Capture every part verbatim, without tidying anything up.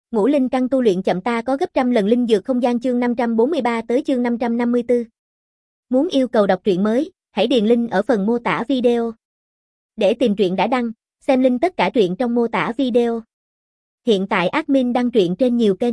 Ngũ linh căn tu luyện chậm ta có gấp trăm lần linh dược không gian chương năm trăm bốn mươi ba tới chương năm trăm năm mươi tư. Muốn yêu cầu đọc truyện mới, hãy điền link ở phần mô tả video. Để tìm truyện đã đăng, xem link tất cả truyện trong mô tả video. Hiện tại admin đăng truyện trên nhiều kênh.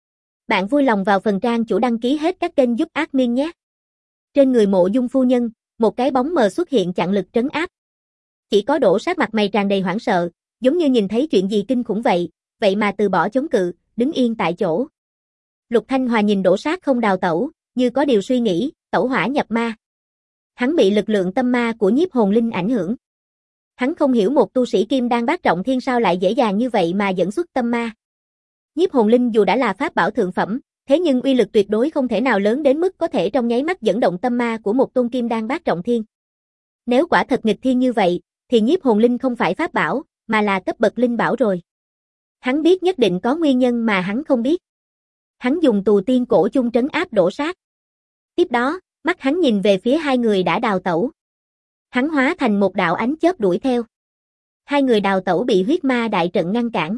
Bạn vui lòng vào phần trang chủ đăng ký hết các kênh giúp admin nhé. Trên người Mộ Dung phu nhân, một cái bóng mờ xuất hiện chặn lực trấn áp. Chỉ có Đỗ Sát mặt mày tràn đầy hoảng sợ, giống như nhìn thấy chuyện gì kinh khủng vậy, vậy mà từ bỏ chống cự, đứng yên tại chỗ. Lục Thanh Hòa nhìn Đỗ Sát không đào tẩu, như có điều suy nghĩ, tẩu hỏa nhập ma. Hắn bị lực lượng tâm ma của nhiếp hồn linh ảnh hưởng. Hắn không hiểu một tu sĩ kim đan bát trọng thiên sao lại dễ dàng như vậy mà dẫn xuất tâm ma. Nhiếp hồn linh dù đã là pháp bảo thượng phẩm, thế nhưng uy lực tuyệt đối không thể nào lớn đến mức có thể trong nháy mắt dẫn động tâm ma của một tôn kim đan bát trọng thiên. Nếu quả thật nghịch thiên như vậy, thì nhiếp hồn linh không phải pháp bảo, mà là cấp bậc linh bảo rồi. Hắn biết nhất định có nguyên nhân mà hắn không biết. Hắn dùng tù tiên cổ chung trấn áp Đỗ Sát. Tiếp đó, mắt hắn nhìn về phía hai người đã đào tẩu. Hắn hóa thành một đạo ánh chớp đuổi theo. Hai người đào tẩu bị huyết ma đại trận ngăn cản.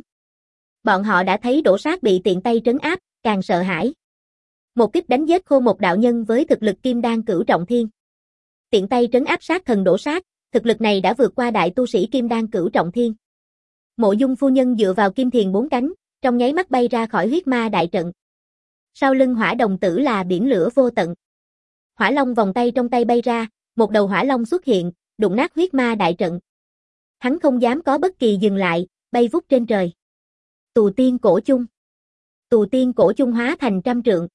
Bọn họ đã thấy Đỗ Sát bị tiện tay trấn áp, càng sợ hãi. Một kích đánh giết khô một đạo nhân với thực lực kim đan cửu trọng thiên. Tiện tay trấn áp sát thần Đỗ Sát, thực lực này đã vượt qua đại tu sĩ kim đan cửu trọng thiên. Mộ Dung phu nhân dựa vào kim thiền bốn cánh, trong nháy mắt bay ra khỏi huyết ma đại trận. Sau lưng hỏa đồng tử là biển lửa vô tận. Hỏa long vòng tay trong tay bay ra, một đầu hỏa long xuất hiện, đụng nát huyết ma đại trận. Hắn không dám có bất kỳ dừng lại, bay vút trên trời. Tù tiên cổ chung. Tù tiên cổ chung hóa thành trăm trượng.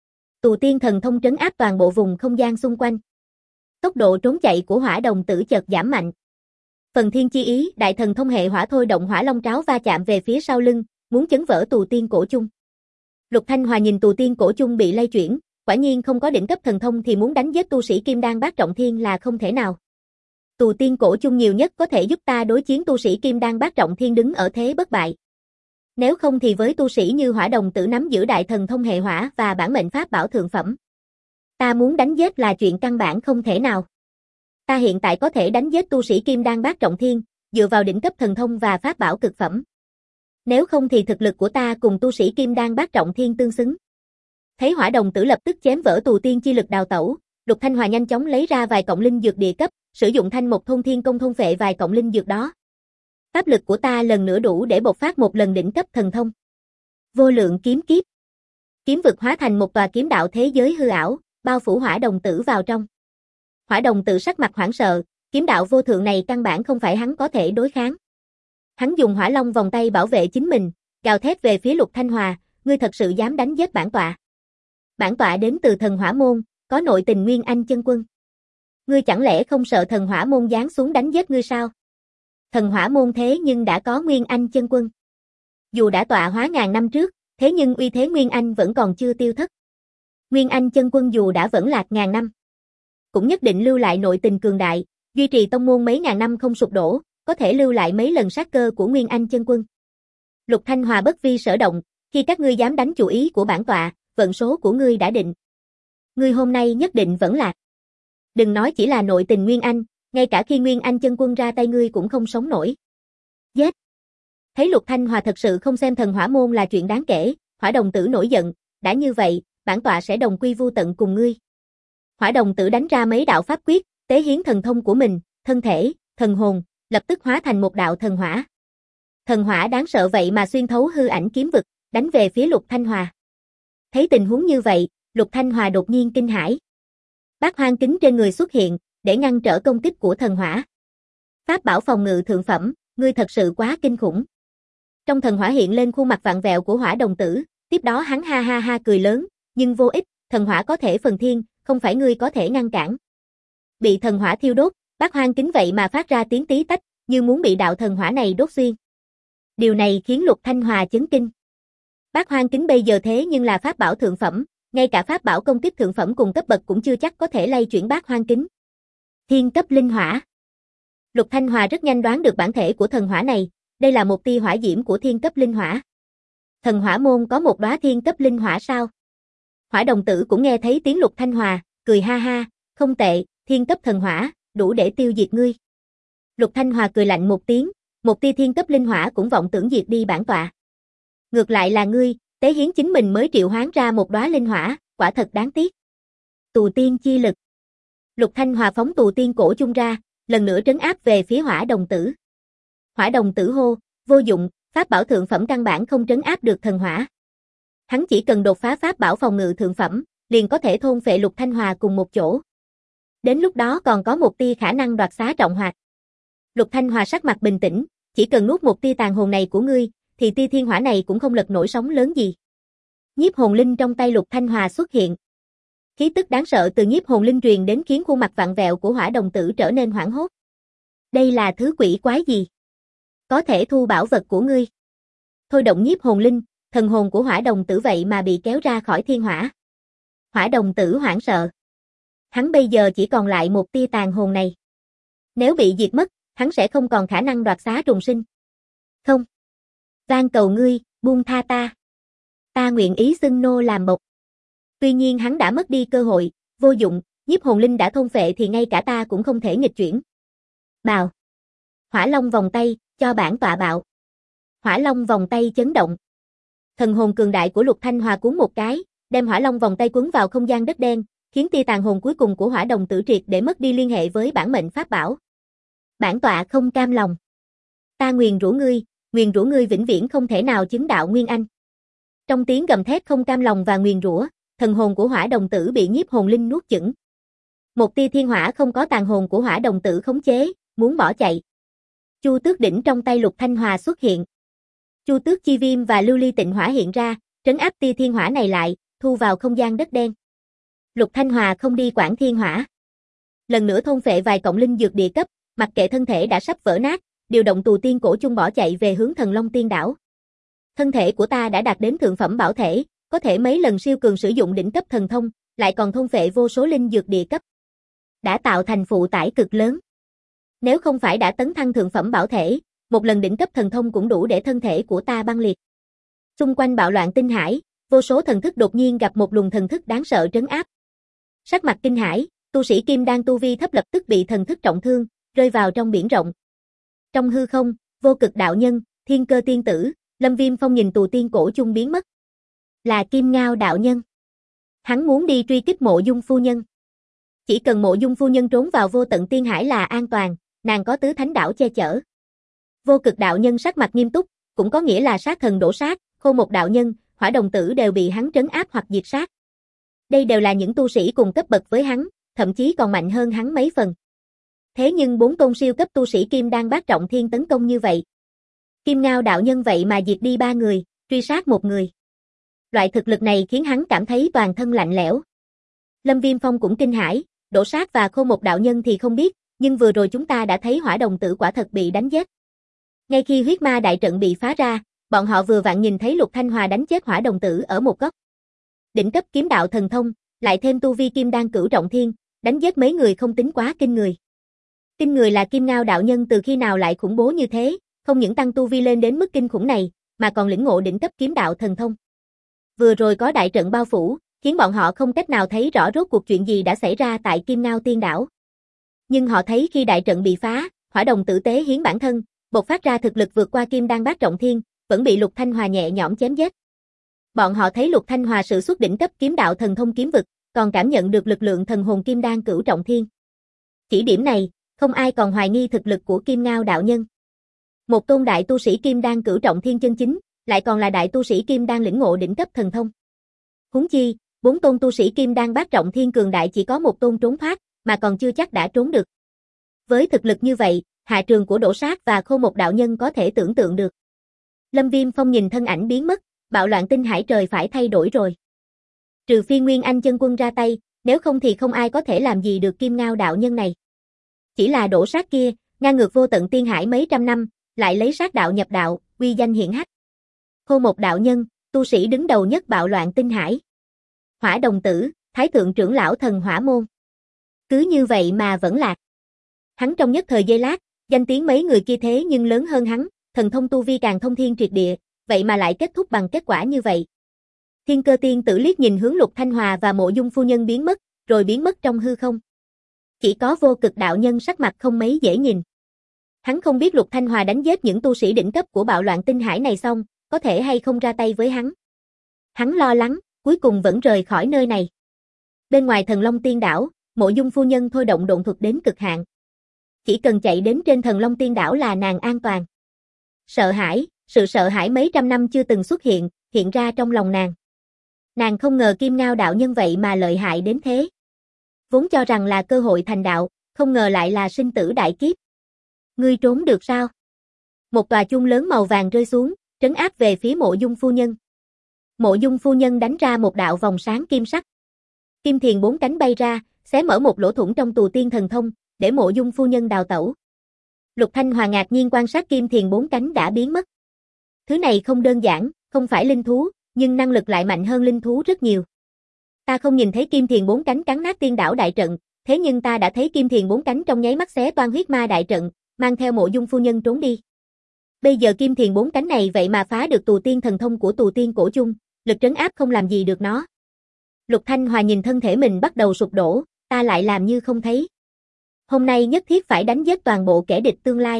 Tù tiên thần thông trấn áp toàn bộ vùng không gian xung quanh. Tốc độ trốn chạy của hỏa đồng tử chợt giảm mạnh. Phần thiên chi ý, đại thần thông hệ hỏa thôi động hỏa long tráo va chạm về phía sau lưng, muốn chấn vỡ tù tiên cổ chung. Lục Thanh Hòa nhìn tù tiên cổ chung bị lay chuyển, quả nhiên không có đỉnh cấp thần thông thì muốn đánh giết tu sĩ kim đan bát trọng thiên là không thể nào. Tù tiên cổ chung nhiều nhất có thể giúp ta đối chiến tu sĩ kim đan bát trọng thiên đứng ở thế bất bại. Nếu không thì với tu sĩ như hỏa đồng tử nắm giữ đại thần thông hệ hỏa và bản mệnh pháp bảo thượng phẩm, ta muốn đánh giết là chuyện căn bản không thể nào. Ta hiện tại có thể đánh giết tu sĩ kim đan bát trọng thiên, dựa vào đỉnh cấp thần thông và pháp bảo cực phẩm. Nếu không thì thực lực của ta cùng tu sĩ kim đan bát trọng thiên tương xứng. Thấy hỏa đồng tử lập tức chém vỡ tù tiên chi lực đào tẩu, Lục Thanh Hòa nhanh chóng lấy ra vài cọng linh dược địa cấp, sử dụng thanh một thôn thiên công thôn phệ vài cọng linh dược đó. Pháp lực của ta lần nữa đủ để bộc phát một lần đỉnh cấp thần thông. Vô lượng kiếm kiếp. Kiếm vực hóa thành một tòa kiếm đạo thế giới hư ảo, bao phủ hỏa đồng tử vào trong. Hỏa đồng tử sắc mặt hoảng sợ, kiếm đạo vô thượng này căn bản không phải hắn có thể đối kháng. Hắn dùng hỏa long vòng tay bảo vệ chính mình, gào thét về phía Lục Thanh Hòa, ngươi thật sự dám đánh giết bản tọa. Bản tọa đến từ thần hỏa môn, có nội tình Nguyên Anh chân quân. Ngươi chẳng lẽ không sợ thần hỏa môn giáng xuống đánh giết ngươi sao? Thần hỏa môn thế nhưng đã có Nguyên Anh chân quân. Dù đã tọa hóa ngàn năm trước, thế nhưng uy thế Nguyên Anh vẫn còn chưa tiêu thất. Nguyên Anh chân quân dù đã vẫn lạc ngàn năm, cũng nhất định lưu lại nội tình cường đại, duy trì tông môn mấy ngàn năm không sụp đổ, có thể lưu lại mấy lần sát cơ của Nguyên Anh chân quân. Lục Thanh Hòa bất vi sở động, khi các ngươi dám đánh chủ ý của bản tọa, vận số của ngươi đã định. Ngươi hôm nay nhất định vẫn lạc. Đừng nói chỉ là nội tình Nguyên Anh, ngay cả khi Nguyên Anh chân quân ra tay ngươi cũng không sống nổi. Giết! Thấy Lục Thanh Hòa thật sự không xem thần hỏa môn là chuyện đáng kể, hỏa đồng tử nổi giận, đã như vậy, bản tọa sẽ đồng quy vu tận cùng ngươi. Hỏa đồng tử đánh ra mấy đạo pháp quyết, tế hiến thần thông của mình, thân thể, thần hồn, lập tức hóa thành một đạo thần hỏa. Thần hỏa đáng sợ vậy mà xuyên thấu hư ảnh kiếm vực, đánh về phía Lục Thanh Hòa. Thấy tình huống như vậy, Lục Thanh Hòa đột nhiên kinh hãi. Bát hoang kính trên người xuất hiện, để ngăn trở công kích của thần hỏa. Pháp bảo phòng ngự thượng phẩm, ngươi thật sự quá kinh khủng. Trong thần hỏa hiện lên khuôn mặt vặn vẹo của hỏa đồng tử, tiếp đó hắn ha ha ha cười lớn, nhưng vô ích, thần hỏa có thể phần thiên, không phải ngươi có thể ngăn cản. Bị thần hỏa thiêu đốt, bát hoang kính vậy mà phát ra tiếng tí tách, như muốn bị đạo thần hỏa này đốt xuyên. Điều này khiến Lục Thanh Hòa chấn kinh. Bát hoang kính bây giờ thế nhưng là pháp bảo thượng phẩm, ngay cả pháp bảo công kích thượng phẩm cùng cấp bậc cũng chưa chắc có thể lay chuyển bát hoang kính. Thiên cấp linh hỏa. Lục Thanh Hòa rất nhanh đoán được bản thể của thần hỏa này, đây là một tia hỏa diễm của thiên cấp linh hỏa. Thần hỏa môn có một đóa thiên cấp linh hỏa sao? Hỏa đồng tử cũng nghe thấy tiếng Lục Thanh Hòa, cười ha ha, không tệ, thiên cấp thần hỏa, đủ để tiêu diệt ngươi. Lục Thanh Hòa cười lạnh một tiếng, một tia thiên cấp linh hỏa cũng vọng tưởng diệt đi bản tọa. Ngược lại là ngươi, tế hiến chính mình mới triệu hoán ra một đóa linh hỏa, quả thật đáng tiếc. Tù tiên chi lực. Lục Thanh Hòa phóng tù tiên cổ chung ra, lần nữa trấn áp về phía hỏa đồng tử. Hỏa đồng tử hô, vô dụng, pháp bảo thượng phẩm căn bản không trấn áp được thần hỏa. Hắn chỉ cần đột phá pháp bảo phòng ngự thượng phẩm, liền có thể thôn phệ Lục Thanh Hòa cùng một chỗ. Đến lúc đó còn có một tia khả năng đoạt xá trọng hoạt. Lục Thanh Hòa sắc mặt bình tĩnh, chỉ cần nuốt một tia tàn hồn này của ngươi, thì tia thiên hỏa này cũng không lật nổi sóng lớn gì. Nhiếp hồn linh trong tay Lục Thanh Hòa xuất hiện. Khí tức đáng sợ từ nhiếp hồn linh truyền đến khiến khuôn mặt vặn vẹo của hỏa đồng tử trở nên hoảng hốt. Đây là thứ quỷ quái gì? Có thể thu bảo vật của ngươi. Thôi động nhiếp hồn linh, thần hồn của hỏa đồng tử vậy mà bị kéo ra khỏi thiên hỏa. Hỏa đồng tử hoảng sợ. Hắn bây giờ chỉ còn lại một tia tàn hồn này. Nếu bị diệt mất, hắn sẽ không còn khả năng đoạt xá trùng sinh. Không. Van cầu ngươi, buông tha ta. Ta nguyện ý xưng nô làm bộc. Tuy nhiên hắn đã mất đi cơ hội, vô dụng, nhiếp hồn linh đã thôn phệ thì ngay cả ta cũng không thể nghịch chuyển. Bào. Hỏa long vòng tay, cho bản tọa bạo. Hỏa long vòng tay chấn động. Thần hồn cường đại của Lục Thanh Hòa cuốn một cái, đem hỏa long vòng tay cuốn vào không gian đất đen, khiến tia tàn hồn cuối cùng của hỏa đồng tử triệt để mất đi liên hệ với bản mệnh pháp bảo. Bản tọa không cam lòng. Ta nguyền rủa ngươi, nguyền rủa ngươi vĩnh viễn không thể nào chứng đạo nguyên anh. Trong tiếng gầm thét không cam lòng và nguyền rủa, thần hồn của hỏa đồng tử bị nhiếp hồn linh nuốt chửng. Một tia thiên hỏa không có tàn hồn của hỏa đồng tử khống chế, muốn bỏ chạy. Chu tước đỉnh trong tay Lục Thanh Hòa xuất hiện. Chu tước chi viêm và lưu ly tịnh hỏa hiện ra, trấn áp tia thiên hỏa này lại, thu vào không gian đất đen. Lục Thanh Hòa không đi quản thiên hỏa. Lần nữa thôn phệ vài cọng linh dược địa cấp, mặc kệ thân thể đã sắp vỡ nát, điều động tù tiên cổ chung bỏ chạy về hướng Thần Long Tiên đảo. Thân thể của ta đã đạt đến thượng phẩm bảo thể, có thể mấy lần siêu cường sử dụng đỉnh cấp thần thông, lại còn thôn phệ vô số linh dược địa cấp. Đã tạo thành phụ tải cực lớn. Nếu không phải đã tấn thăng thượng phẩm bảo thể, một lần đỉnh cấp thần thông cũng đủ để thân thể của ta băng liệt. Xung quanh bạo loạn tinh hải, vô số thần thức đột nhiên gặp một luồng thần thức đáng sợ trấn áp. Sắc mặt kinh hãi, tu sĩ kim đan tu vi thấp lập tức bị thần thức trọng thương, rơi vào trong biển rộng. Trong hư không, Vô Cực đạo nhân, Thiên Cơ tiên tử, Lâm Viêm Phong nhìn tù tiên cổ chung biến mất. Là Kim Ngao đạo nhân. Hắn muốn đi truy kích Mộ Dung phu nhân. Chỉ cần Mộ Dung phu nhân trốn vào vô tận tiên hải là an toàn, nàng có tứ thánh đảo che chở. Vô Cực đạo nhân sắc mặt nghiêm túc, cũng có nghĩa là sát thần đổ sát, Khô Một đạo nhân, Hỏa đồng tử đều bị hắn trấn áp hoặc diệt sát. Đây đều là những tu sĩ cùng cấp bậc với hắn, thậm chí còn mạnh hơn hắn mấy phần. Thế nhưng bốn tôn siêu cấp tu sĩ kim đan bát trọng thiên tấn công như vậy. Kim Ngao đạo nhân vậy mà diệt đi ba người, truy sát một người. Loại thực lực này khiến hắn cảm thấy toàn thân lạnh lẽo. Lâm Viêm Phong cũng kinh hãi, đổ sát và Khô Một đạo nhân thì không biết, nhưng vừa rồi chúng ta đã thấy hỏa đồng tử quả thật bị đánh chết. Ngay khi huyết ma đại trận bị phá ra, bọn họ vừa vặn nhìn thấy Lục Thanh Hòa đánh chết hỏa đồng tử ở một góc. Đỉnh cấp kiếm đạo thần thông, lại thêm tu vi kim đan cửu trọng thiên, đánh giết mấy người không tính quá kinh người. Kinh người là Kim Ngao đạo nhân từ khi nào lại khủng bố như thế, không những tăng tu vi lên đến mức kinh khủng này, mà còn lĩnh ngộ đỉnh cấp kiếm đạo thần thông. Vừa rồi có đại trận bao phủ, khiến bọn họ không cách nào thấy rõ rốt cuộc chuyện gì đã xảy ra tại Kim Ngao tiên đảo. Nhưng họ thấy khi đại trận bị phá, hỏa đồng tử tế hiến bản thân, bộc phát ra thực lực vượt qua kim đan bát trọng thiên, vẫn bị Lục Thanh Hòa nhẹ nhõm chém giết. Bọn họ thấy Lục Thanh Hòa sử xuất đỉnh cấp kiếm đạo thần thông kiếm vực, còn cảm nhận được lực lượng thần hồn kim đan cửu trọng thiên. Chỉ điểm này, không ai còn hoài nghi thực lực của Kim Ngao đạo nhân. Một tôn đại tu sĩ kim đan cửu trọng thiên chân chính, lại còn là đại tu sĩ kim đan lĩnh ngộ đỉnh cấp thần thông. Huống chi, bốn tôn tu sĩ kim đan bát trọng thiên cường đại chỉ có một tôn trốn thoát, mà còn chưa chắc đã trốn được. Với thực lực như vậy, hạ trường của Đỗ Sát và Khô Một đạo nhân có thể tưởng tượng được. Lâm Viêm Phong nhìn thân ảnh biến mất, bạo loạn tinh hải trời phải thay đổi rồi. Trừ phi Nguyên Anh chân quân ra tay, nếu không thì không ai có thể làm gì được Kim Ngao đạo nhân này. Chỉ là Đỗ Sát kia, ngang ngược vô tận tiên hải mấy trăm năm, lại lấy sát đạo nhập đạo, uy danh hiển hách. Khô Một đạo nhân, tu sĩ đứng đầu nhất bạo loạn tinh hải. Hỏa đồng tử, Thái thượng trưởng lão thần hỏa môn. Cứ như vậy mà vẫn lạc. Hắn trong nhất thời giây lát, danh tiếng mấy người kia thế nhưng lớn hơn hắn, thần thông tu vi càng thông thiên triệt địa, vậy mà lại kết thúc bằng kết quả như vậy. Thiên Cơ tiên tử liếc nhìn hướng Lục Thanh Hòa và Mộ Dung phu nhân biến mất, rồi biến mất trong hư không. Chỉ có Vô Cực đạo nhân sắc mặt không mấy dễ nhìn. Hắn không biết Lục Thanh Hòa đánh giết những tu sĩ đỉnh cấp của bạo loạn tinh hải này xong, có thể hay không ra tay với hắn. Hắn lo lắng, cuối cùng vẫn rời khỏi nơi này. Bên ngoài Thần Long Tiên Đảo, Mộ Dung phu nhân thôi động độn thuật đến cực hạn. Chỉ cần chạy đến trên Thần Long Tiên Đảo là nàng an toàn. Sợ hãi, sự sợ hãi mấy trăm năm chưa từng xuất hiện, hiện ra trong lòng nàng. Nàng không ngờ Kim Ngao đạo nhân vậy mà lợi hại đến thế. Vốn cho rằng là cơ hội thành đạo, không ngờ lại là sinh tử đại kiếp. Ngươi trốn được sao? Một tòa chuông lớn màu vàng rơi xuống, trấn áp về phía Mộ Dung phu nhân. Mộ Dung phu nhân đánh ra một đạo vòng sáng kim sắc. Kim thiền bốn cánh bay ra, xé mở một lỗ thủng trong tù tiên thần thông, để Mộ Dung phu nhân đào tẩu. Lục Thanh Hòa ngạc nhiên quan sát kim thiền bốn cánh đã biến mất. Thứ này không đơn giản, không phải linh thú, nhưng năng lực lại mạnh hơn linh thú rất nhiều. Ta không nhìn thấy kim thiền bốn cánh cắn nát tiên đảo đại trận, thế nhưng ta đã thấy kim thiền bốn cánh trong nháy mắt xé toang huyết ma đại trận, mang theo Mộ Dung phu nhân trốn đi. Bây giờ kim thiền bốn cánh này vậy mà phá được tù tiên thần thông của tù tiên cổ chung, lực trấn áp không làm gì được nó. Lục Thanh Hòa nhìn thân thể mình bắt đầu sụp đổ, ta lại làm như không thấy. Hôm nay nhất thiết phải đánh giết toàn bộ kẻ địch tương lai.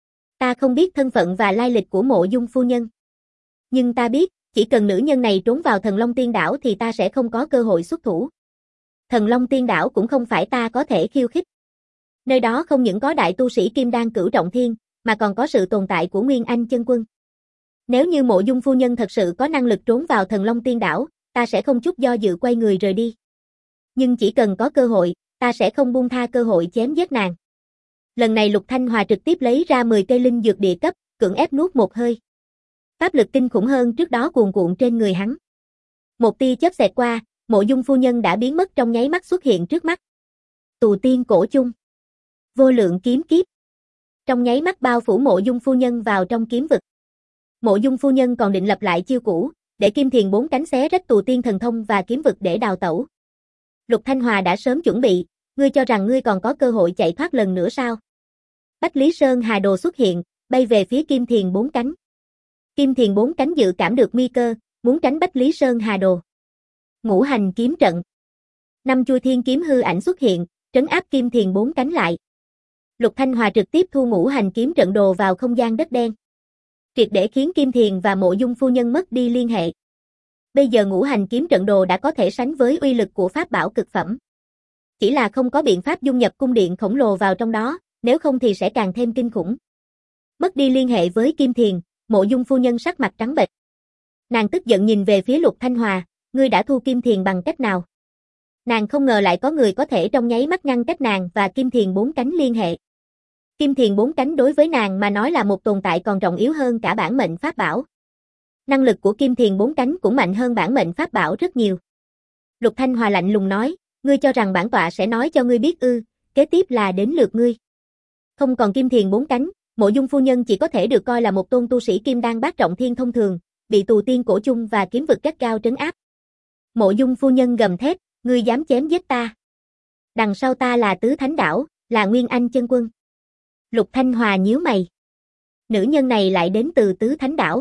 Ta không biết thân phận và lai lịch của Mộ Dung phu nhân. Nhưng ta biết, chỉ cần nữ nhân này trốn vào Thần Long Tiên Đảo thì ta sẽ không có cơ hội xuất thủ. Thần Long Tiên Đảo cũng không phải ta có thể khiêu khích. Nơi đó không những có đại tu sĩ Kim Đan cửu trọng thiên, mà còn có sự tồn tại của Nguyên Anh chân quân. Nếu như Mộ Dung phu nhân thật sự có năng lực trốn vào Thần Long Tiên Đảo, ta sẽ không chút do dự quay người rời đi. Nhưng chỉ cần có cơ hội, ta sẽ không buông tha cơ hội chém giết nàng. Lần này Lục Thanh Hòa trực tiếp lấy ra mười cây linh dược địa cấp, cưỡng ép nuốt một hơi. Pháp lực kinh khủng hơn trước đó cuồn cuộn trên người hắn. Một tia chớp xẹt qua, Mộ Dung phu nhân đã biến mất trong nháy mắt xuất hiện trước mắt. Tù tiên cổ chung. Vô lượng kiếm kiếp. Trong nháy mắt bao phủ Mộ Dung phu nhân vào trong kiếm vực. Mộ Dung phu nhân còn định lập lại chiêu cũ, để kim thiền bốn cánh xé rách tù tiên thần thông và kiếm vực để đào tẩu. Lục Thanh Hòa đã sớm chuẩn bị, ngươi cho rằng ngươi còn có cơ hội chạy thoát lần nữa sao? Bách Lý Sơn Hà Đồ xuất hiện, bay về phía kim thiền bốn cánh. Kim thiền bốn cánh dự cảm được nguy cơ, muốn tránh Bách Lý Sơn Hà Đồ. Ngũ hành kiếm trận. Năm chuôi thiên kiếm hư ảnh xuất hiện, trấn áp kim thiền bốn cánh lại. Lục Thanh Hòa trực tiếp thu ngũ hành kiếm trận đồ vào không gian đất đen. Triệt để khiến Kim Thiền và Mộ Dung phu nhân mất đi liên hệ. Bây giờ ngũ hành kiếm trận đồ đã có thể sánh với uy lực của pháp bảo cực phẩm. Chỉ là không có biện pháp dung nhập cung điện khổng lồ vào trong đó, nếu không thì sẽ càng thêm kinh khủng. Mất đi liên hệ với Kim Thiền, Mộ Dung phu nhân sắc mặt trắng bệch. Nàng tức giận nhìn về phía Lục Thanh Hòa, ngươi đã thu Kim Thiền bằng cách nào? Nàng không ngờ lại có người có thể trong nháy mắt ngăn cách nàng và Kim Thiền bốn cánh liên hệ. Kim Thiền bốn cánh đối với nàng mà nói là một tồn tại còn trọng yếu hơn cả bản mệnh pháp bảo. Năng lực của Kim Thiền bốn cánh cũng mạnh hơn bản mệnh pháp bảo rất nhiều. Lục Thanh Hòa lạnh lùng nói, ngươi cho rằng bản tọa sẽ nói cho ngươi biết ư, kế tiếp là đến lượt ngươi. Không còn Kim Thiền bốn cánh, Mộ Dung phu nhân chỉ có thể được coi là một tôn tu sĩ Kim Đan bát trọng thiên thông thường, bị tù tiên cổ chung và kiếm vực gắt gao trấn áp. Mộ Dung phu nhân gầm thét, ngươi dám chém giết ta. Đằng sau ta là Tứ Thánh Đảo, là Nguyên Anh chân quân. Lục Thanh Hòa nhíu mày. Nữ nhân này lại đến từ Tứ Thánh Đảo.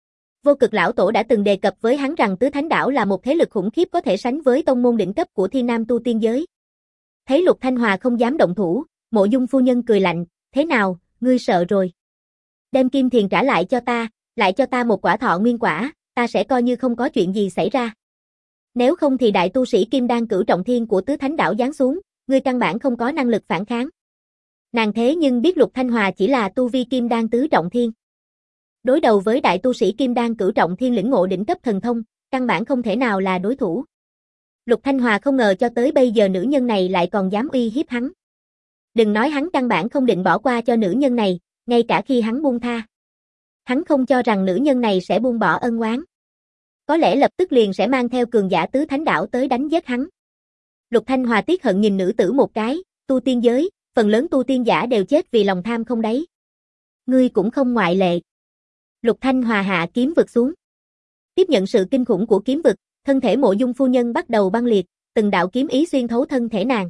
Vô Cực lão tổ đã từng đề cập với hắn rằng Tứ Thánh Đảo là một thế lực khủng khiếp có thể sánh với tông môn đỉnh cấp của Thiên Nam tu tiên giới. Thấy Lục Thanh Hòa không dám động thủ, Mộ Dung phu nhân cười lạnh, thế nào, ngươi sợ rồi. Đem Kim Thiền trả lại cho ta, lại cho ta một quả thọ nguyên quả, ta sẽ coi như không có chuyện gì xảy ra. Nếu không thì đại tu sĩ Kim Đan cửu trọng thiên của Tứ Thánh Đảo giáng xuống, ngươi căn bản không có năng lực phản kháng. Nàng thế nhưng biết Lục Thanh Hòa chỉ là tu vi Kim Đan tứ trọng thiên. Đối đầu với đại tu sĩ Kim Đan cửu trọng thiên lĩnh ngộ đỉnh cấp thần thông, căn bản không thể nào là đối thủ. Lục Thanh Hòa không ngờ cho tới bây giờ nữ nhân này lại còn dám uy hiếp hắn. Đừng nói hắn căn bản không định bỏ qua cho nữ nhân này, ngay cả khi hắn buông tha. Hắn không cho rằng nữ nhân này sẽ buông bỏ ân oán. Có lẽ lập tức liền sẽ mang theo cường giả Tứ Thánh Đảo tới đánh giết hắn. Lục Thanh Hòa tiếc hận nhìn nữ tử một cái, tu tiên giới, phần lớn tu tiên giả đều chết vì lòng tham không đáy. Ngươi cũng không ngoại lệ. Lục Thanh Hòa hạ kiếm vực xuống. Tiếp nhận sự kinh khủng của kiếm vực, thân thể Mộ Dung phu nhân bắt đầu băng liệt, từng đạo kiếm ý xuyên thấu thân thể nàng.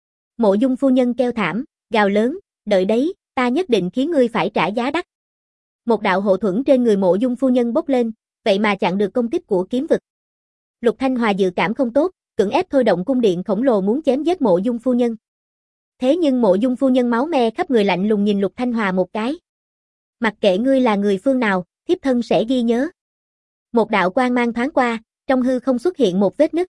Mộ Dung phu nhân kêu thảm, gào lớn, đợi đấy, ta nhất định khiến ngươi phải trả giá đắt. Một đạo hộ thuẫn trên người Mộ Dung phu nhân bốc lên, vậy mà chặn được công kích của kiếm vực. Lục Thanh Hòa dự cảm không tốt, cưỡng ép thôi động cung điện khổng lồ muốn chém giết Mộ Dung phu nhân. Thế nhưng Mộ Dung phu nhân máu me khắp người lạnh lùng nhìn Lục Thanh Hòa một cái. Mặc kệ ngươi là người phương nào, thiếp thân sẽ ghi nhớ. Một đạo quang mang thoáng qua, trong hư không xuất hiện một vết nứt.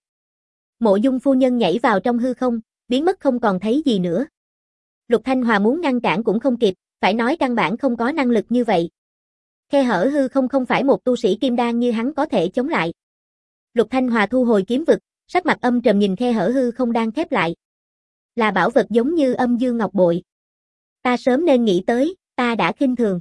Mộ Dung phu nhân nhảy vào trong hư không, biến mất không còn thấy gì nữa. Lục Thanh Hòa muốn ngăn cản cũng không kịp, phải nói căn bản không có năng lực như vậy. Khe hở hư không không phải một tu sĩ kim đan như hắn có thể chống lại. Lục Thanh Hòa thu hồi kiếm vực, sắc mặt âm trầm nhìn khe hở hư không đang khép lại. Là bảo vật giống như âm dương ngọc bội. Ta sớm nên nghĩ tới, ta đã khinh thường.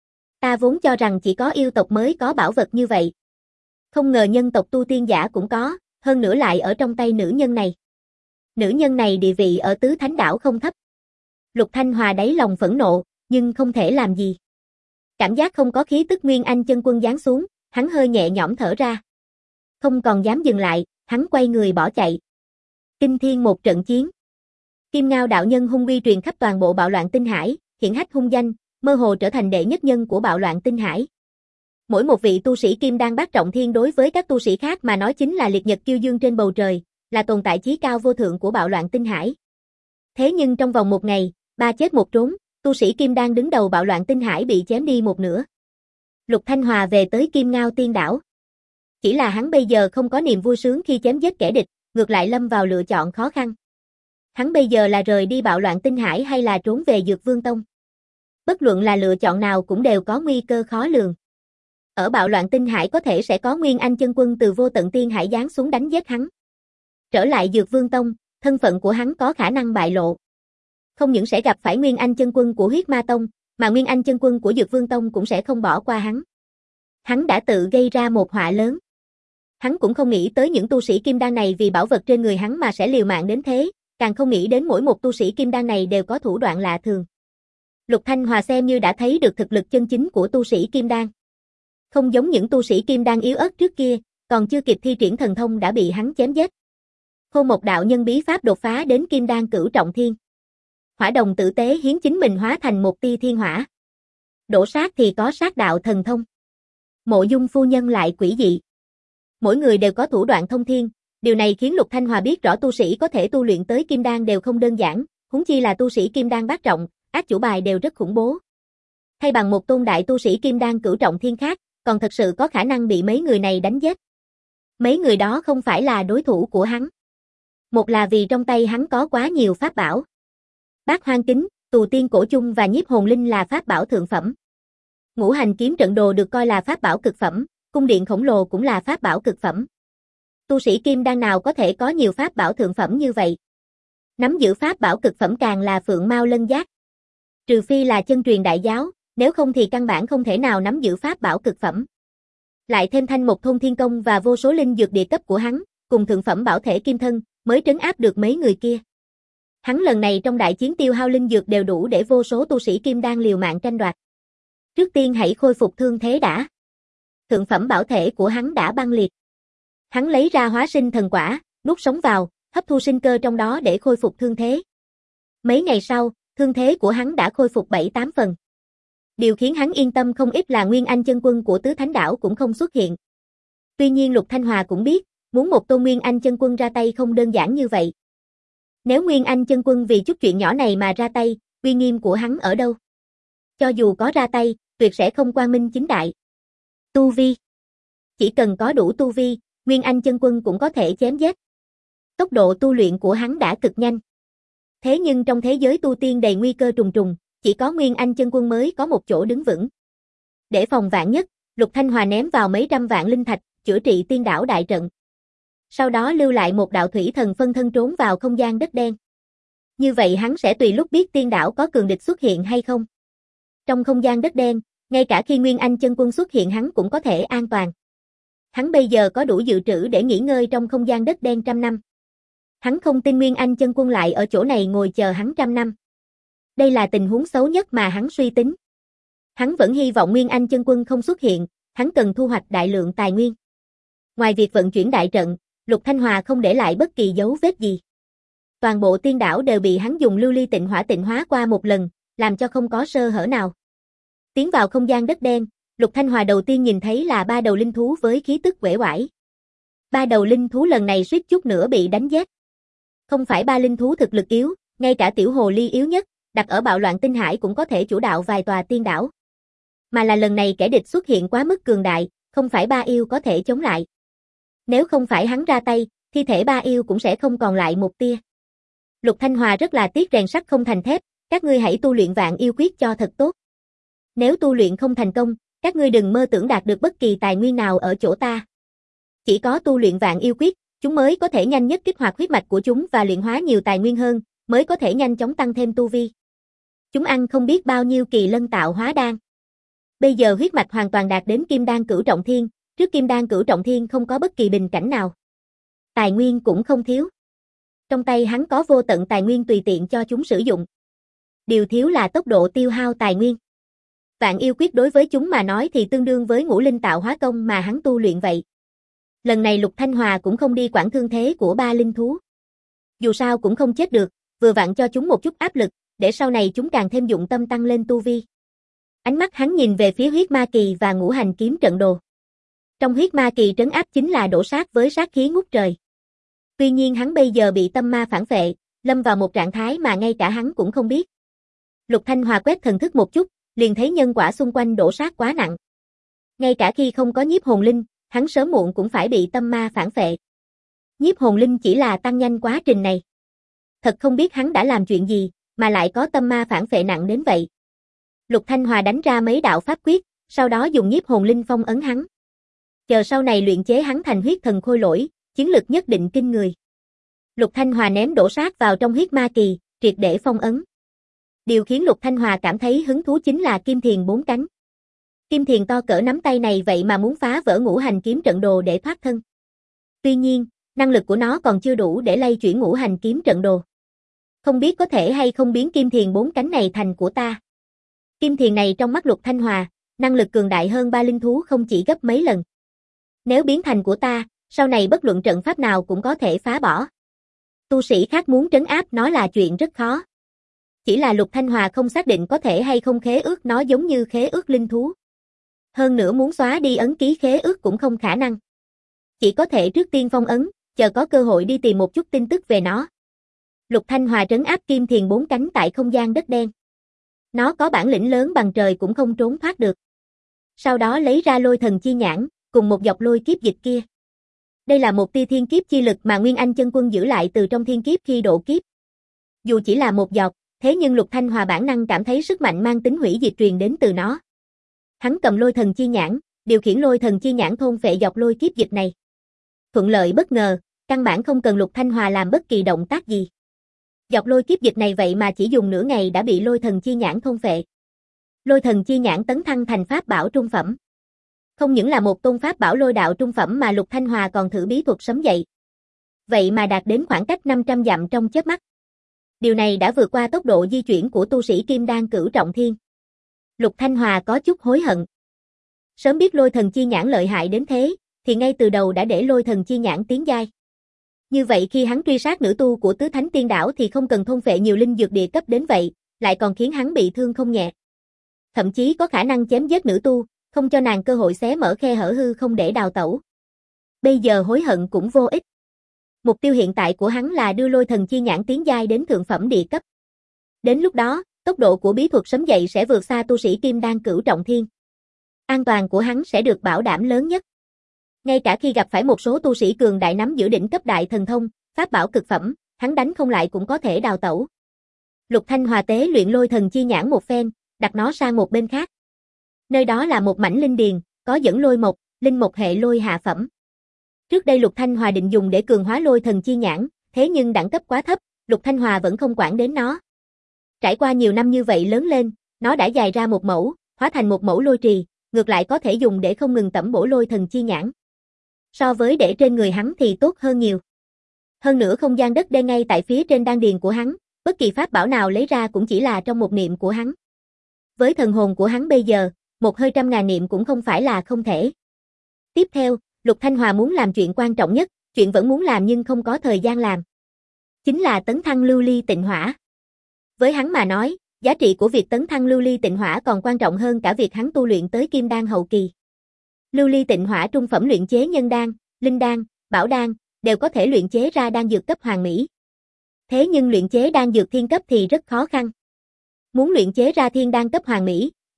Ta vốn cho rằng chỉ có yêu tộc mới có bảo vật như vậy. Không ngờ nhân tộc tu tiên giả cũng có, hơn nữa lại ở trong tay nữ nhân này. Nữ nhân này địa vị ở tứ thánh đảo không thấp. Lục Thanh Hòa đáy lòng phẫn nộ, nhưng không thể làm gì. Cảm giác không có khí tức Nguyên Anh chân quân giáng xuống, hắn hơi nhẹ nhõm thở ra. Không còn dám dừng lại, hắn quay người bỏ chạy. Kinh thiên một trận chiến. Kim Ngao đạo nhân hung uy truyền khắp toàn bộ Bạo Loạn Tinh Hải, hiển hách hung danh, mơ hồ trở thành đệ nhất nhân của Bạo Loạn Tinh Hải. Mỗi một vị tu sĩ kim đan bát trọng thiên đối với các tu sĩ khác mà nói chính là liệt nhật kiêu dương trên bầu trời, là tồn tại chí cao vô thượng của Bạo Loạn Tinh Hải. Thế nhưng trong vòng một ngày, ba chết một trốn, tu sĩ kim đan đứng đầu Bạo Loạn Tinh Hải bị chém đi một nửa. Lục Thanh Hòa về tới Kim Ngao Tiên đảo. Chỉ là hắn bây giờ không có niềm vui sướng khi chém giết kẻ địch, ngược lại lâm vào lựa chọn khó khăn. Hắn bây giờ là rời đi Bạo Loạn Tinh Hải hay là trốn về Dược Vương Tông. Bất luận là lựa chọn nào cũng đều có nguy cơ khó lường. Ở Bạo Loạn Tinh Hải có thể sẽ có Nguyên Anh chân quân từ vô tận tiên hải giáng xuống đánh giết hắn. Trở lại Dược Vương Tông, thân phận của hắn có khả năng bại lộ. Không những sẽ gặp phải Nguyên Anh chân quân của Huyết Ma Tông, mà Nguyên Anh chân quân của Dược Vương Tông cũng sẽ không bỏ qua hắn. Hắn đã tự gây ra một họa lớn. Hắn cũng không nghĩ tới những tu sĩ kim đan này vì bảo vật trên người hắn mà sẽ liều mạng đến thế, càng không nghĩ đến mỗi một tu sĩ kim đan này đều có thủ đoạn lạ thường. Lục Thanh Hòa xem như đã thấy được thực lực chân chính của tu sĩ kim đan. Không giống những tu sĩ kim đan yếu ớt trước kia, còn chưa kịp thi triển thần thông đã bị hắn chém giết. Khô một đạo nhân bí pháp đột phá đến kim đan cửu trọng thiên. Hỏa đồng tử tế hiến chính mình hóa thành một tia thiên hỏa. Đổ sát thì có sát đạo thần thông. Mộ Dung phu nhân lại quỷ dị. Mỗi người đều có thủ đoạn thông thiên, điều này khiến Lục Thanh Hòa biết rõ tu sĩ có thể tu luyện tới kim đan đều không đơn giản, huống chi là tu sĩ kim đan bát trọng, át chủ bài đều rất khủng bố. Thay bằng một tôn đại tu sĩ kim đan cửu trọng thiên khác, còn thật sự có khả năng bị mấy người này đánh giết. Mấy người đó không phải là đối thủ của hắn. Một là vì trong tay hắn có quá nhiều pháp bảo. Bát Hoang Kính, Tù Tiên Cổ Chung và Nhiếp Hồn Linh là pháp bảo thượng phẩm. Ngũ Hành Kiếm Trận Đồ được coi là pháp bảo cực phẩm, cung điện khổng lồ cũng là pháp bảo cực phẩm. Tu sĩ kim đan nào có thể có nhiều pháp bảo thượng phẩm như vậy? Nắm giữ pháp bảo cực phẩm càng là phượng mao lân giác. Trừ phi là chân truyền đại giáo, nếu không thì căn bản không thể nào nắm giữ pháp bảo cực phẩm. Lại thêm thanh một thôn thiên công và vô số linh dược địa cấp của hắn, cùng thượng phẩm bảo thể kim thân, mới trấn áp được mấy người kia. Hắn lần này trong đại chiến tiêu hao linh dược đều đủ để vô số tu sĩ kim đan liều mạng tranh đoạt. Trước tiên hãy khôi phục thương thế đã. Thượng phẩm bảo thể của hắn đã băng liệt. Hắn lấy ra hóa sinh thần quả, nuốt sống vào, hấp thu sinh cơ trong đó để khôi phục thương thế. Mấy ngày sau, thương thế của hắn đã khôi phục bảy tám phần. Điều khiến hắn yên tâm không ít là Nguyên Anh chân quân của tứ thánh đảo cũng không xuất hiện. Tuy nhiên Lục Thanh Hòa cũng biết, muốn một tôn Nguyên Anh chân quân ra tay không đơn giản như vậy. Nếu Nguyên Anh chân quân vì chút chuyện nhỏ này mà ra tay, uy nghiêm của hắn ở đâu? Cho dù có ra tay, tuyệt sẽ không quang minh chính đại. Tu vi. Chỉ cần có đủ tu vi, Nguyên Anh chân quân cũng có thể chém giết. Tốc độ tu luyện của hắn đã cực nhanh. Thế nhưng trong thế giới tu tiên đầy nguy cơ trùng trùng, chỉ có Nguyên Anh chân quân mới có một chỗ đứng vững. Để phòng vạn nhất, Lục Thanh Hòa ném vào mấy trăm vạn linh thạch, chữa trị tiên đảo đại trận. Sau đó lưu lại một đạo thủy thần phân thân trốn vào không gian đất đen. Như vậy hắn sẽ tùy lúc biết tiên đảo có cường địch xuất hiện hay không. Trong không gian đất đen, ngay cả khi Nguyên Anh chân quân xuất hiện hắn cũng có thể an toàn. Hắn bây giờ có đủ dự trữ để nghỉ ngơi trong không gian đất đen trăm năm. Hắn không tin Nguyên Anh chân quân lại ở chỗ này ngồi chờ hắn trăm năm. Đây là tình huống xấu nhất mà hắn suy tính. Hắn vẫn hy vọng Nguyên Anh chân quân không xuất hiện, hắn cần thu hoạch đại lượng tài nguyên. Ngoài việc vận chuyển đại trận, Lục Thanh Hòa không để lại bất kỳ dấu vết gì. Toàn bộ tiên đảo đều bị hắn dùng lưu ly tịnh hỏa tịnh hóa qua một lần, làm cho không có sơ hở nào. Tiến vào không gian đất đen, Lục Thanh Hòa đầu tiên nhìn thấy là ba đầu linh thú với khí tức uể oải. Ba đầu linh thú lần này suýt chút nữa bị đánh giết. Không phải ba linh thú thực lực yếu, ngay cả tiểu hồ ly yếu nhất, đặt ở Bạo Loạn Tinh Hải cũng có thể chủ đạo vài tòa tiên đảo. Mà là lần này kẻ địch xuất hiện quá mức cường đại, không phải Ba Yêu có thể chống lại. Nếu không phải hắn ra tay, thi thể Ba Yêu cũng sẽ không còn lại một tia. Lục Thanh Hòa rất là tiếc rèn sắt không thành thép, các ngươi hãy tu luyện Vạn Yêu Quyết cho thật tốt. Nếu tu luyện không thành công, các ngươi đừng mơ tưởng đạt được bất kỳ tài nguyên nào ở chỗ ta. Chỉ có tu luyện Vạn Yêu Quyết, chúng mới có thể nhanh nhất kích hoạt huyết mạch của chúng và luyện hóa nhiều tài nguyên hơn, mới có thể nhanh chóng tăng thêm tu vi. Chúng ăn không biết bao nhiêu kỳ lân tạo hóa đan. Bây giờ huyết mạch hoàn toàn đạt đến Kim Đan Cửu Trọng Thiên, trước Kim Đan Cửu Trọng Thiên không có bất kỳ bình cảnh nào. Tài nguyên cũng không thiếu. Trong tay hắn có vô tận tài nguyên tùy tiện cho chúng sử dụng. Điều thiếu là tốc độ tiêu hao tài nguyên. Vạn Yêu Quyết đối với chúng mà nói thì tương đương với ngũ linh tạo hóa công mà hắn tu luyện vậy. Lần này Lục Thanh Hòa cũng không đi quản thương thế của ba linh thú. Dù sao cũng không chết được, vừa vặn cho chúng một chút áp lực, để sau này chúng càng thêm dụng tâm tăng lên tu vi. Ánh mắt hắn nhìn về phía huyết ma kỳ và ngũ hành kiếm trận đồ. Trong huyết ma kỳ trấn áp chính là đổ sát với sát khí ngút trời. Tuy nhiên hắn bây giờ bị tâm ma phản phệ, lâm vào một trạng thái mà ngay cả hắn cũng không biết. Lục Thanh Hòa quét thần thức một chút, liền thấy nhân quả xung quanh đổ sát quá nặng. Ngay cả khi không có nhiếp hồn linh, hắn sớm muộn cũng phải bị tâm ma phản phệ. Nhiếp hồn linh chỉ là tăng nhanh quá trình này. Thật không biết hắn đã làm chuyện gì, mà lại có tâm ma phản phệ nặng đến vậy. Lục Thanh Hòa đánh ra mấy đạo pháp quyết, sau đó dùng nhiếp hồn linh phong ấn hắn. Chờ sau này luyện chế hắn thành huyết thần khôi lỗi, chiến lực nhất định kinh người. Lục Thanh Hòa ném đổ sát vào trong huyết ma kỳ, triệt để phong ấn. Điều khiến Lục Thanh Hòa cảm thấy hứng thú chính là kim thiền bốn cánh. Kim thiền to cỡ nắm tay này vậy mà muốn phá vỡ ngũ hành kiếm trận đồ để thoát thân. Tuy nhiên, năng lực của nó còn chưa đủ để lay chuyển ngũ hành kiếm trận đồ. Không biết có thể hay không biến kim thiền bốn cánh này thành của ta. Kim thiền này trong mắt Lục Thanh Hòa, năng lực cường đại hơn ba linh thú không chỉ gấp mấy lần. Nếu biến thành của ta, sau này bất luận trận pháp nào cũng có thể phá bỏ. Tu sĩ khác muốn trấn áp nó là chuyện rất khó. Chỉ là Lục Thanh Hòa không xác định có thể hay không khế ước nó giống như khế ước linh thú. Hơn nữa muốn xóa đi ấn ký khế ước cũng không khả năng. Chỉ có thể trước tiên phong ấn, chờ có cơ hội đi tìm một chút tin tức về nó. Lục Thanh Hòa trấn áp kim thiền bốn cánh tại không gian đất đen. Nó có bản lĩnh lớn bằng trời cũng không trốn thoát được. Sau đó lấy ra lôi thần chi nhãn, cùng một dọc lôi kiếp dịch kia. Đây là một tia thiên kiếp chi lực mà Nguyên Anh chân quân giữ lại từ trong thiên kiếp khi độ kiếp. Dù chỉ là một giọt, thế nhưng Lục Thanh Hòa bản năng cảm thấy sức mạnh mang tính hủy diệt truyền đến từ nó. Hắn cầm lôi thần chi nhãn, điều khiển lôi thần chi nhãn thôn phệ dọc lôi kiếp dịch này. Thuận lợi bất ngờ, căn bản không cần Lục Thanh Hòa làm bất kỳ động tác gì. Dọc lôi kiếp dịch này vậy mà chỉ dùng nửa ngày đã bị lôi thần chi nhãn thôn phệ. Lôi thần chi nhãn tấn thăng thành pháp bảo trung phẩm. Không những là một tôn pháp bảo lôi đạo trung phẩm mà Lục Thanh Hòa còn thử bí thuật sấm dậy. Vậy mà đạt đến khoảng cách năm trăm dặm trong chớp mắt. Điều này đã vượt qua tốc độ di chuyển của tu sĩ Kim Đan Cửu Trọng Thiên. Lục Thanh Hòa có chút hối hận. Sớm biết lôi thần chi nhãn lợi hại đến thế, thì ngay từ đầu đã để lôi thần chi nhãn tiến giai. Như vậy khi hắn truy sát nữ tu của Tứ Thánh Tiên Đảo thì không cần thôn phệ nhiều linh dược địa cấp đến vậy, lại còn khiến hắn bị thương không nhẹ. Thậm chí có khả năng chém giết nữ tu, không cho nàng cơ hội xé mở khe hở hư không để đào tẩu. Bây giờ hối hận cũng vô ích. Mục tiêu hiện tại của hắn là đưa lôi thần chi nhãn tiến giai đến thượng phẩm địa cấp. Đến lúc đó, tốc độ của bí thuật sấm dậy sẽ vượt xa tu sĩ Kim Đan Cửu Trọng Thiên. An toàn của hắn sẽ được bảo đảm lớn nhất. Ngay cả khi gặp phải một số tu sĩ cường đại nắm giữ đỉnh cấp đại thần thông, pháp bảo cực phẩm, hắn đánh không lại cũng có thể đào tẩu. Lục Thanh Hòa tế luyện lôi thần chi nhãn một phen, đặt nó sang một bên khác. Nơi đó là một mảnh linh điền, có dẫn lôi mộc, linh mộc hệ lôi hạ phẩm. Trước đây Lục Thanh Hòa định dùng để cường hóa lôi thần chi nhãn, thế nhưng đẳng cấp quá thấp, Lục Thanh Hòa vẫn không quản đến nó. Trải qua nhiều năm như vậy lớn lên, nó đã dài ra một mẫu, hóa thành một mẫu lôi trì, ngược lại có thể dùng để không ngừng tẩm bổ lôi thần chi nhãn. So với để trên người hắn thì tốt hơn nhiều. Hơn nữa không gian đất đen ngay tại phía trên đan điền của hắn, bất kỳ pháp bảo nào lấy ra cũng chỉ là trong một niệm của hắn. Với thần hồn của hắn bây giờ, một hơi trăm ngàn niệm cũng không phải là không thể. Tiếp theo, Lục Thanh Hòa muốn làm chuyện quan trọng nhất, chuyện vẫn muốn làm nhưng không có thời gian làm. Chính là tấn thăng lưu ly tịnh hỏa. Với hắn mà nói, giá trị của việc tấn thăng lưu ly tịnh hỏa còn quan trọng hơn cả việc hắn tu luyện tới kim đan hậu kỳ. Lưu ly tịnh hỏa trung phẩm luyện chế nhân đan, linh đan, bảo đan, đều có thể luyện chế ra đan dược cấp hoàn mỹ. Thế nhưng luyện chế đan dược thiên cấp thì rất khó khăn. Muốn luyện chế ra thiên đan cấp hoàn mỹ,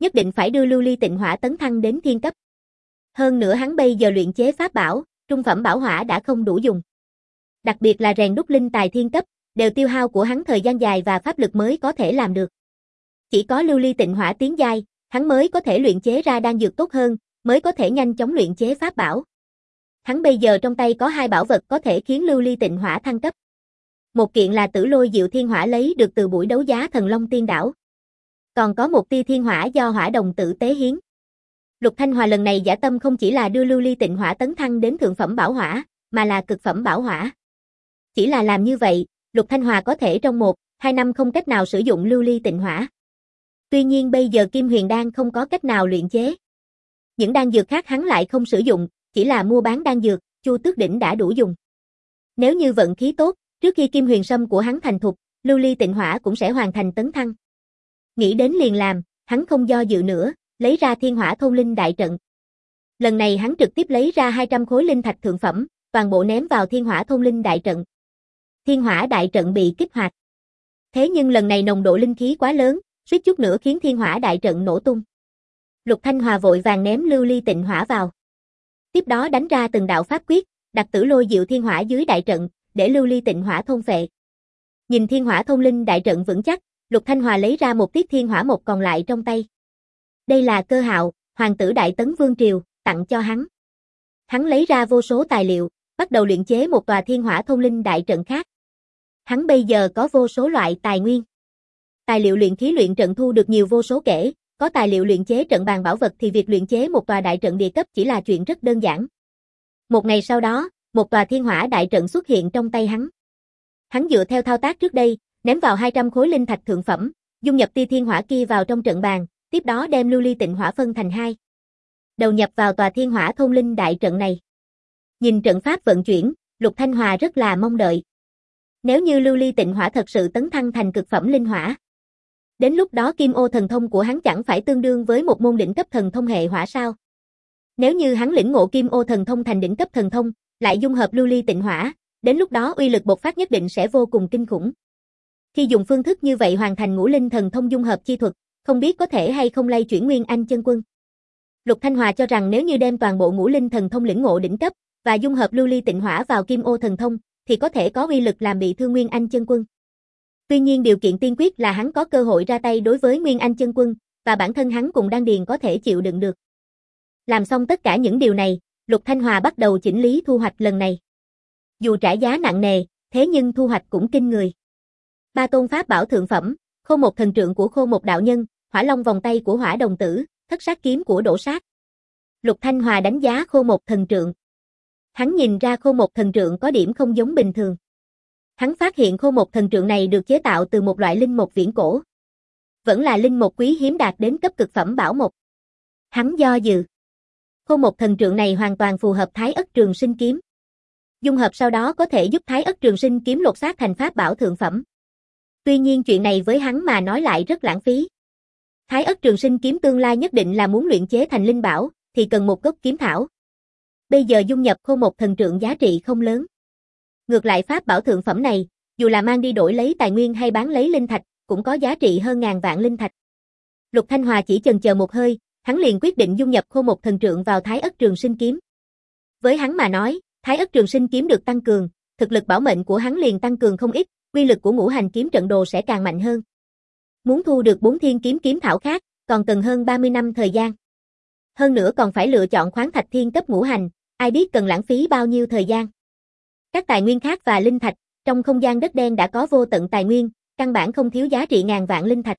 nhất định phải đưa lưu ly tịnh hỏa tấn thăng đến thiên cấp. Hơn nữa hắn bây giờ luyện chế pháp bảo, trung phẩm bảo hỏa đã không đủ dùng. Đặc biệt là rèn đúc linh tài thiên cấp, đều tiêu hao của hắn thời gian dài và pháp lực mới có thể làm được. Chỉ có lưu ly tịnh hỏa tiến giai, hắn mới có thể luyện chế ra đan dược tốt hơn, mới có thể nhanh chóng luyện chế pháp bảo. Hắn bây giờ trong tay có hai bảo vật có thể khiến lưu ly tịnh hỏa thăng cấp. Một kiện là Tử Lôi Diệu Thiên Hỏa lấy được từ buổi đấu giá Thần Long Tiên Đảo. Còn có một tia thiên hỏa do hỏa đồng tử tế hiến. Lục Thanh Hòa lần này dã tâm không chỉ là đưa lưu ly tịnh hỏa tấn thăng đến thượng phẩm bảo hỏa, mà là cực phẩm bảo hỏa. Chỉ là làm như vậy, Lục Thanh Hòa có thể trong một, hai năm không cách nào sử dụng lưu ly tịnh hỏa. Tuy nhiên bây giờ Kim Huyền Đan không có cách nào luyện chế. Những đan dược khác hắn lại không sử dụng, chỉ là mua bán đan dược, Chu Tước Đỉnh đã đủ dùng. Nếu như vận khí tốt, trước khi Kim Huyền Sâm của hắn thành thục, lưu ly tịnh hỏa cũng sẽ hoàn thành tấn thăng. Nghĩ đến liền làm, hắn không do dự nữa, lấy ra Thiên Hỏa Thôn Linh Đại Trận. Lần này hắn trực tiếp lấy ra hai trăm khối linh thạch thượng phẩm, toàn bộ ném vào Thiên Hỏa Thôn Linh Đại Trận. Thiên Hỏa Đại Trận bị kích hoạt. Thế nhưng lần này nồng độ linh khí quá lớn, suýt chút nữa khiến Thiên Hỏa Đại Trận nổ tung. Lục Thanh Hòa vội vàng ném lưu ly tịnh hỏa vào. Tiếp đó đánh ra từng đạo pháp quyết, đặt Tử Lôi Diệu Thiên Hỏa dưới đại trận, để lưu ly tịnh hỏa thôn phệ. Nhìn Thiên Hỏa Thôn Linh Đại Trận vững chắc, Lục Thanh Hòa lấy ra một tiết thiên hỏa một còn lại trong tay. Đây là Cơ Hạo, hoàng tử Đại Tấn Vương Triều, tặng cho hắn. Hắn lấy ra vô số tài liệu, bắt đầu luyện chế một tòa Thiên Hỏa Thôn Linh Đại Trận khác. Hắn bây giờ có vô số loại tài nguyên. Tài liệu luyện khí luyện trận thu được nhiều vô số kể, có tài liệu luyện chế trận bàn bảo vật thì việc luyện chế một tòa đại trận địa cấp chỉ là chuyện rất đơn giản. Một ngày sau đó, một tòa Thiên Hỏa Đại Trận xuất hiện trong tay hắn. Hắn dựa theo thao tác trước đây, ném vào hai trăm khối linh thạch thượng phẩm, dung nhập tia thiên hỏa kia vào trong trận bàn, tiếp đó đem lưu ly tịnh hỏa phân thành hai. Đầu nhập vào tòa Thiên Hỏa Thôn Linh Đại Trận này. Nhìn trận pháp vận chuyển, Lục Thanh Hòa rất là mong đợi. Nếu như lưu ly tịnh hỏa thật sự tấn thăng thành cực phẩm linh hỏa, đến lúc đó Kim Ô thần thông của hắn chẳng phải tương đương với một môn đỉnh cấp thần thông hệ hỏa sao? Nếu như hắn lĩnh ngộ Kim Ô thần thông thành đỉnh cấp thần thông, lại dung hợp lưu ly tịnh hỏa, đến lúc đó uy lực bộc phát nhất định sẽ vô cùng kinh khủng. Khi dùng phương thức như vậy hoàn thành ngũ linh thần thông dung hợp chi thuật, không biết có thể hay không lay chuyển Nguyên Anh chân quân. Lục Thanh Hòa cho rằng nếu như đem toàn bộ ngũ linh thần thông lĩnh ngộ đỉnh cấp và dung hợp lưu ly tịnh hỏa vào Kim Ô thần thông, thì có thể có uy lực làm bị thương Nguyên Anh chân quân. Tuy nhiên điều kiện tiên quyết là hắn có cơ hội ra tay đối với Nguyên Anh chân quân, và bản thân hắn cùng đan điền có thể chịu đựng được. Làm xong tất cả những điều này, Lục Thanh Hòa bắt đầu chỉnh lý thu hoạch lần này. Dù trả giá nặng nề, thế nhưng thu hoạch cũng kinh người. Ba tôn pháp bảo thượng phẩm, Khô Một Thần Trượng của Khô Một đạo nhân, Hỏa Long vòng tay của Hỏa Đồng Tử, Thất Sát kiếm của Đỗ Sát. Lục Thanh Hòa đánh giá Khô Một Thần Trượng. Hắn nhìn ra Khô Một Thần Trượng có điểm không giống bình thường. Hắn phát hiện Khô Một Thần Trượng này được chế tạo từ một loại linh mộc viễn cổ. Vẫn là linh mộc quý hiếm đạt đến cấp cực phẩm bảo mộc. Hắn do dự. Khô Một Thần Trượng này hoàn toàn phù hợp Thái Ất Trường Sinh kiếm. Dung hợp sau đó có thể giúp Thái Ất Trường Sinh kiếm lột xác thành pháp bảo thượng phẩm. Tuy nhiên chuyện này với hắn mà nói lại rất lãng phí. Thái Ất Trường Sinh kiếm tương lai nhất định là muốn luyện chế thành linh bảo, thì cần một gốc kiếm thảo. Bây giờ dung nhập Khô Một Thần Trượng giá trị không lớn. Ngược lại pháp bảo thượng phẩm này, dù là mang đi đổi lấy tài nguyên hay bán lấy linh thạch, cũng có giá trị hơn ngàn vạn linh thạch. Lục Thanh Hòa chỉ chần chờ một hơi, hắn liền quyết định dung nhập Khô Một Thần Trượng vào Thái Ất Trường Sinh kiếm. Với hắn mà nói, Thái Ất Trường Sinh kiếm được tăng cường, thực lực bảo mệnh của hắn liền tăng cường không ít, uy lực của Ngũ Hành kiếm trận đồ sẽ càng mạnh hơn. Muốn thu được bốn thiên kiếm kiếm thảo khác, còn cần hơn ba mươi năm thời gian. Hơn nữa còn phải lựa chọn khoáng thạch thiên cấp ngũ hành, ai biết cần lãng phí bao nhiêu thời gian. Các tài nguyên khác và linh thạch, trong không gian đất đen đã có vô tận tài nguyên, căn bản không thiếu giá trị ngàn vạn linh thạch.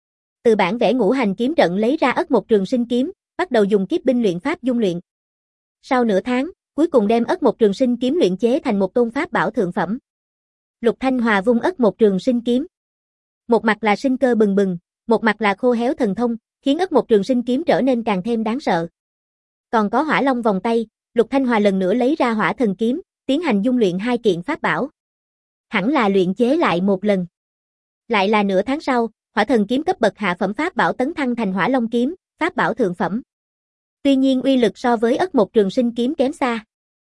Từ bản vẽ Ngũ Hành kiếm trận lấy ra Ất Một Trường Sinh kiếm, bắt đầu dùng kiếp binh luyện pháp dung luyện. Sau nửa tháng, cuối cùng đem Ất Một Trường Sinh kiếm luyện chế thành một tôn pháp bảo thượng phẩm. Lục Thanh Hòa vung Ất Một Trường Sinh kiếm. Một mặt là sinh cơ bừng bừng, một mặt là khô héo thần thông, khiến Ất Một Trường Sinh kiếm trở nên càng thêm đáng sợ. Còn có Hỏa Long vòng tay, Lục Thanh Hòa lần nữa lấy ra Hỏa Thần kiếm, tiến hành dung luyện hai kiện pháp bảo. Hẳn là luyện chế lại một lần. Lại là nửa tháng sau, Hỏa Thần kiếm cấp bậc hạ phẩm pháp bảo tấn thăng thành Hỏa Long kiếm, pháp bảo thượng phẩm. Tuy nhiên uy lực so với Ất Một Trường Sinh kiếm kém xa.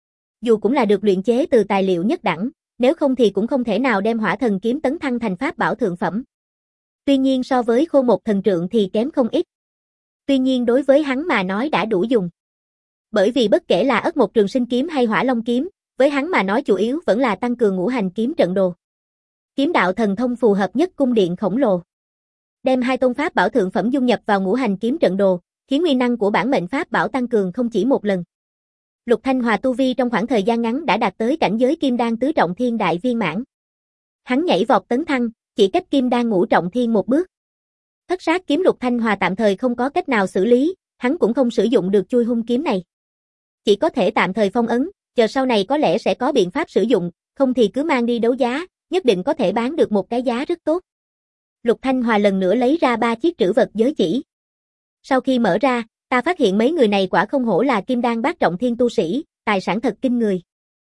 Dù cũng là được luyện chế từ tài liệu nhất đẳng, nếu không thì cũng không thể nào đem Hỏa Thần kiếm tấn thăng thành pháp bảo thượng phẩm. Tuy nhiên so với Khô Một Thần Trượng thì kém không ít. Tuy nhiên đối với hắn mà nói đã đủ dùng. Bởi vì bất kể là Ất Một Trường Sinh kiếm hay Hỏa Long kiếm, với hắn mà nói chủ yếu vẫn là tăng cường ngũ hành kiếm trận đồ. Kiếm đạo thần thông phù hợp nhất cung điện khổng lồ. Đem hai tôn pháp bảo thượng phẩm dung nhập vào ngũ hành kiếm trận đồ, khiến uy năng của bản mệnh pháp bảo tăng cường không chỉ một lần. Lục Thanh Hòa tu vi trong khoảng thời gian ngắn đã đạt tới cảnh giới kim đan tứ trọng thiên đại viên mãn. Hắn nhảy vọt tấn thăng, chỉ cách kim đan ngũ trọng thiên một bước. Thất sát kiếm Lục Thanh Hòa tạm thời không có cách nào xử lý, hắn cũng không sử dụng được chui hung kiếm này. Chỉ có thể tạm thời phong ấn, chờ sau này có lẽ sẽ có biện pháp sử dụng, không thì cứ mang đi đấu giá, nhất định có thể bán được một cái giá rất tốt. Lục Thanh Hòa lần nữa lấy ra ba chiếc trữ vật giới chỉ. Sau khi mở ra, ta phát hiện mấy người này quả không hổ là kim đan bát trọng thiên tu sĩ, tài sản thật kinh người.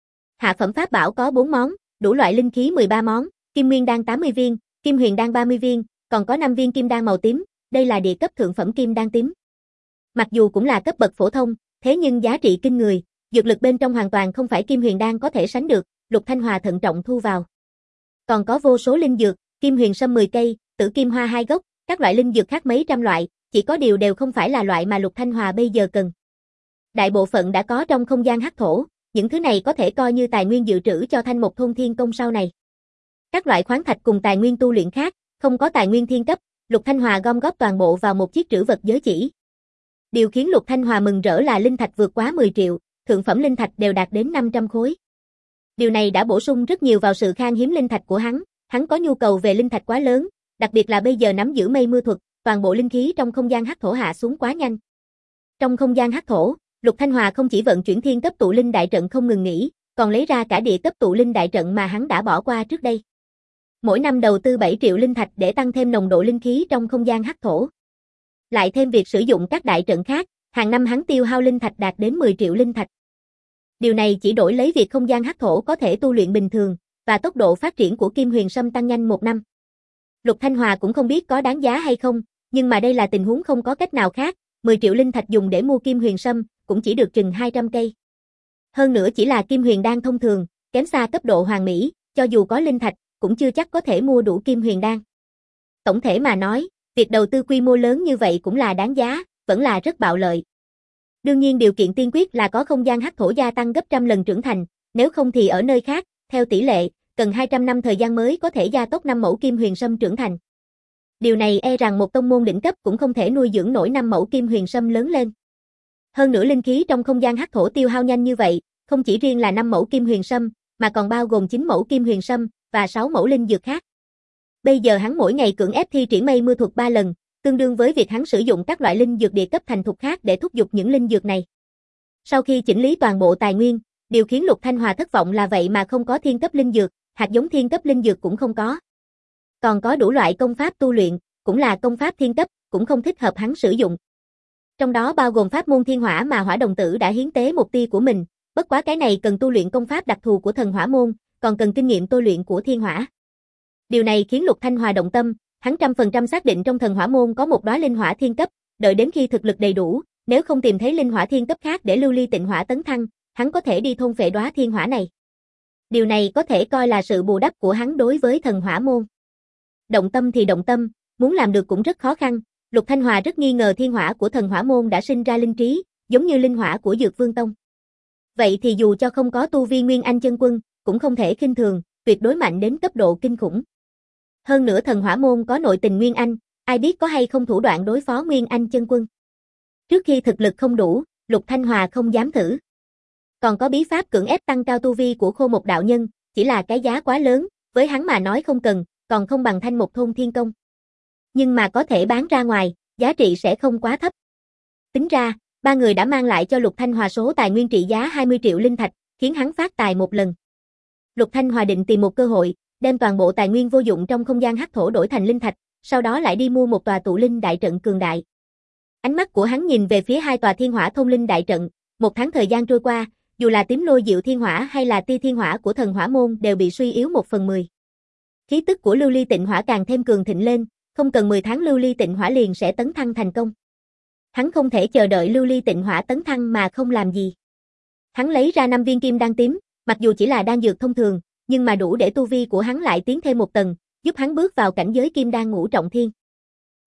Hạ phẩm pháp bảo có bốn món, đủ loại linh khí mười ba món, kim nguyên đan tám mươi viên, kim huyền đan ba mươi viên, còn có năm viên kim đan màu tím, đây là địa cấp thượng phẩm kim đan tím. Mặc dù cũng là cấp bậc phổ thông, thế nhưng giá trị kinh người, dược lực bên trong hoàn toàn không phải kim huyền đan có thể sánh được, Lục Thanh Hòa thận trọng thu vào. Còn có vô số linh dược, kim huyền sâm mười cây, tử kim hoa hai gốc, các loại linh dược khác mấy trăm loại, chỉ có điều đều không phải là loại mà Lục Thanh Hòa bây giờ cần. Đại bộ phận đã có trong không gian hắc thổ, những thứ này có thể coi như tài nguyên dự trữ cho Thanh Mộc Thôn Thiên Công sau này. Các loại khoáng thạch cùng tài nguyên tu luyện khác, không có tài nguyên thiên cấp, Lục Thanh Hòa gom góp toàn bộ vào một chiếc trữ vật giới chỉ. Điều khiến Lục Thanh Hòa mừng rỡ là linh thạch vượt quá mười triệu, thượng phẩm linh thạch đều đạt đến năm trăm khối. Điều này đã bổ sung rất nhiều vào sự khan hiếm linh thạch của hắn, hắn có nhu cầu về linh thạch quá lớn, đặc biệt là bây giờ nắm giữ mây mưa thuật, toàn bộ linh khí trong không gian hắc thổ hạ xuống quá nhanh. Trong không gian hắc thổ, Lục Thanh Hòa không chỉ vận chuyển thiên cấp tụ linh đại trận không ngừng nghỉ, còn lấy ra cả địa cấp tụ linh đại trận mà hắn đã bỏ qua trước đây. Mỗi năm đầu tư bảy triệu linh thạch để tăng thêm nồng độ linh khí trong không gian hắc thổ. Lại thêm việc sử dụng các đại trận khác, hàng năm hắn tiêu hao linh thạch đạt đến mười triệu linh thạch. Điều này chỉ đổi lấy việc không gian hắc thổ có thể tu luyện bình thường, và tốc độ phát triển của Kim Huyền Sâm tăng nhanh một năm. Lục Thanh Hòa cũng không biết có đáng giá hay không, nhưng mà đây là tình huống không có cách nào khác, mười triệu linh thạch dùng để mua Kim Huyền Sâm, cũng chỉ được chừng hai trăm cây. Hơn nữa chỉ là Kim Huyền Đan thông thường, kém xa cấp độ hoàn mỹ, cho dù có linh thạch, cũng chưa chắc có thể mua đủ Kim Huyền Đan. Tổng thể mà nói, việc đầu tư quy mô lớn như vậy cũng là đáng giá, vẫn là rất bạo lợi. Đương nhiên điều kiện tiên quyết là có không gian hắc thổ gia tăng gấp trăm lần trưởng thành, nếu không thì ở nơi khác, theo tỷ lệ, cần hai trăm năm thời gian mới có thể gia tốc năm mẫu Kim Huyền Sâm trưởng thành. Điều này e rằng một tông môn đỉnh cấp cũng không thể nuôi dưỡng nổi năm mẫu Kim Huyền Sâm lớn lên. Hơn nữa linh khí trong không gian hắc thổ tiêu hao nhanh như vậy, không chỉ riêng là năm mẫu Kim Huyền Sâm, mà còn bao gồm chín mẫu Kim Huyền Sâm và sáu mẫu linh dược khác. Bây giờ hắn mỗi ngày cưỡng ép thi triển mây mưa thuật ba lần, tương đương với việc hắn sử dụng các loại linh dược địa cấp thành thục khác để thúc giục những linh dược này. Sau khi chỉnh lý toàn bộ tài nguyên, điều khiến Lục Thanh Hòa thất vọng là vậy mà không có thiên cấp linh dược, hạt giống thiên cấp linh dược cũng không có. Còn có đủ loại công pháp tu luyện, cũng là công pháp thiên cấp, cũng không thích hợp hắn sử dụng. Trong đó bao gồm pháp môn thiên hỏa mà Hỏa Đồng Tử đã hiến tế một tia của mình, bất quá cái này cần tu luyện công pháp đặc thù của thần hỏa môn, còn cần kinh nghiệm tôi luyện của thiên hỏa. Điều này khiến Lục Thanh Hòa động tâm, hắn trăm phần trăm xác định trong thần hỏa môn có một đóa linh hỏa thiên cấp, đợi đến khi thực lực đầy đủ, nếu không tìm thấy linh hỏa thiên cấp khác để lưu ly tịnh hỏa tấn thăng, hắn có thể đi thôn phệ đóa thiên hỏa này. Điều này có thể coi là sự bù đắp của hắn đối với thần hỏa môn. Động tâm thì động tâm, muốn làm được cũng rất khó khăn, Lục Thanh Hòa rất nghi ngờ thiên hỏa của thần hỏa môn đã sinh ra linh trí, giống như linh hỏa của Dược Vương Tông. Vậy thì dù cho không có tu vi Nguyên Anh chân quân, cũng không thể khinh thường, tuyệt đối mạnh đến cấp độ kinh khủng. Hơn nữa thần hỏa môn có nội tình Nguyên Anh, ai biết có hay không thủ đoạn đối phó Nguyên Anh chân quân. Trước khi thực lực không đủ, Lục Thanh Hòa không dám thử. Còn có bí pháp cưỡng ép tăng cao tu vi của Khô Một đạo nhân, chỉ là cái giá quá lớn, với hắn mà nói không cần, còn không bằng Thanh Mộc Thôn Thiên Công. Nhưng mà có thể bán ra ngoài, giá trị sẽ không quá thấp. Tính ra, ba người đã mang lại cho Lục Thanh Hòa số tài nguyên trị giá hai mươi triệu linh thạch, khiến hắn phát tài một lần. Lục Thanh Hòa định tìm một cơ hội, đem toàn bộ tài nguyên vô dụng trong không gian hắc thổ đổi thành linh thạch, sau đó lại đi mua một tòa tụ linh đại trận cường đại. Ánh mắt của hắn nhìn về phía hai tòa thiên hỏa thông linh đại trận, một tháng thời gian trôi qua, dù là tím lôi diệu thiên hỏa hay là ti thiên hỏa của thần hỏa môn đều bị suy yếu một phần mười. Khí tức của lưu ly tịnh hỏa càng thêm cường thịnh lên, không cần mười tháng lưu ly tịnh hỏa liền sẽ tấn thăng thành công. Hắn không thể chờ đợi lưu ly tịnh hỏa tấn thăng mà không làm gì. Hắn lấy ra năm viên kim đan tím, mặc dù chỉ là đan dược thông thường, nhưng mà đủ để tu vi của hắn lại tiến thêm một tầng, giúp hắn bước vào cảnh giới kim đan ngũ trọng thiên.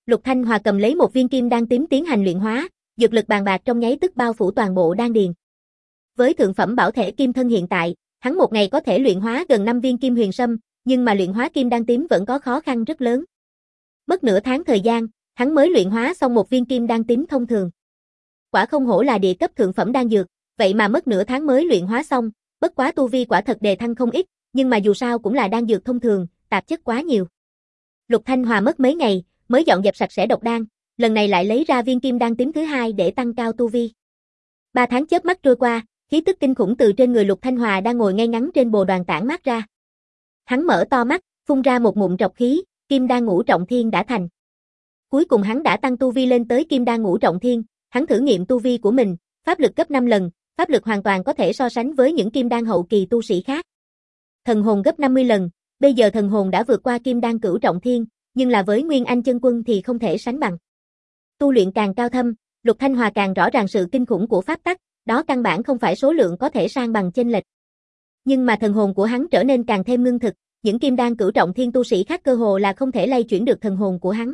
Lục Thanh Hòa cầm lấy một viên kim đan tím tiến hành luyện hóa, dược lực bàn bạc trong nháy tức bao phủ toàn bộ đan điền. Với thượng phẩm bảo thể kim thân hiện tại, hắn một ngày có thể luyện hóa gần năm viên kim huyền sâm, nhưng mà luyện hóa kim đan tím vẫn có khó khăn rất lớn. Mất nửa tháng thời gian, hắn mới luyện hóa xong một viên kim đan tím thông thường. Quả không hổ là địa cấp thượng phẩm đan dược, vậy mà mất nửa tháng mới luyện hóa xong, bất quá tu vi quả thật đề thăng không ít, nhưng mà dù sao cũng là đan dược thông thường, tạp chất quá nhiều. Lục Thanh Hòa mất mấy ngày, mới dọn dẹp sạch sẽ độc đan, lần này lại lấy ra viên kim đan tím thứ hai để tăng cao tu vi. Ba tháng chớp mắt trôi qua, khí tức kinh khủng từ trên người Lục Thanh Hòa đang ngồi ngay ngắn trên bồ đoàn tản mát ra. Hắn mở to mắt, phun ra một ngụm trọc khí, kim đan ngũ trọng thiên đã thành. Cuối cùng hắn đã tăng tu vi lên tới kim đan ngũ trọng thiên, hắn thử nghiệm tu vi của mình, pháp lực gấp năm lần, pháp lực hoàn toàn có thể so sánh với những kim đan hậu kỳ tu sĩ khác. Thần hồn gấp năm mươi lần, bây giờ thần hồn đã vượt qua kim đan cửu trọng thiên, nhưng là với Nguyên Anh chân quân thì không thể sánh bằng. Tu luyện càng cao thâm, Lục Thanh Hòa càng rõ ràng sự kinh khủng của pháp tắc, đó căn bản không phải số lượng có thể san bằng chênh lệch. Nhưng mà thần hồn của hắn trở nên càng thêm ngưng thực, những kim đan cửu trọng thiên tu sĩ khác cơ hồ là không thể lay chuyển được thần hồn của hắn.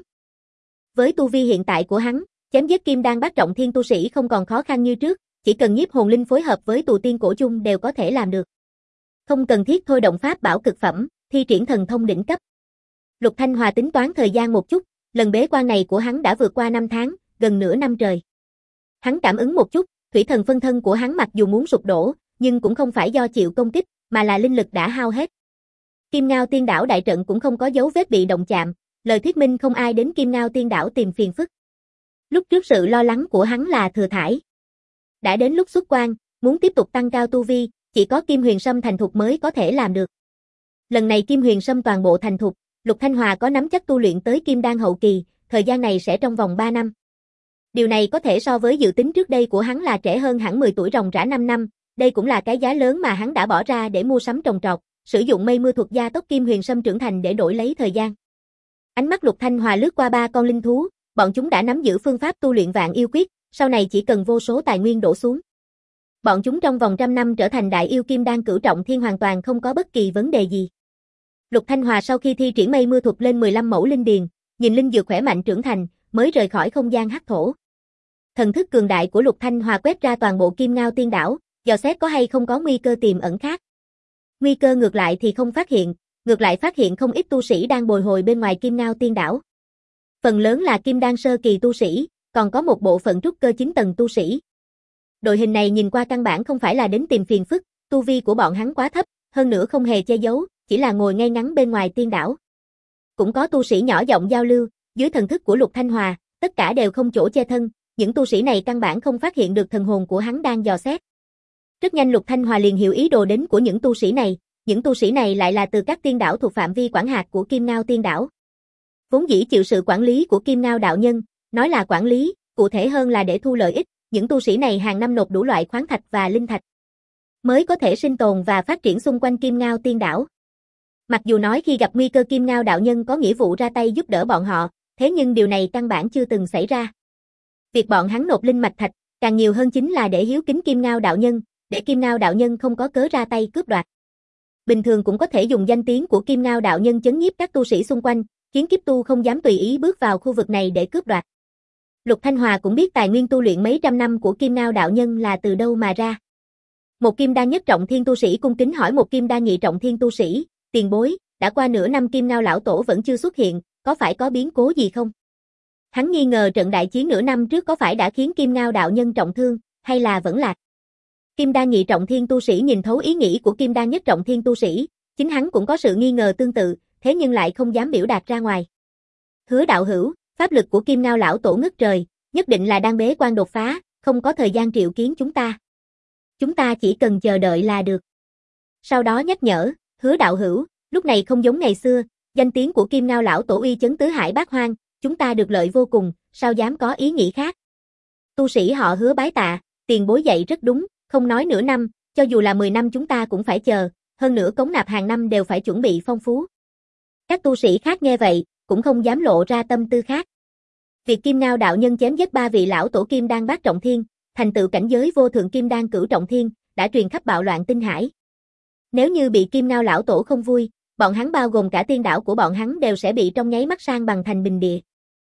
Với tu vi hiện tại của hắn, chém giết kim đan bát trọng thiên tu sĩ không còn khó khăn như trước, chỉ cần nhiếp hồn linh phối hợp với tù tiên cổ chung đều có thể làm được. Không cần thiết thôi động pháp bảo cực phẩm, thi triển thần thông đỉnh cấp. Lục Thanh Hòa tính toán thời gian một chút, lần bế quan này của hắn đã vượt qua năm tháng, gần nửa năm trời. Hắn cảm ứng một chút, thủy thần phân thân của hắn mặc dù muốn sụp đổ, nhưng cũng không phải do chịu công kích, mà là linh lực đã hao hết. Kim Ngao Tiên Đảo đại trận cũng không có dấu vết bị động chạm, lời thuyết minh không ai đến Kim Ngao Tiên Đảo tìm phiền phức. Lúc trước sự lo lắng của hắn là thừa thải. Đã đến lúc xuất quan, muốn tiếp tục tăng cao tu vi, chỉ có Kim Huyền Sâm thành thục mới có thể làm được. Lần này Kim Huyền Sâm toàn bộ thành thục, Lục Thanh Hòa có nắm chắc tu luyện tới Kim Đan hậu kỳ, thời gian này sẽ trong vòng ba năm. Điều này có thể so với dự tính trước đây của hắn là trễ hơn hẳn mười tuổi ròng rã năm năm, đây cũng là cái giá lớn mà hắn đã bỏ ra để mua sắm trồng trọt, sử dụng mây mưa thuật gia tốc Kim Huyền Sâm trưởng thành để đổi lấy thời gian. Ánh mắt Lục Thanh Hòa lướt qua ba con linh thú, bọn chúng đã nắm giữ phương pháp tu luyện vạn yêu quyết, sau này chỉ cần vô số tài nguyên đổ xuống. Bọn chúng trong vòng trăm năm trở thành đại yêu kim đan cửu trọng thiên hoàn toàn không có bất kỳ vấn đề gì. Lục Thanh Hòa sau khi thi triển mây mưa thuật lên mười lăm mẫu linh điền, nhìn linh dược khỏe mạnh trưởng thành, mới rời khỏi không gian hắc thổ. Thần thức cường đại của Lục Thanh Hòa quét ra toàn bộ Kim Ngao Tiên Đảo, dò xét có hay không có nguy cơ tiềm ẩn khác. Nguy cơ ngược lại thì không phát hiện, ngược lại phát hiện không ít tu sĩ đang bồi hồi bên ngoài Kim Ngao Tiên Đảo. Phần lớn là kim đan sơ kỳ tu sĩ, còn có một bộ phận trúc cơ chín tầng tu sĩ. Đội hình này nhìn qua căn bản không phải là đến tìm phiền phức, tu vi của bọn hắn quá thấp, hơn nữa không hề che giấu, chỉ là ngồi ngay ngắn bên ngoài tiên đảo. Cũng có tu sĩ nhỏ giọng giao lưu, dưới thần thức của Lục Thanh Hòa, tất cả đều không chỗ che thân, những tu sĩ này căn bản không phát hiện được thần hồn của hắn đang dò xét. Rất nhanh Lục Thanh Hòa liền hiểu ý đồ đến của những tu sĩ này, những tu sĩ này lại là từ các tiên đảo thuộc phạm vi quản hạt của Kim Ngao Tiên Đảo. Vốn dĩ chịu sự quản lý của Kim Ngao đạo nhân, nói là quản lý, cụ thể hơn là để thu lợi ích, những tu sĩ này hàng năm nộp đủ loại khoáng thạch và linh thạch, mới có thể sinh tồn và phát triển xung quanh Kim Ngao Tiên Đảo. Mặc dù nói khi gặp nguy cơ Kim Ngao đạo nhân có nghĩa vụ ra tay giúp đỡ bọn họ, thế nhưng điều này căn bản chưa từng xảy ra. Việc bọn hắn nộp linh mạch thạch, càng nhiều hơn chính là để hiếu kính Kim Ngao đạo nhân, để Kim Ngao đạo nhân không có cớ ra tay cướp đoạt. Bình thường cũng có thể dùng danh tiếng của Kim Ngao đạo nhân chấn nhiếp các tu sĩ xung quanh, khiến kiếp tu không dám tùy ý bước vào khu vực này để cướp đoạt. Lục Thanh Hòa cũng biết tài nguyên tu luyện mấy trăm năm của Kim Ngao đạo nhân là từ đâu mà ra. Một kim đan nhất trọng thiên tu sĩ cung kính hỏi một kim đan nhị trọng thiên tu sĩ, tiền bối, đã qua nửa năm Kim Ngao lão tổ vẫn chưa xuất hiện, có phải có biến cố gì không? Hắn nghi ngờ trận đại chiến nửa năm trước có phải đã khiến Kim Ngao đạo nhân trọng thương, hay là vẫn lạc. Kim đan nhị trọng thiên tu sĩ nhìn thấu ý nghĩ của kim đan nhất trọng thiên tu sĩ, chính hắn cũng có sự nghi ngờ tương tự, thế nhưng lại không dám biểu đạt ra ngoài. Hứa đạo hữu, pháp lực của Kim Ngao lão tổ ngất trời, nhất định là đang bế quan đột phá, không có thời gian triệu kiến chúng ta. Chúng ta chỉ cần chờ đợi là được. Sau đó nhắc nhở, hứa đạo hữu, lúc này không giống ngày xưa, danh tiếng của Kim Ngao lão tổ uy chấn tứ hải bát hoang, chúng ta được lợi vô cùng, sao dám có ý nghĩ khác. Tu sĩ họ Hứa bái tạ, tiền bối dạy rất đúng, không nói nửa năm, cho dù là mười năm chúng ta cũng phải chờ, hơn nữa cống nạp hàng năm đều phải chuẩn bị phong phú. Các tu sĩ khác nghe vậy, cũng không dám lộ ra tâm tư khác. Việc Kim Ngao đạo nhân chém giết ba vị lão tổ kim đan bát trọng thiên, thành tựu cảnh giới vô thượng kim đan cửu trọng thiên, đã truyền khắp bạo loạn tinh hải. Nếu như bị Kim Ngao lão tổ không vui, bọn hắn bao gồm cả tiên đảo của bọn hắn đều sẽ bị trong nháy mắt san bằng thành bình địa.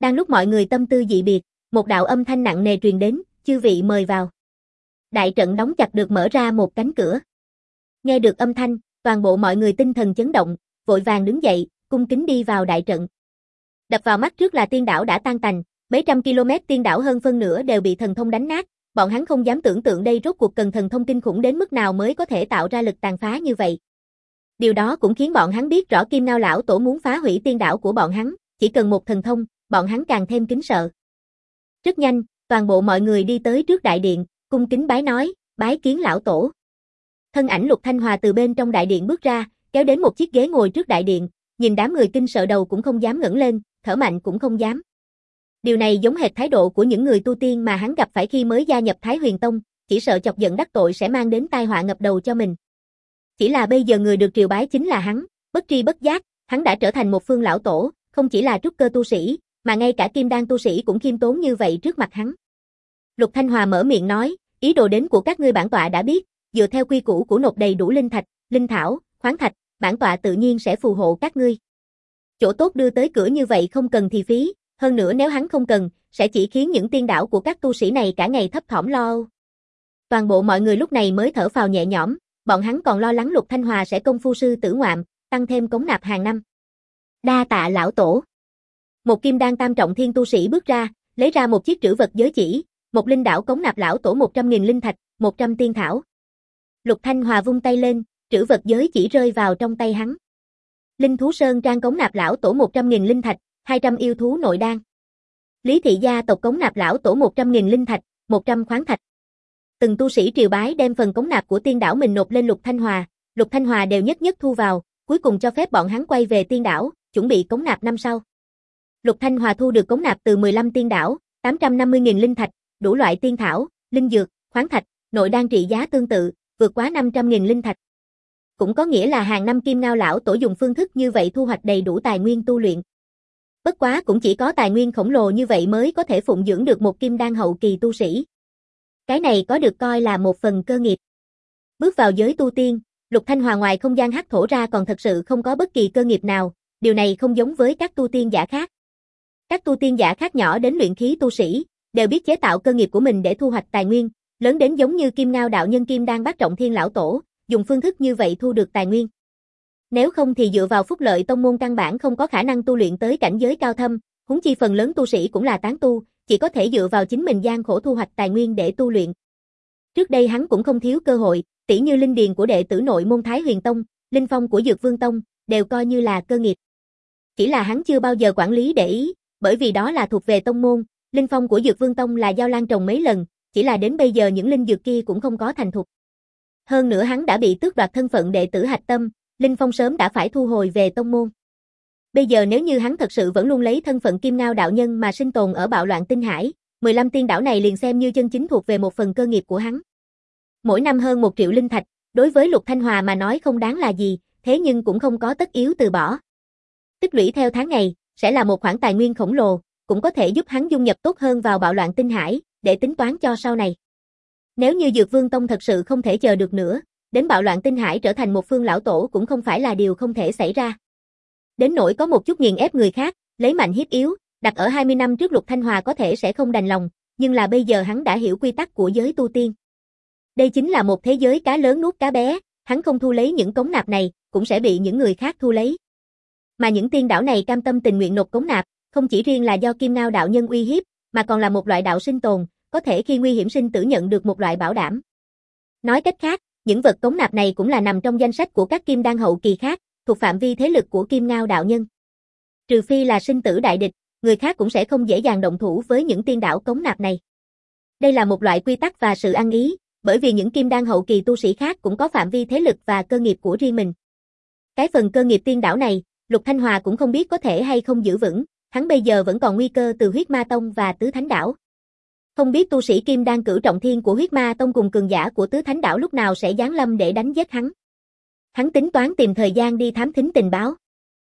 Đang lúc mọi người tâm tư dị biệt, một đạo âm thanh nặng nề truyền đến, chư vị mời vào. Đại trận đóng chặt được mở ra một cánh cửa. Nghe được âm thanh, toàn bộ mọi người tinh thần chấn động, vội vàng đứng dậy, cung kính đi vào đại trận. Đập vào mắt trước là tiên đảo đã tan tành, mấy trăm km tiên đảo hơn phân nửa đều bị thần thông đánh nát, bọn hắn không dám tưởng tượng đây rốt cuộc cần thần thông kinh khủng đến mức nào mới có thể tạo ra lực tàn phá như vậy. Điều đó cũng khiến bọn hắn biết rõ Kim Ngao lão tổ muốn phá hủy tiên đảo của bọn hắn, chỉ cần một thần thông, bọn hắn càng thêm kính sợ. Rất nhanh, toàn bộ mọi người đi tới trước đại điện, cung kính bái nói, bái kiến lão tổ. Thân ảnh Lục Thanh Hòa từ bên trong đại điện bước ra, kéo đến một chiếc ghế ngồi trước đại điện, nhìn đám người kinh sợ đầu cũng không dám ngẩng lên, thở mạnh cũng không dám. Điều này giống hệt thái độ của những người tu tiên mà hắn gặp phải khi mới gia nhập Thái Huyền Tông, chỉ sợ chọc giận đắc tội sẽ mang đến tai họa ngập đầu cho mình. Chỉ là bây giờ người được triều bái chính là hắn, bất tri bất giác, hắn đã trở thành một phương lão tổ, không chỉ là trúc cơ tu sĩ, mà ngay cả kim đan tu sĩ cũng khiêm tốn như vậy trước mặt hắn. Lục Thanh Hòa mở miệng nói, ý đồ đến của các ngươi bản tọa đã biết, dựa theo quy củ của nộp đầy đủ linh thạch, linh thảo, khoáng thạch, bản tọa tự nhiên sẽ phù hộ các ngươi. Chỗ tốt đưa tới cửa như vậy không cần thì phí, hơn nữa nếu hắn không cần, sẽ chỉ khiến những tiên đảo của các tu sĩ này cả ngày thấp thỏm lo âu. Toàn bộ mọi người lúc này mới thở phào nhẹ nhõm, bọn hắn còn lo lắng Lục Thanh Hòa sẽ công phu sư tử ngoạm, tăng thêm cống nạp hàng năm. Đa tạ lão tổ. Một kim đan tam trọng thiên tu sĩ bước ra, lấy ra một chiếc trữ vật giới chỉ, một linh đảo cống nạp lão tổ một trăm nghìn linh thạch, một trăm tiên thảo. Lục Thanh Hòa vung tay lên, trữ vật giới chỉ rơi vào trong tay hắn. Linh thú sơn trang cống nạp lão tổ một trăm nghìn linh thạch, hai trăm yêu thú nội đan. Lý thị gia tộc cống nạp lão tổ một trăm nghìn linh thạch, một trăm khoáng thạch. Từng tu sĩ triều bái đem phần cống nạp của tiên đảo mình nộp lên Lục Thanh Hòa, Lục Thanh Hòa đều nhất nhất thu vào, cuối cùng cho phép bọn hắn quay về tiên đảo, chuẩn bị cống nạp năm sau. Lục Thanh Hòa thu được cống nạp từ mười lăm tiên đảo, tám trăm năm mươi nghìn linh thạch, đủ loại tiên thảo, linh dược, khoáng thạch, nội đan trị giá tương tự, vượt quá năm trăm nghìn linh thạch. Cũng có nghĩa là hàng năm Kim Ngao lão tổ dùng phương thức như vậy thu hoạch đầy đủ tài nguyên tu luyện. Bất quá cũng chỉ có tài nguyên khổng lồ như vậy mới có thể phụng dưỡng được một kim đan hậu kỳ tu sĩ. Cái này có được coi là một phần cơ nghiệp. Bước vào giới tu tiên, Lục Thanh Hòa ngoài không gian hắc thổ ra còn thật sự không có bất kỳ cơ nghiệp nào, điều này không giống với các tu tiên giả khác. Các tu tiên giả khác nhỏ đến luyện khí tu sĩ, đều biết chế tạo cơ nghiệp của mình để thu hoạch tài nguyên, lớn đến giống như Kim Ngao đạo nhân Kim Đan bát trọng thiên lão tổ, dùng phương thức như vậy thu được tài nguyên. Nếu không thì dựa vào phúc lợi tông môn căn bản không có khả năng tu luyện tới cảnh giới cao thâm, huống chi phần lớn tu sĩ cũng là tán tu, chỉ có thể dựa vào chính mình gian khổ thu hoạch tài nguyên để tu luyện. Trước đây hắn cũng không thiếu cơ hội, tỉ như linh điền của đệ tử nội môn Thái Huyền Tông, linh phong của Dược Vương Tông, đều coi như là cơ nghiệp. Chỉ là hắn chưa bao giờ quản lý để ý, bởi vì đó là thuộc về tông môn, linh phong của Dược Vương Tông là Giao Lan trồng mấy lần, chỉ là đến bây giờ những linh dược kia cũng không có thành thục. Hơn nữa hắn đã bị tước đoạt thân phận đệ tử hạch tâm, linh phong sớm đã phải thu hồi về tông môn. Bây giờ nếu như hắn thật sự vẫn luôn lấy thân phận Kim Ngao đạo nhân mà sinh tồn ở bạo loạn tinh hải, mười lăm tiên đảo này liền xem như chân chính thuộc về một phần cơ nghiệp của hắn. Mỗi năm hơn một triệu linh thạch, đối với Lục Thanh Hòa mà nói không đáng là gì, thế nhưng cũng không có tất yếu từ bỏ. Tích lũy theo tháng ngày, sẽ là một khoản tài nguyên khổng lồ, cũng có thể giúp hắn dung nhập tốt hơn vào bạo loạn tinh hải, để tính toán cho sau này. Nếu như Dược Vương Tông thật sự không thể chờ được nữa, đến bạo loạn tinh hải trở thành một phương lão tổ cũng không phải là điều không thể xảy ra. Đến nỗi có một chút nghiền ép người khác, lấy mạnh hiếp yếu, đặt ở hai mươi năm trước Lục Thanh Hòa có thể sẽ không đành lòng, nhưng là bây giờ hắn đã hiểu quy tắc của giới tu tiên. Đây chính là một thế giới cá lớn nuốt cá bé, hắn không thu lấy những cống nạp này, cũng sẽ bị những người khác thu lấy. Mà những tiên đảo này cam tâm tình nguyện nộp cống nạp, không chỉ riêng là do Kim Ngao đạo nhân uy hiếp, mà còn là một loại đạo sinh tồn, có thể khi nguy hiểm sinh tử nhận được một loại bảo đảm. Nói cách khác, những vật cống nạp này cũng là nằm trong danh sách của các kim đan hậu kỳ khác, thuộc phạm vi thế lực của Kim Ngao đạo nhân. Trừ phi là sinh tử đại địch, người khác cũng sẽ không dễ dàng động thủ với những tiên đảo cống nạp này. Đây là một loại quy tắc và sự ăn ý, bởi vì những kim đan hậu kỳ tu sĩ khác cũng có phạm vi thế lực và cơ nghiệp của riêng mình. Cái phần cơ nghiệp tiên đảo này, Lục Thanh Hòa cũng không biết có thể hay không giữ vững, hắn bây giờ vẫn còn nguy cơ từ Huyết Ma Tông và Tứ Thánh Đảo. Không biết tu sĩ kim đan cửu trọng thiên của Huyết Ma Tông cùng cường giả của Tứ Thánh Đảo lúc nào sẽ giáng lâm để đánh giết hắn. Hắn tính toán tìm thời gian đi thám thính tình báo.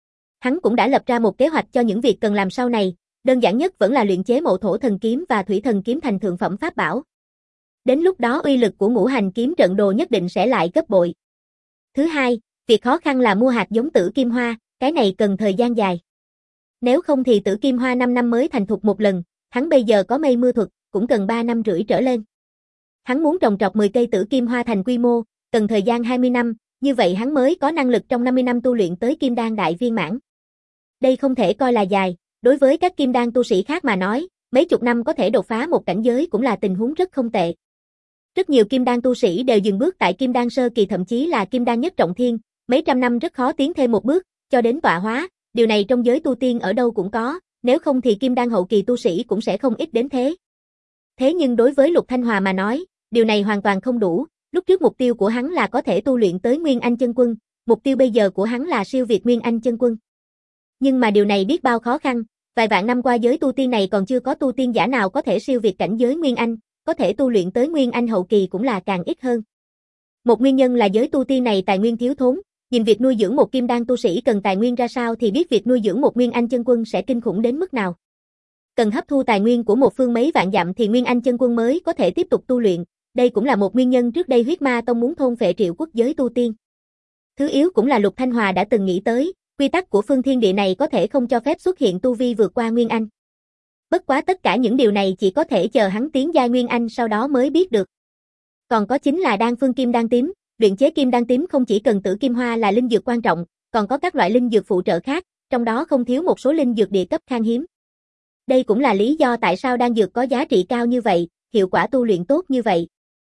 Hắn cũng đã lập ra một kế hoạch cho những việc cần làm sau này, đơn giản nhất vẫn là luyện chế Mộ Thổ Thần Kiếm và Thủy Thần Kiếm thành thượng phẩm pháp bảo. Đến lúc đó uy lực của Ngũ Hành Kiếm trận đồ nhất định sẽ lại gấp bội. Thứ hai, việc khó khăn là mua hạt giống tử kim hoa, cái này cần thời gian dài. Nếu không thì Tử Kim Hoa năm năm mới thành thục một lần, hắn bây giờ có mây mưa thuật, cũng cần ba năm rưỡi trở lên. Hắn muốn trồng trọt mười cây Tử Kim Hoa thành quy mô, cần thời gian hai mươi năm, như vậy hắn mới có năng lực trong năm mươi năm tu luyện tới Kim Đan đại viên mãn. Đây không thể coi là dài, đối với các Kim Đan tu sĩ khác mà nói, mấy chục năm có thể đột phá một cảnh giới cũng là tình huống rất không tệ. Rất nhiều Kim Đan tu sĩ đều dừng bước tại Kim Đan sơ kỳ, thậm chí là Kim Đan nhất trọng thiên, mấy trăm năm rất khó tiến thêm một bước, cho đến tọa hóa, điều này trong giới tu tiên ở đâu cũng có, nếu không thì Kim Đan hậu kỳ tu sĩ cũng sẽ không ít đến thế. Thế nhưng đối với Lục Thanh Hòa mà nói, điều này hoàn toàn không đủ, lúc trước mục tiêu của hắn là có thể tu luyện tới Nguyên Anh chân quân, mục tiêu bây giờ của hắn là siêu việt Nguyên Anh chân quân. Nhưng mà điều này biết bao khó khăn, vài vạn năm qua giới tu tiên này còn chưa có tu tiên giả nào có thể siêu việt cảnh giới Nguyên Anh, có thể tu luyện tới Nguyên Anh hậu kỳ cũng là càng ít hơn. Một nguyên nhân là giới tu tiên này tài nguyên thiếu thốn, nhìn việc nuôi dưỡng một Kim Đan tu sĩ cần tài nguyên ra sao thì biết việc nuôi dưỡng một Nguyên Anh chân quân sẽ kinh khủng đến mức nào. Cần hấp thu tài nguyên của một phương mấy vạn dặm thì Nguyên Anh chân quân mới có thể tiếp tục tu luyện, đây cũng là một nguyên nhân trước đây Huyết Ma Tông muốn thôn phệ Triệu Quốc giới tu tiên. Thứ yếu cũng là Lục Thanh Hòa đã từng nghĩ tới, quy tắc của phương thiên địa này có thể không cho phép xuất hiện tu vi vượt qua Nguyên Anh. Bất quá tất cả những điều này chỉ có thể chờ hắn tiến giai Nguyên Anh sau đó mới biết được. Còn có chính là đan phương Kim Đan tím, luyện chế Kim Đan tím không chỉ cần Tử Kim Hoa là linh dược quan trọng, còn có các loại linh dược phụ trợ khác, trong đó không thiếu một số linh dược địa cấp khan hiếm. Đây cũng là lý do tại sao đan dược có giá trị cao như vậy, hiệu quả tu luyện tốt như vậy.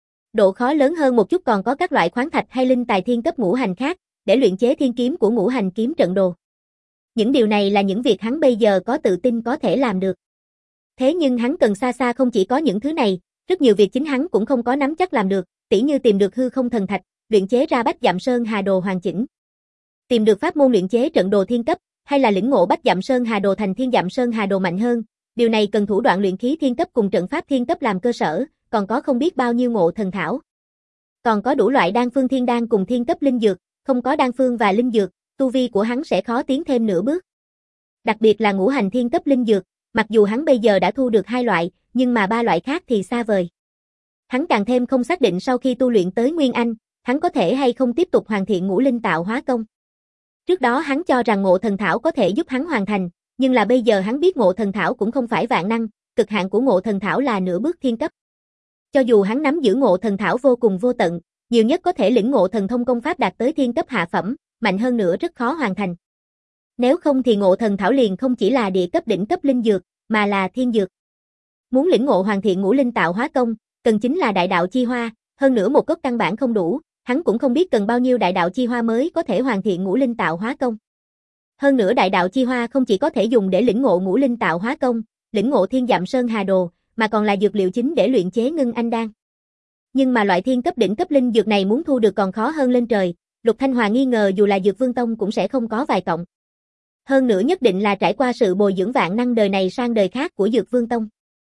Độ khó lớn hơn một chút còn có các loại khoáng thạch hay linh tài thiên cấp ngũ hành khác, để luyện chế thiên kiếm của ngũ hành kiếm trận đồ. Những điều này là những việc hắn bây giờ có tự tin có thể làm được. Thế nhưng hắn cần xa xa không chỉ có những thứ này, rất nhiều việc chính hắn cũng không có nắm chắc làm được, tỉ như tìm được hư không thần thạch, luyện chế ra Bách Dặm Sơn Hà Đồ hoàn chỉnh. Tìm được pháp môn luyện chế trận đồ thiên cấp, hay là lĩnh ngộ Bách Dặm Sơn Hà Đồ thành Thiên Dặm Sơn Hà Đồ mạnh hơn, điều này cần thủ đoạn luyện khí thiên cấp cùng trận pháp thiên cấp làm cơ sở, còn có không biết bao nhiêu ngộ thần thảo. Còn có đủ loại đan phương thiên đan cùng thiên cấp linh dược, không có đan phương và linh dược, tu vi của hắn sẽ khó tiến thêm nửa bước. Đặc biệt là ngũ hành thiên cấp linh dược, mặc dù hắn bây giờ đã thu được hai loại, nhưng mà ba loại khác thì xa vời. Hắn càng thêm không xác định sau khi tu luyện tới Nguyên Anh, hắn có thể hay không tiếp tục hoàn thiện ngũ linh tạo hóa công. Trước đó hắn cho rằng ngộ thần thảo có thể giúp hắn hoàn thành, nhưng là bây giờ hắn biết ngộ thần thảo cũng không phải vạn năng, cực hạn của ngộ thần thảo là nửa bước thiên cấp. Cho dù hắn nắm giữ ngộ thần thảo vô cùng vô tận, nhiều nhất có thể lĩnh ngộ thần thông công pháp đạt tới thiên cấp hạ phẩm, mạnh hơn nữa rất khó hoàn thành. Nếu không thì ngộ thần thảo liền không chỉ là địa cấp đỉnh cấp linh dược, mà là thiên dược. Muốn lĩnh ngộ hoàn thiện ngũ linh tạo hóa công, cần chính là đại đạo chi hoa, hơn nữa một gốc căn bản không đủ, hắn cũng không biết cần bao nhiêu đại đạo chi hoa mới có thể hoàn thiện ngũ linh tạo hóa công. Hơn nữa đại đạo chi hoa không chỉ có thể dùng để lĩnh ngộ ngũ linh tạo hóa công, lĩnh ngộ Thiên Dặm Sơn Hà Đồ, mà còn là dược liệu chính để luyện chế ngưng anh đan. Nhưng mà loại thiên cấp đỉnh cấp linh dược này muốn thu được còn khó hơn lên trời, Lục Thanh Hòa nghi ngờ dù là Dược Vương Tông cũng sẽ không có vài cọng. Hơn nữa nhất định là trải qua sự bồi dưỡng vạn năng đời này sang đời khác của Dược Vương Tông.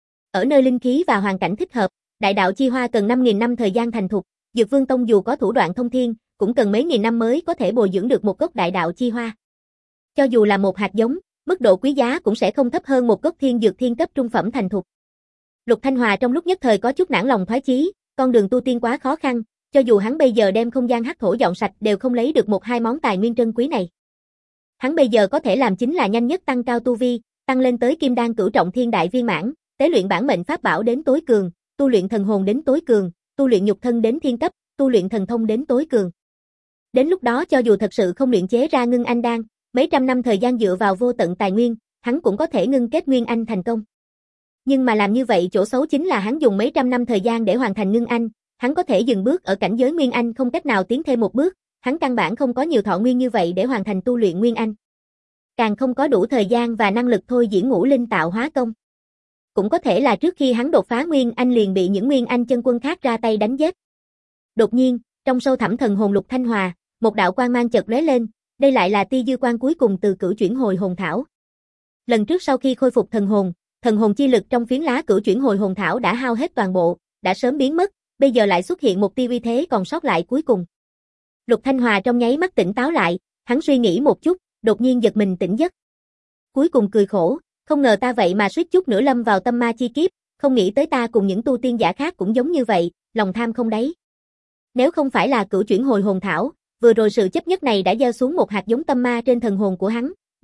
Ở nơi linh khí và hoàn cảnh thích hợp, đại đạo chi hoa cần năm nghìn năm thời gian thành thục, Dược Vương Tông dù có thủ đoạn thông thiên, cũng cần mấy nghìn năm mới có thể bồi dưỡng được một gốc đại đạo chi hoa. Cho dù là một hạt giống, mức độ quý giá cũng sẽ không thấp hơn một gốc thiên dược thiên cấp trung phẩm thành thục. Lục Thanh Hòa trong lúc nhất thời có chút nản lòng thoái chí, con đường tu tiên quá khó khăn, cho dù hắn bây giờ đem không gian hắc thổ dọn sạch đều không lấy được một hai món tài nguyên trân quý này. Hắn bây giờ có thể làm chính là nhanh nhất tăng cao tu vi, tăng lên tới Kim Đan cửu trọng thiên đại viên mãn, tế luyện bản mệnh pháp bảo đến tối cường, tu luyện thần hồn đến tối cường, tu luyện nhục thân đến thiên cấp, tu luyện thần thông đến tối cường. Đến lúc đó cho dù thật sự không luyện chế ra ngưng anh đan, mấy trăm năm thời gian dựa vào vô tận tài nguyên, hắn cũng có thể ngưng kết nguyên anh thành công. Nhưng mà làm như vậy chỗ xấu chính là hắn dùng mấy trăm năm thời gian để hoàn thành ngưng anh, hắn có thể dừng bước ở cảnh giới nguyên anh không cách nào tiến thêm một bước, hắn căn bản không có nhiều thọ nguyên như vậy để hoàn thành tu luyện nguyên anh. Càng không có đủ thời gian và năng lực thôi diễn ngũ linh tạo hóa công. Cũng có thể là trước khi hắn đột phá nguyên anh liền bị những nguyên anh chân quân khác ra tay đánh giết. Đột nhiên, trong sâu thẳm thần hồn Lục Thanh Hòa, một đạo quang mang chợt lóe lên, đây lại là tia dư quang cuối cùng từ cửu chuyển hồi hồn thảo. Lần trước sau khi khôi phục thần hồn, thần hồn chi lực trong phiến lá cửu chuyển hồi hồn thảo đã hao hết toàn bộ, đã sớm biến mất, bây giờ lại xuất hiện một tia uy thế còn sót lại cuối cùng. Lục Thanh Hòa trong nháy mắt tỉnh táo lại, hắn suy nghĩ một chút, đột nhiên giật mình tỉnh giấc. Cuối cùng cười khổ, không ngờ ta vậy mà suýt chút nữa lâm vào tâm ma chi kiếp, không nghĩ tới ta cùng những tu tiên giả khác cũng giống như vậy, lòng tham không đáy. Nếu không phải là cửu chuyển hồi hồn thảo, vừa rồi sự chấp nhất này đã gieo xuống một hạt giống tâm ma trên thần hồn của hắn,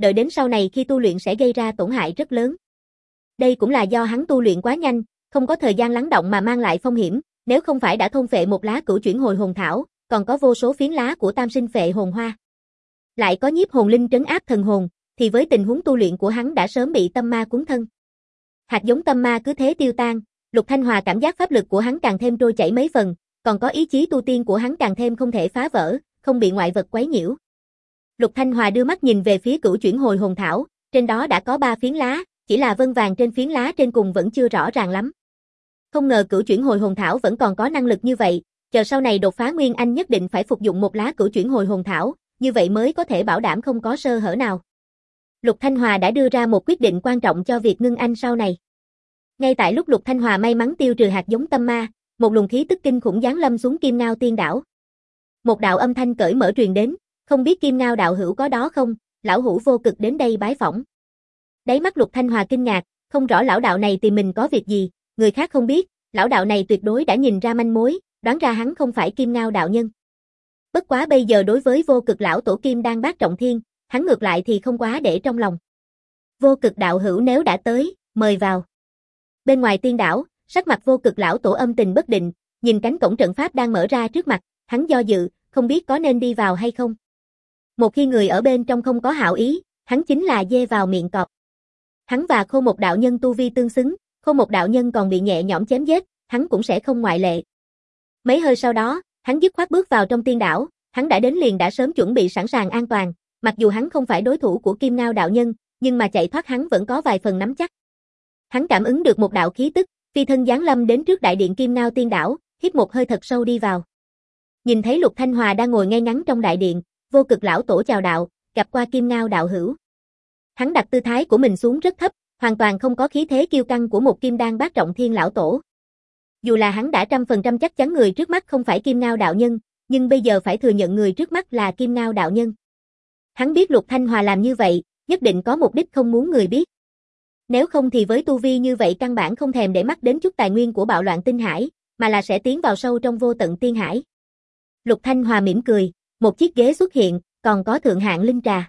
đợi đến sau này khi tu luyện sẽ gây ra tổn hại rất lớn. Đây cũng là do hắn tu luyện quá nhanh, không có thời gian lắng động mà mang lại phong hiểm, nếu không phải đã thôn phệ một lá cửu chuyển hồi hồn thảo, còn có vô số phiến lá của tam sinh phệ hồn hoa. Lại có nhiếp hồn linh trấn áp thần hồn, thì với tình huống tu luyện của hắn đã sớm bị tâm ma cuốn thân. Hạt giống tâm ma cứ thế tiêu tan, Lục Thanh Hòa cảm giác pháp lực của hắn càng thêm trôi chảy mấy phần, còn có ý chí tu tiên của hắn càng thêm không thể phá vỡ, không bị ngoại vật quấy nhiễu. Lục Thanh Hòa đưa mắt nhìn về phía cửu chuyển hồi hồn thảo, trên đó đã có ba phiến lá, chỉ là vân vàng trên phiến lá trên cùng vẫn chưa rõ ràng lắm. Không ngờ cửu chuyển hồi hồn thảo vẫn còn có năng lực như vậy, chờ sau này đột phá Nguyên Anh nhất định phải phục dụng một lá cửu chuyển hồi hồn thảo, như vậy mới có thể bảo đảm không có sơ hở nào. Lục Thanh Hòa đã đưa ra một quyết định quan trọng cho việc ngưng anh sau này. Ngay tại lúc Lục Thanh Hòa may mắn tiêu trừ hạt giống tâm ma, một luồng khí tức kinh khủng giáng lâm xuống Kim Ngao Tiên đảo. Một đạo âm thanh cởi mở truyền đến, không biết Kim Ngao đạo hữu có đó không, lão hữu vô cực đến đây bái phỏng. Đáy mắt Lục Thanh Hòa kinh ngạc, không rõ lão đạo này tìm mình có việc gì, người khác không biết, lão đạo này tuyệt đối đã nhìn ra manh mối, đoán ra hắn không phải Kim Ngao đạo nhân. Bất quá bây giờ đối với vô cực lão tổ Kim đang bát trọng thiên, hắn ngược lại thì không quá để trong lòng. Vô cực đạo hữu nếu đã tới, mời vào. Bên ngoài tiên đảo, sắc mặt vô cực lão tổ âm tình bất định, nhìn cánh cổng trận pháp đang mở ra trước mặt, hắn do dự, không biết có nên đi vào hay không. Một khi người ở bên trong không có hảo ý, hắn chính là dê vào miệng cọp. Hắn và Khô Một đạo nhân tu vi tương xứng, Khô Một đạo nhân còn bị nhẹ nhõm chém giết, hắn cũng sẽ không ngoại lệ. Mấy hơi sau đó, hắn dứt khoát bước vào trong tiên đảo, hắn đã đến liền đã sớm chuẩn bị sẵn sàng an toàn, mặc dù hắn không phải đối thủ của Kim Ngao đạo nhân, nhưng mà chạy thoát hắn vẫn có vài phần nắm chắc. Hắn cảm ứng được một đạo khí tức, phi thân giáng lâm đến trước đại điện Kim Ngao tiên đảo, hít một hơi thật sâu đi vào. Nhìn thấy Lục Thanh Hòa đang ngồi ngay ngắn trong đại điện, vô cực lão tổ chào đạo, gặp qua Kim Ngao đạo hữu. Hắn đặt tư thái của mình xuống rất thấp, hoàn toàn không có khí thế kiêu căng của một kim đan bát trọng thiên lão tổ. Dù là hắn đã trăm phần trăm chắc chắn người trước mắt không phải Kim Ngao đạo nhân, nhưng bây giờ phải thừa nhận người trước mắt là Kim Ngao đạo nhân. Hắn biết Lục Thanh Hòa làm như vậy, nhất định có mục đích không muốn người biết. Nếu không thì với tu vi như vậy căn bản không thèm để mắt đến chút tài nguyên của bạo loạn tinh hải, mà là sẽ tiến vào sâu trong vô tận tiên hải. Lục Thanh Hòa mỉm cười, một chiếc ghế xuất hiện, còn có thượng hạng linh trà.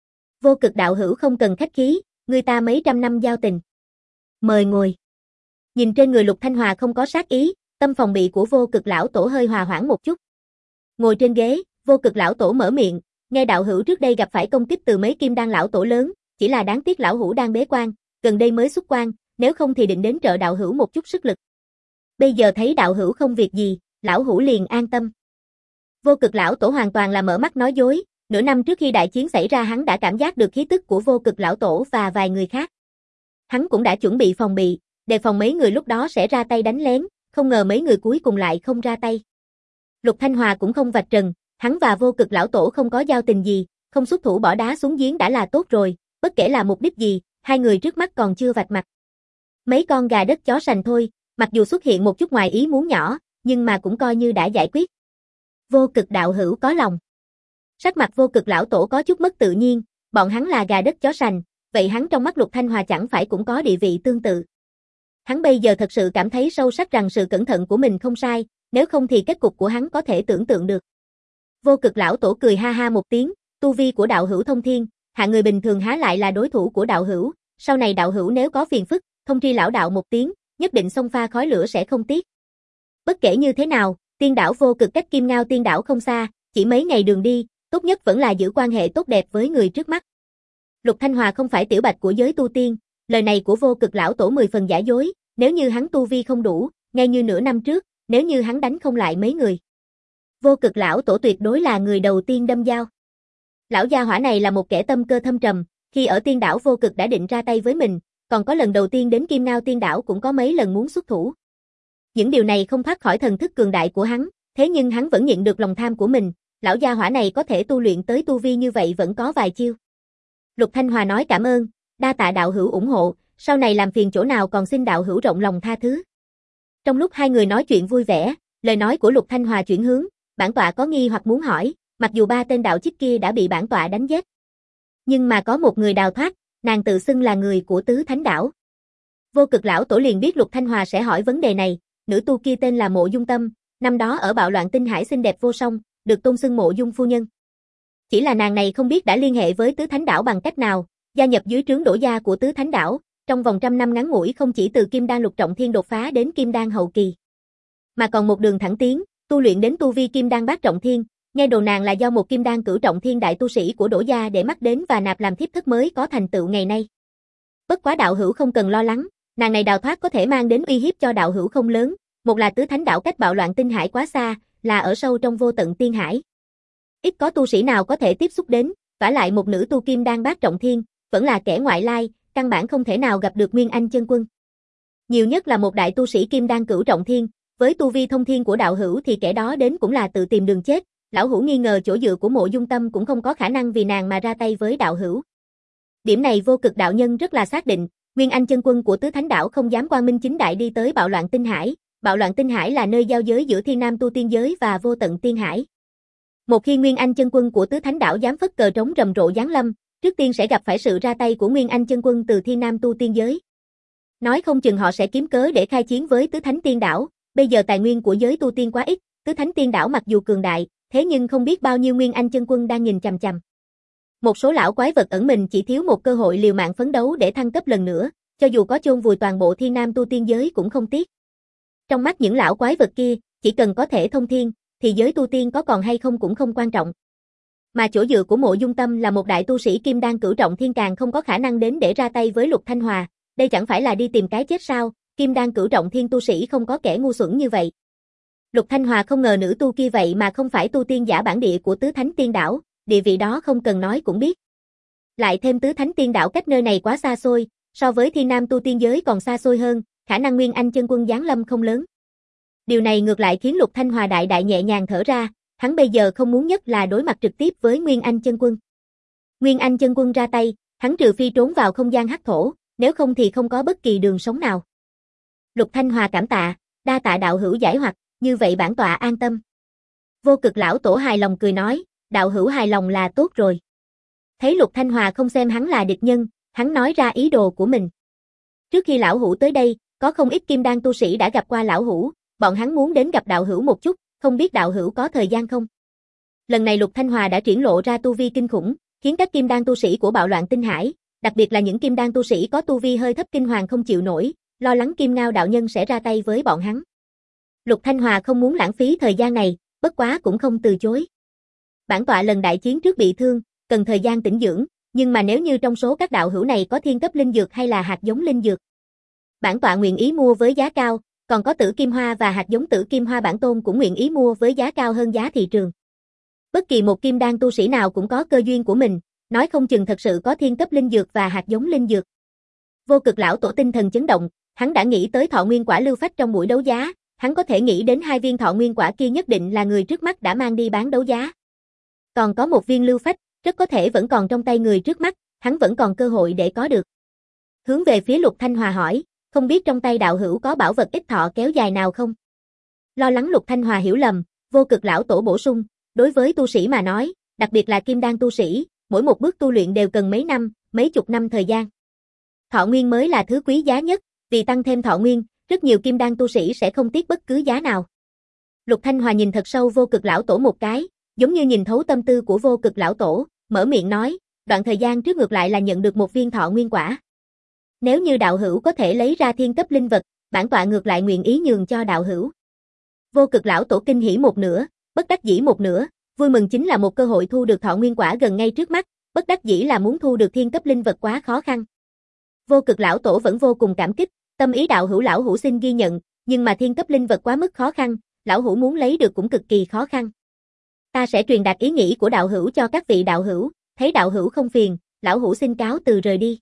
Vô cực đạo hữu không cần khách khí, người ta mấy trăm năm giao tình. Mời ngồi. Nhìn trên người Lục Thanh Hòa không có sát ý, tâm phòng bị của vô cực lão tổ hơi hòa hoãn một chút. Ngồi trên ghế, vô cực lão tổ mở miệng, nghe đạo hữu trước đây gặp phải công kích từ mấy kim đan lão tổ lớn, chỉ là đáng tiếc lão hữu đang bế quan, gần đây mới xuất quan, nếu không thì định đến trợ đạo hữu một chút sức lực. Bây giờ thấy đạo hữu không việc gì, lão hữu liền an tâm. Vô cực lão tổ hoàn toàn là mở mắt nói dối, nửa năm trước khi đại chiến xảy ra hắn đã cảm giác được khí tức của vô cực lão tổ và vài người khác. Hắn cũng đã chuẩn bị phòng bị, đề phòng mấy người lúc đó sẽ ra tay đánh lén, không ngờ mấy người cuối cùng lại không ra tay. Lục Thanh Hòa cũng không vạch trần, hắn và vô cực lão tổ không có giao tình gì, không xuất thủ bỏ đá xuống giếng đã là tốt rồi, bất kể là mục đích gì, hai người trước mắt còn chưa vạch mặt. Mấy con gà đất chó sành thôi, mặc dù xuất hiện một chút ngoài ý muốn nhỏ, nhưng mà cũng coi như đã giải quyết. Vô cực đạo hữu có lòng. Sắc mặt vô cực lão tổ có chút mất tự nhiên, bọn hắn là gà đất chó sành, vậy hắn trong mắt Lục Thanh Hòa chẳng phải cũng có địa vị tương tự. Hắn bây giờ thật sự cảm thấy sâu sắc rằng sự cẩn thận của mình không sai, nếu không thì kết cục của hắn có thể tưởng tượng được. Vô cực lão tổ cười ha ha một tiếng, tu vi của đạo hữu thông thiên, hạ người bình thường há lại là đối thủ của đạo hữu, sau này đạo hữu nếu có phiền phức, thông tri lão đạo một tiếng, nhất định xông pha khói lửa sẽ không tiếc. Bất kể như thế nào, tiên đảo vô cực cách Kim Ngao tiên đảo không xa, chỉ mấy ngày đường đi, tốt nhất vẫn là giữ quan hệ tốt đẹp với người trước mắt. Lục Thanh Hòa không phải tiểu bạch của giới tu tiên, lời này của vô cực lão tổ mười phần giả dối, nếu như hắn tu vi không đủ, ngay như nửa năm trước, nếu như hắn đánh không lại mấy người. Vô cực lão tổ tuyệt đối là người đầu tiên đâm dao. Lão gia hỏa này là một kẻ tâm cơ thâm trầm, khi ở tiên đảo vô cực đã định ra tay với mình, còn có lần đầu tiên đến Kim Ngao tiên đảo cũng có mấy lần muốn xuất thủ. Những điều này không thoát khỏi thần thức cường đại của hắn, thế nhưng hắn vẫn nhận được lòng tham của mình, lão gia hỏa này có thể tu luyện tới tu vi như vậy vẫn có vài chiêu. Lục Thanh Hòa nói cảm ơn, đa tạ đạo hữu ủng hộ, sau này làm phiền chỗ nào còn xin đạo hữu rộng lòng tha thứ. Trong lúc hai người nói chuyện vui vẻ, lời nói của Lục Thanh Hòa chuyển hướng, bản tọa có nghi hoặc muốn hỏi, mặc dù ba tên đạo chích kia đã bị bản tọa đánh giết, nhưng mà có một người đào thoát, nàng tự xưng là người của Tứ Thánh đảo. Vô cực lão tổ liền biết Lục Thanh Hòa sẽ hỏi vấn đề này, nữ tu kia tên là Mộ Dung Tâm, năm đó ở bạo loạn tinh hải xinh đẹp vô song, được tôn xưng Mộ Dung phu nhân. Chỉ là nàng này không biết đã liên hệ với Tứ Thánh Đảo bằng cách nào, gia nhập dưới trướng Đỗ gia của Tứ Thánh Đảo, trong vòng trăm năm ngắn ngủi không chỉ từ Kim Đan lục trọng thiên đột phá đến Kim Đan hậu kỳ, mà còn một đường thẳng tiến, tu luyện đến tu vi Kim Đan bát trọng thiên. Nghe đồn nàng là do một Kim Đan cửu trọng thiên đại tu sĩ của Đỗ gia để mắt đến và nạp làm thiếp thất mới có thành tựu ngày nay. Bất quá đạo hữu không cần lo lắng, nàng này đào thoát có thể mang đến uy hiếp cho đạo hữu không lớn, một là Tứ Thánh Đảo cách bạo loạn tinh hải quá xa, là ở sâu trong vô tận tiên hải. Ít có tu sĩ nào có thể tiếp xúc đến, vả lại một nữ tu Kim Đan bát trọng thiên, vẫn là kẻ ngoại lai, căn bản không thể nào gặp được Nguyên Anh chân quân. Nhiều nhất là một đại tu sĩ Kim Đan cửu trọng thiên, với tu vi thông thiên của đạo hữu thì kẻ đó đến cũng là tự tìm đường chết, lão hữu nghi ngờ chỗ dựa của Mộ Dung Tâm cũng không có khả năng vì nàng mà ra tay với đạo hữu. Điểm này Vô Cực đạo nhân rất là xác định, Nguyên Anh chân quân của Tứ Thánh Đảo không dám quang minh chính đại đi tới bạo loạn tinh hải, bạo loạn tinh hải là nơi giao giới giữa Thiên Nam tu tiên giới và vô tận tiên hải. Một khi Nguyên Anh chân quân của Tứ Thánh Đảo dám phất cờ trống rầm rộ giáng lâm, trước tiên sẽ gặp phải sự ra tay của Nguyên Anh chân quân từ Thiên Nam tu tiên giới. Nói không chừng họ sẽ kiếm cớ để khai chiến với Tứ Thánh Tiên Đảo, bây giờ tài nguyên của giới tu tiên quá ít, Tứ Thánh Tiên Đảo mặc dù cường đại, thế nhưng không biết bao nhiêu Nguyên Anh chân quân đang nhìn chằm chằm. Một số lão quái vật ẩn mình chỉ thiếu một cơ hội liều mạng phấn đấu để thăng cấp lần nữa, cho dù có chôn vùi toàn bộ Thiên Nam tu tiên giới cũng không tiếc. Trong mắt những lão quái vật kia, chỉ cần có thể thông thiên, thì giới tu tiên có còn hay không cũng không quan trọng. Mà chỗ dựa của Mộ Dung Tâm là một đại tu sĩ Kim Đan cửu trọng thiên, càng không có khả năng đến để ra tay với Lục Thanh Hòa, đây chẳng phải là đi tìm cái chết sao? Kim Đan cửu trọng thiên tu sĩ không có kẻ ngu xuẩn như vậy. Lục Thanh Hòa không ngờ nữ tu kia vậy mà không phải tu tiên giả bản địa của Tứ Thánh Tiên Đảo, địa vị đó không cần nói cũng biết. Lại thêm Tứ Thánh Tiên Đảo cách nơi này quá xa xôi, so với Thiên Nam tu tiên giới còn xa xôi hơn, khả năng Nguyên Anh chân quân giáng lâm không lớn. Điều này ngược lại khiến Lục Thanh Hòa đại đại nhẹ nhàng thở ra, hắn bây giờ không muốn nhất là đối mặt trực tiếp với Nguyên Anh chân quân. Nguyên Anh chân quân ra tay, hắn trừ phi trốn vào không gian hắc thổ, nếu không thì không có bất kỳ đường sống nào. Lục Thanh Hòa cảm tạ, đa tạ đạo hữu giải hoặc, như vậy bản tọa an tâm. Vô Cực lão tổ hài lòng cười nói, đạo hữu hài lòng là tốt rồi. Thấy Lục Thanh Hòa không xem hắn là địch nhân, hắn nói ra ý đồ của mình. Trước khi lão hữu tới đây, có không ít Kim Đan tu sĩ đã gặp qua lão hữu, bọn hắn muốn đến gặp đạo hữu một chút, không biết đạo hữu có thời gian không? Lần này Lục Thanh Hòa đã triển lộ ra tu vi kinh khủng, khiến các Kim Đan tu sĩ của bạo loạn tinh hải, đặc biệt là những Kim Đan tu sĩ có tu vi hơi thấp kinh hoàng không chịu nổi, lo lắng Kim Ngao đạo nhân sẽ ra tay với bọn hắn. Lục Thanh Hòa không muốn lãng phí thời gian này, bất quá cũng không từ chối. Bản tọa lần đại chiến trước bị thương, cần thời gian tĩnh dưỡng, nhưng mà nếu như trong số các đạo hữu này có thiên cấp linh dược hay là hạt giống linh dược, bản tọa nguyện ý mua với giá cao, còn có tử kim hoa và hạt giống tử kim hoa bản tôn cũng nguyện ý mua với giá cao hơn giá thị trường. Bất kỳ một Kim Đan tu sĩ nào cũng có cơ duyên của mình, nói không chừng thật sự có thiên cấp linh dược và hạt giống linh dược. Vô Cực lão tổ tinh thần chấn động, hắn đã nghĩ tới thọ nguyên quả lưu phách trong buổi đấu giá, hắn có thể nghĩ đến hai viên thọ nguyên quả kia nhất định là người trước mắt đã mang đi bán đấu giá. Còn có một viên lưu phách, rất có thể vẫn còn trong tay người trước mắt, hắn vẫn còn cơ hội để có được. Hướng về phía Lục Thanh Hòa hỏi, không biết trong tay đạo hữu có bảo vật ít thọ kéo dài nào không? Lo lắng Lục Thanh Hòa hiểu lầm, Vô Cực lão tổ bổ sung, đối với tu sĩ mà nói, đặc biệt là Kim Đan tu sĩ, mỗi một bước tu luyện đều cần mấy năm, mấy chục năm thời gian. Thọ nguyên mới là thứ quý giá nhất, vì tăng thêm thọ nguyên, rất nhiều Kim Đan tu sĩ sẽ không tiếc bất cứ giá nào. Lục Thanh Hòa nhìn thật sâu Vô Cực lão tổ một cái, giống như nhìn thấu tâm tư của Vô Cực lão tổ, mở miệng nói, đoạn thời gian trước ngược lại là nhận được một viên thọ nguyên quả. Nếu như đạo hữu có thể lấy ra thiên cấp linh vật, bản tọa ngược lại nguyện ý nhường cho đạo hữu. Vô Cực lão tổ kinh hỉ một nửa, bất đắc dĩ một nửa, vui mừng chính là một cơ hội thu được thọ nguyên quả gần ngay trước mắt, bất đắc dĩ là muốn thu được thiên cấp linh vật quá khó khăn. Vô Cực lão tổ vẫn vô cùng cảm kích, tâm ý đạo hữu lão hữu xin ghi nhận, nhưng mà thiên cấp linh vật quá mức khó khăn, lão hữu muốn lấy được cũng cực kỳ khó khăn. Ta sẽ truyền đạt ý nghĩ của đạo hữu cho các vị đạo hữu, thấy đạo hữu không phiền, lão hữu xin cáo từ rời đi.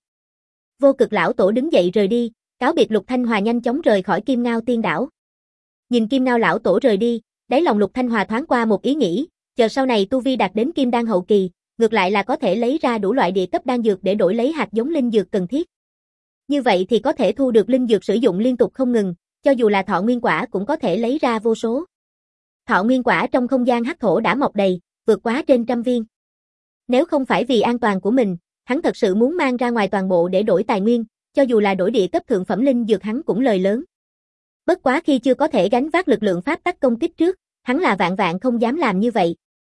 Vô Cực lão tổ đứng dậy rời đi, cáo biệt Lục Thanh Hòa nhanh chóng rời khỏi Kim Ngao tiên đảo. Nhìn Kim Ngao lão tổ rời đi, đáy lòng Lục Thanh Hòa thoáng qua một ý nghĩ, chờ sau này tu vi đạt đến Kim Đan hậu kỳ, ngược lại là có thể lấy ra đủ loại địa cấp đan dược để đổi lấy hạt giống linh dược cần thiết. Như vậy thì có thể thu được linh dược sử dụng liên tục không ngừng, cho dù là thọ nguyên quả cũng có thể lấy ra vô số. Thọ nguyên quả trong không gian hắc thổ đã mọc đầy, vượt quá trên trăm viên. Nếu không phải vì an toàn của mình, hắn thật sự muốn mang ra ngoài toàn bộ để đổi tài nguyên, cho dù là đổi địa cấp thượng phẩm linh dược hắn cũng lời lớn. Bất quá khi chưa có thể gánh vác lực lượng pháp tắc công kích trước, hắn là vạn vạn không dám làm như vậy.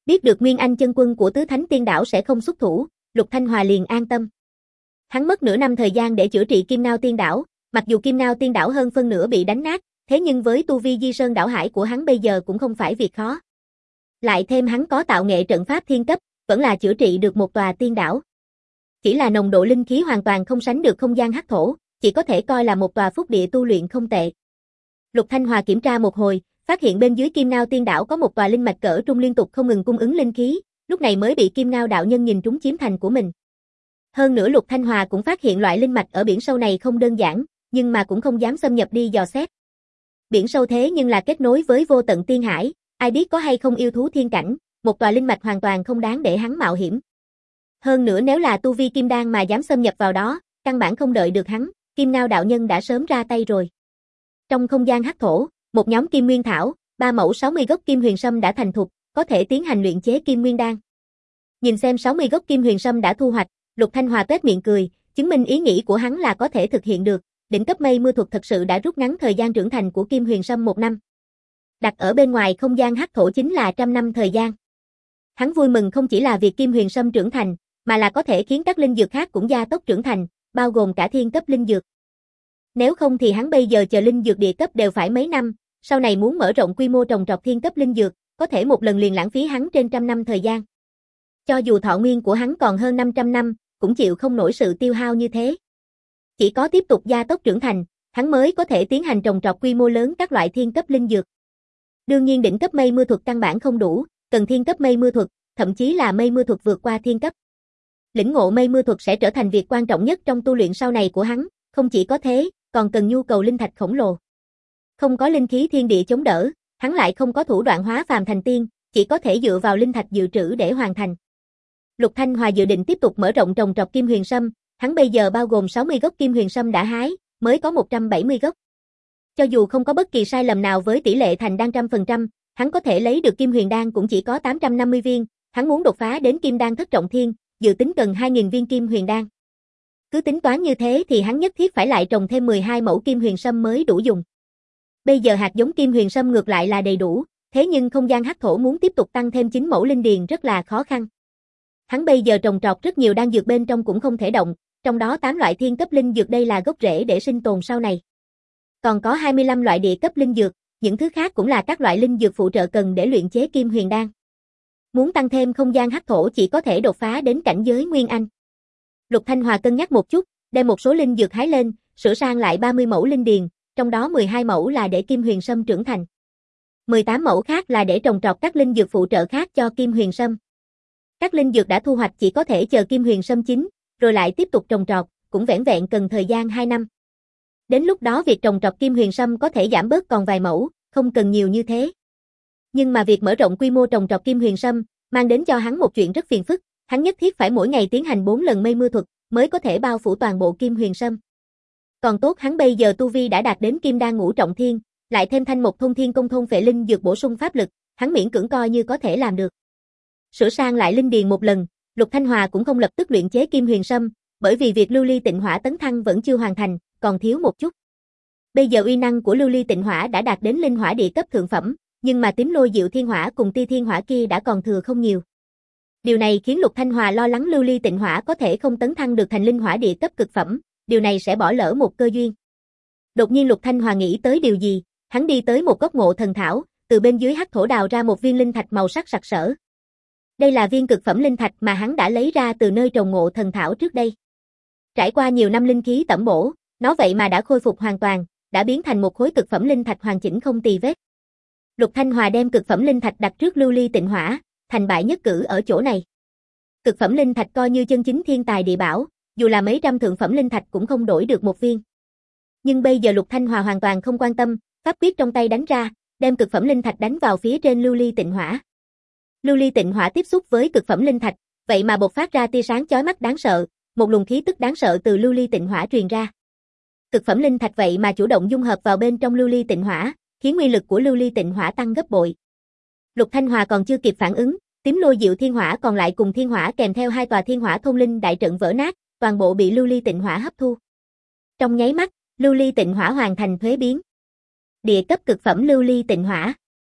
Biết được Nguyên Anh chân quân của Tứ Thánh Tiên Đảo sẽ không xuất thủ, Lục Thanh Hòa liền an tâm. Hắn mất nửa năm thời gian để chữa trị Kim Nao Tiên Đảo, mặc dù Kim Nao Tiên Đảo hơn phân nửa bị đánh nát, thế nhưng với tu vi Di Sơn Đảo Hải của hắn bây giờ cũng không phải việc khó. Lại thêm hắn có tạo nghệ trận pháp thiên cấp, vẫn là chữa trị được một tòa tiên đảo. Chỉ là nồng độ linh khí hoàn toàn không sánh được không gian hắc thổ, chỉ có thể coi là một tòa phúc địa tu luyện không tệ. Lục Thanh Hòa kiểm tra một hồi, phát hiện bên dưới Kim Nao Tiên Đảo có một tòa linh mạch cỡ trung liên tục không ngừng cung ứng linh khí, lúc này mới bị Kim Nao đạo nhân nhìn trúng chiếm thành của mình. Hơn nữa Lục Thanh Hòa cũng phát hiện loại linh mạch ở biển sâu này không đơn giản, nhưng mà cũng không dám xâm nhập đi dò xét. Biển sâu thế nhưng là kết nối với vô tận tiên hải, ai biết có hay không yêu thú thiên cảnh, một tòa linh mạch hoàn toàn không đáng để hắn mạo hiểm. Hơn nữa nếu là tu vi kim đan mà dám xâm nhập vào đó, căn bản không đợi được hắn, Kim Nao đạo nhân đã sớm ra tay rồi. Trong không gian hắc thổ, một nhóm kim nguyên thảo, ba mẫu sáu mươi gốc kim huyền sâm đã thành thục, có thể tiến hành luyện chế kim nguyên đan. Nhìn xem sáu mươi gốc kim huyền sâm đã thu hoạch, Lục Thanh Hòa tuét miệng cười, chứng minh ý nghĩ của hắn là có thể thực hiện được, đỉnh cấp mây mưa thuật thật sự đã rút ngắn thời gian trưởng thành của kim huyền sâm một năm. Đặt ở bên ngoài không gian hắc thổ chính là trăm năm thời gian. Hắn vui mừng không chỉ là việc kim huyền sâm trưởng thành, mà là có thể khiến các linh dược khác cũng gia tốc trưởng thành, bao gồm cả thiên cấp linh dược. Nếu không thì hắn bây giờ chờ linh dược địa cấp đều phải mấy năm, sau này muốn mở rộng quy mô trồng trọt thiên cấp linh dược, có thể một lần liền lãng phí hắn trên trăm năm thời gian. Cho dù thọ nguyên của hắn còn hơn năm trăm năm, cũng chịu không nổi sự tiêu hao như thế. Chỉ có tiếp tục gia tốc trưởng thành, hắn mới có thể tiến hành trồng trọt quy mô lớn các loại thiên cấp linh dược. Đương nhiên đỉnh cấp mây mưa thuật căn bản không đủ, cần thiên cấp mây mưa thuật, thậm chí là mây mưa thuật vượt qua thiên cấp. Lĩnh ngộ mây mưa thuật sẽ trở thành việc quan trọng nhất trong tu luyện sau này của hắn, không chỉ có thế, còn cần nhu cầu linh thạch khổng lồ. Không có linh khí thiên địa chống đỡ, hắn lại không có thủ đoạn hóa phàm thành tiên, chỉ có thể dựa vào linh thạch dự trữ để hoàn thành. Lục Thanh Hòa dự định tiếp tục mở rộng trồng trọt kim huyền sâm, hắn bây giờ bao gồm sáu mươi gốc kim huyền sâm đã hái, mới có một trăm bảy mươi gốc. Cho dù không có bất kỳ sai lầm nào với tỷ lệ thành đan trăm phần trăm, hắn có thể lấy được kim huyền đan cũng chỉ có tám trăm năm mươi viên, hắn muốn đột phá đến kim đan thất trọng thiên, dự tính cần hai nghìn viên kim huyền đan. Cứ tính toán như thế thì hắn nhất thiết phải lại trồng thêm mười hai mẫu kim huyền sâm mới đủ dùng. Bây giờ hạt giống kim huyền sâm ngược lại là đầy đủ, thế nhưng không gian hắc thổ muốn tiếp tục tăng thêm chín mẫu linh điền rất là khó khăn. Hắn bây giờ trồng trọt rất nhiều đan dược bên trong cũng không thể động, trong đó tám loại thiên cấp linh dược đây là gốc rễ để sinh tồn sau này. Còn có hai mươi lăm loại địa cấp linh dược, những thứ khác cũng là các loại linh dược phụ trợ cần để luyện chế kim huyền đan. Muốn tăng thêm không gian hắc thổ chỉ có thể đột phá đến cảnh giới Nguyên Anh. Lục Thanh Hòa cân nhắc một chút, đem một số linh dược hái lên, sửa sang lại ba mươi mẫu linh điền, trong đó mười hai mẫu là để kim huyền sâm trưởng thành. mười tám mẫu khác là để trồng trọt các linh dược phụ trợ khác cho kim huyền sâm. Các linh dược đã thu hoạch chỉ có thể chờ kim huyền sâm chín, rồi lại tiếp tục trồng trọt, cũng vẻn vẹn cần thời gian hai năm. Đến lúc đó việc trồng trọt kim huyền sâm có thể giảm bớt còn vài mẫu, không cần nhiều như thế. Nhưng mà việc mở rộng quy mô trồng trọt kim huyền sâm mang đến cho hắn một chuyện rất phiền phức, hắn nhất thiết phải mỗi ngày tiến hành bốn lần mây mưa thuật mới có thể bao phủ toàn bộ kim huyền sâm. Còn tốt hắn bây giờ tu vi đã đạt đến kim đan ngũ trọng thiên, lại thêm thanh một thôn thiên công thôn phệ linh dược bổ sung pháp lực, hắn miễn cưỡng coi như có thể làm được. Sửa sang lại linh điền một lần, Lục Thanh Hòa cũng không lập tức luyện chế kim huyền sâm, bởi vì việc lưu ly tịnh hỏa tấn thăng vẫn chưa hoàn thành, còn thiếu một chút. Bây giờ uy năng của lưu ly tịnh hỏa đã đạt đến linh hỏa địa cấp thượng phẩm, nhưng mà tím lôi diệu thiên hỏa cùng ti thiên hỏa kia đã còn thừa không nhiều. Điều này khiến Lục Thanh Hòa lo lắng lưu ly tịnh hỏa có thể không tấn thăng được thành linh hỏa địa cấp cực phẩm, điều này sẽ bỏ lỡ một cơ duyên. Đột nhiên Lục Thanh Hòa nghĩ tới điều gì, hắn đi tới một gốc ngộ thần thảo, từ bên dưới hắc thổ đào ra một viên linh thạch màu sắc sặc sỡ. Đây là viên cực phẩm linh thạch mà hắn đã lấy ra từ nơi trồng ngộ thần thảo trước đây. Trải qua nhiều năm linh khí tẩm bổ, nó vậy mà đã khôi phục hoàn toàn, đã biến thành một khối cực phẩm linh thạch hoàn chỉnh không tì vết. Lục Thanh Hòa đem cực phẩm linh thạch đặt trước lưu ly tịnh hỏa, thành bại nhất cử ở chỗ này. Cực phẩm linh thạch coi như chân chính thiên tài địa bảo, dù là mấy trăm thượng phẩm linh thạch cũng không đổi được một viên. Nhưng bây giờ Lục Thanh Hòa hoàn toàn không quan tâm, pháp quyết trong tay đánh ra, đem cực phẩm linh thạch đánh vào phía trên lưu ly tịnh hỏa. Lưu ly tịnh hỏa tiếp xúc với cực phẩm linh thạch, vậy mà bộc phát ra tia sáng chói mắt đáng sợ, một luồng khí tức đáng sợ từ lưu ly tịnh hỏa truyền ra. Cực phẩm linh thạch vậy mà chủ động dung hợp vào bên trong lưu ly tịnh hỏa, khiến uy lực của lưu ly tịnh hỏa tăng gấp bội. Lục Thanh Hòa còn chưa kịp phản ứng, tím lôi diệu thiên hỏa còn lại cùng thiên hỏa kèm theo hai tòa thiên hỏa thông linh đại trận vỡ nát, toàn bộ bị lưu ly tịnh hỏa hấp thu. Trong nháy mắt, lưu ly tịnh hỏa hoàn thành thuế biến. Địa cấp cực phẩm lưu ly tịnh hỏa.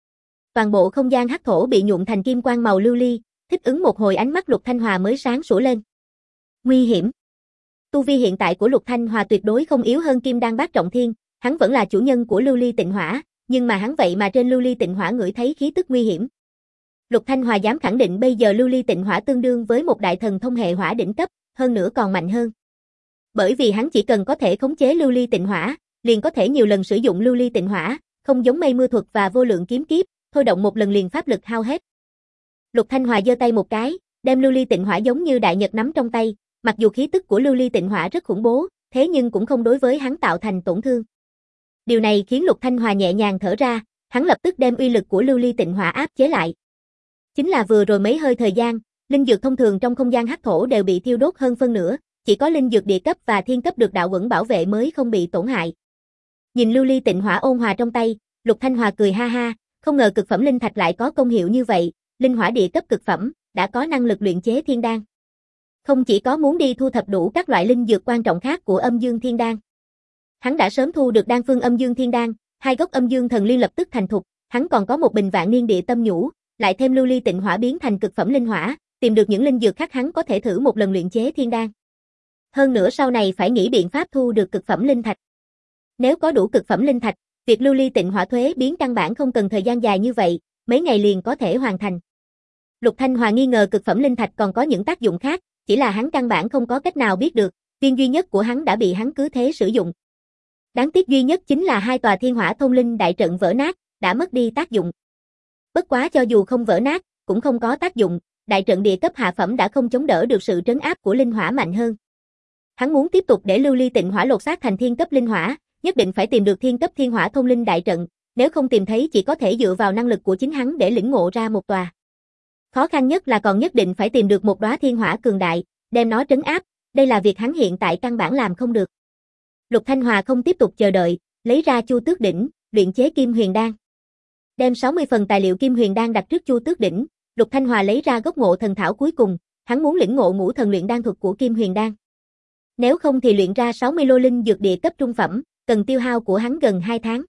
Toàn bộ không gian hắc thổ bị nhuộm thành kim quang màu lưu ly, thích ứng một hồi ánh mắt Lục Thanh Hòa mới sáng sủa lên. Nguy hiểm. Tu vi hiện tại của Lục Thanh Hòa tuyệt đối không yếu hơn Kim Đan Bát Trọng Thiên, hắn vẫn là chủ nhân của lưu ly tịnh hỏa, nhưng mà hắn vậy mà trên lưu ly tịnh hỏa ngửi thấy khí tức nguy hiểm. Lục Thanh Hòa dám khẳng định bây giờ lưu ly tịnh hỏa tương đương với một đại thần thông hệ hỏa đỉnh cấp, hơn nữa còn mạnh hơn. Bởi vì hắn chỉ cần có thể khống chế lưu ly tịnh hỏa, liền có thể nhiều lần sử dụng lưu ly tịnh hỏa, không giống mây mưa thuật và vô lượng kiếm kiếp, thôi động một lần liền pháp lực hao hết. Lục Thanh Hòa giơ tay một cái, đem lưu ly tịnh hỏa giống như đại nhật nắm trong tay, mặc dù khí tức của lưu ly tịnh hỏa rất khủng bố, thế nhưng cũng không đối với hắn tạo thành tổn thương. Điều này khiến Lục Thanh Hòa nhẹ nhàng thở ra, hắn lập tức đem uy lực của lưu ly tịnh hỏa áp chế lại. Chính là vừa rồi mấy hơi thời gian, linh dược thông thường trong không gian hắc thổ đều bị thiêu đốt hơn phân nửa, chỉ có linh dược địa cấp và thiên cấp được đạo quẩn bảo vệ mới không bị tổn hại. Nhìn lưu ly tịnh hỏa ôn hòa trong tay, Lục Thanh Hòa cười ha ha, không ngờ cực phẩm linh thạch lại có công hiệu như vậy, linh hỏa địa cấp cực phẩm, đã có năng lực luyện chế thiên đan. Không chỉ có muốn đi thu thập đủ các loại linh dược quan trọng khác của Âm Dương Thiên Đan. Hắn đã sớm thu được đan phương Âm Dương Thiên Đan, hai gốc Âm Dương Thần Liên lập tức thành thục, hắn còn có một bình vạn niên địa tâm nhũ, lại thêm lưu ly tịnh hỏa biến thành cực phẩm linh hỏa, tìm được những linh dược khác hắn có thể thử một lần luyện chế thiên đan. Hơn nữa sau này phải nghĩ biện pháp thu được cực phẩm linh thạch. Nếu có đủ cực phẩm linh thạch, việc lưu ly tịnh hỏa thuế biến căn bản không cần thời gian dài như vậy, mấy ngày liền có thể hoàn thành. Lục Thanh Hòa nghi ngờ cực phẩm linh thạch còn có những tác dụng khác, chỉ là hắn căn bản không có cách nào biết được, viên duy nhất của hắn đã bị hắn cứ thế sử dụng. Đáng tiếc duy nhất chính là hai tòa thiên hỏa thông linh đại trận vỡ nát, đã mất đi tác dụng. Bất quá cho dù không vỡ nát, cũng không có tác dụng, đại trận địa cấp hạ phẩm đã không chống đỡ được sự trấn áp của linh hỏa mạnh hơn. Hắn muốn tiếp tục để lưu ly tịnh hỏa lột xác thành thiên cấp linh hỏa, nhất định phải tìm được thiên cấp thiên hỏa thông linh đại trận, nếu không tìm thấy chỉ có thể dựa vào năng lực của chính hắn để lĩnh ngộ ra một tòa. Khó khăn nhất là còn nhất định phải tìm được một đóa thiên hỏa cường đại, đem nó trấn áp, đây là việc hắn hiện tại căn bản làm không được. Lục Thanh Hòa không tiếp tục chờ đợi, lấy ra Chu Tước đỉnh, luyện chế Kim Huyền đan. Đem sáu mươi phần tài liệu Kim Huyền đan đặt trước Chu Tước đỉnh, Lục Thanh Hòa lấy ra gốc Ngộ Thần thảo cuối cùng, hắn muốn lĩnh ngộ ngũ thần luyện đan thuật của Kim Huyền đan. Nếu không thì luyện ra sáu mươi lô linh dược địa cấp trung phẩm, cần tiêu hao của hắn gần hai tháng.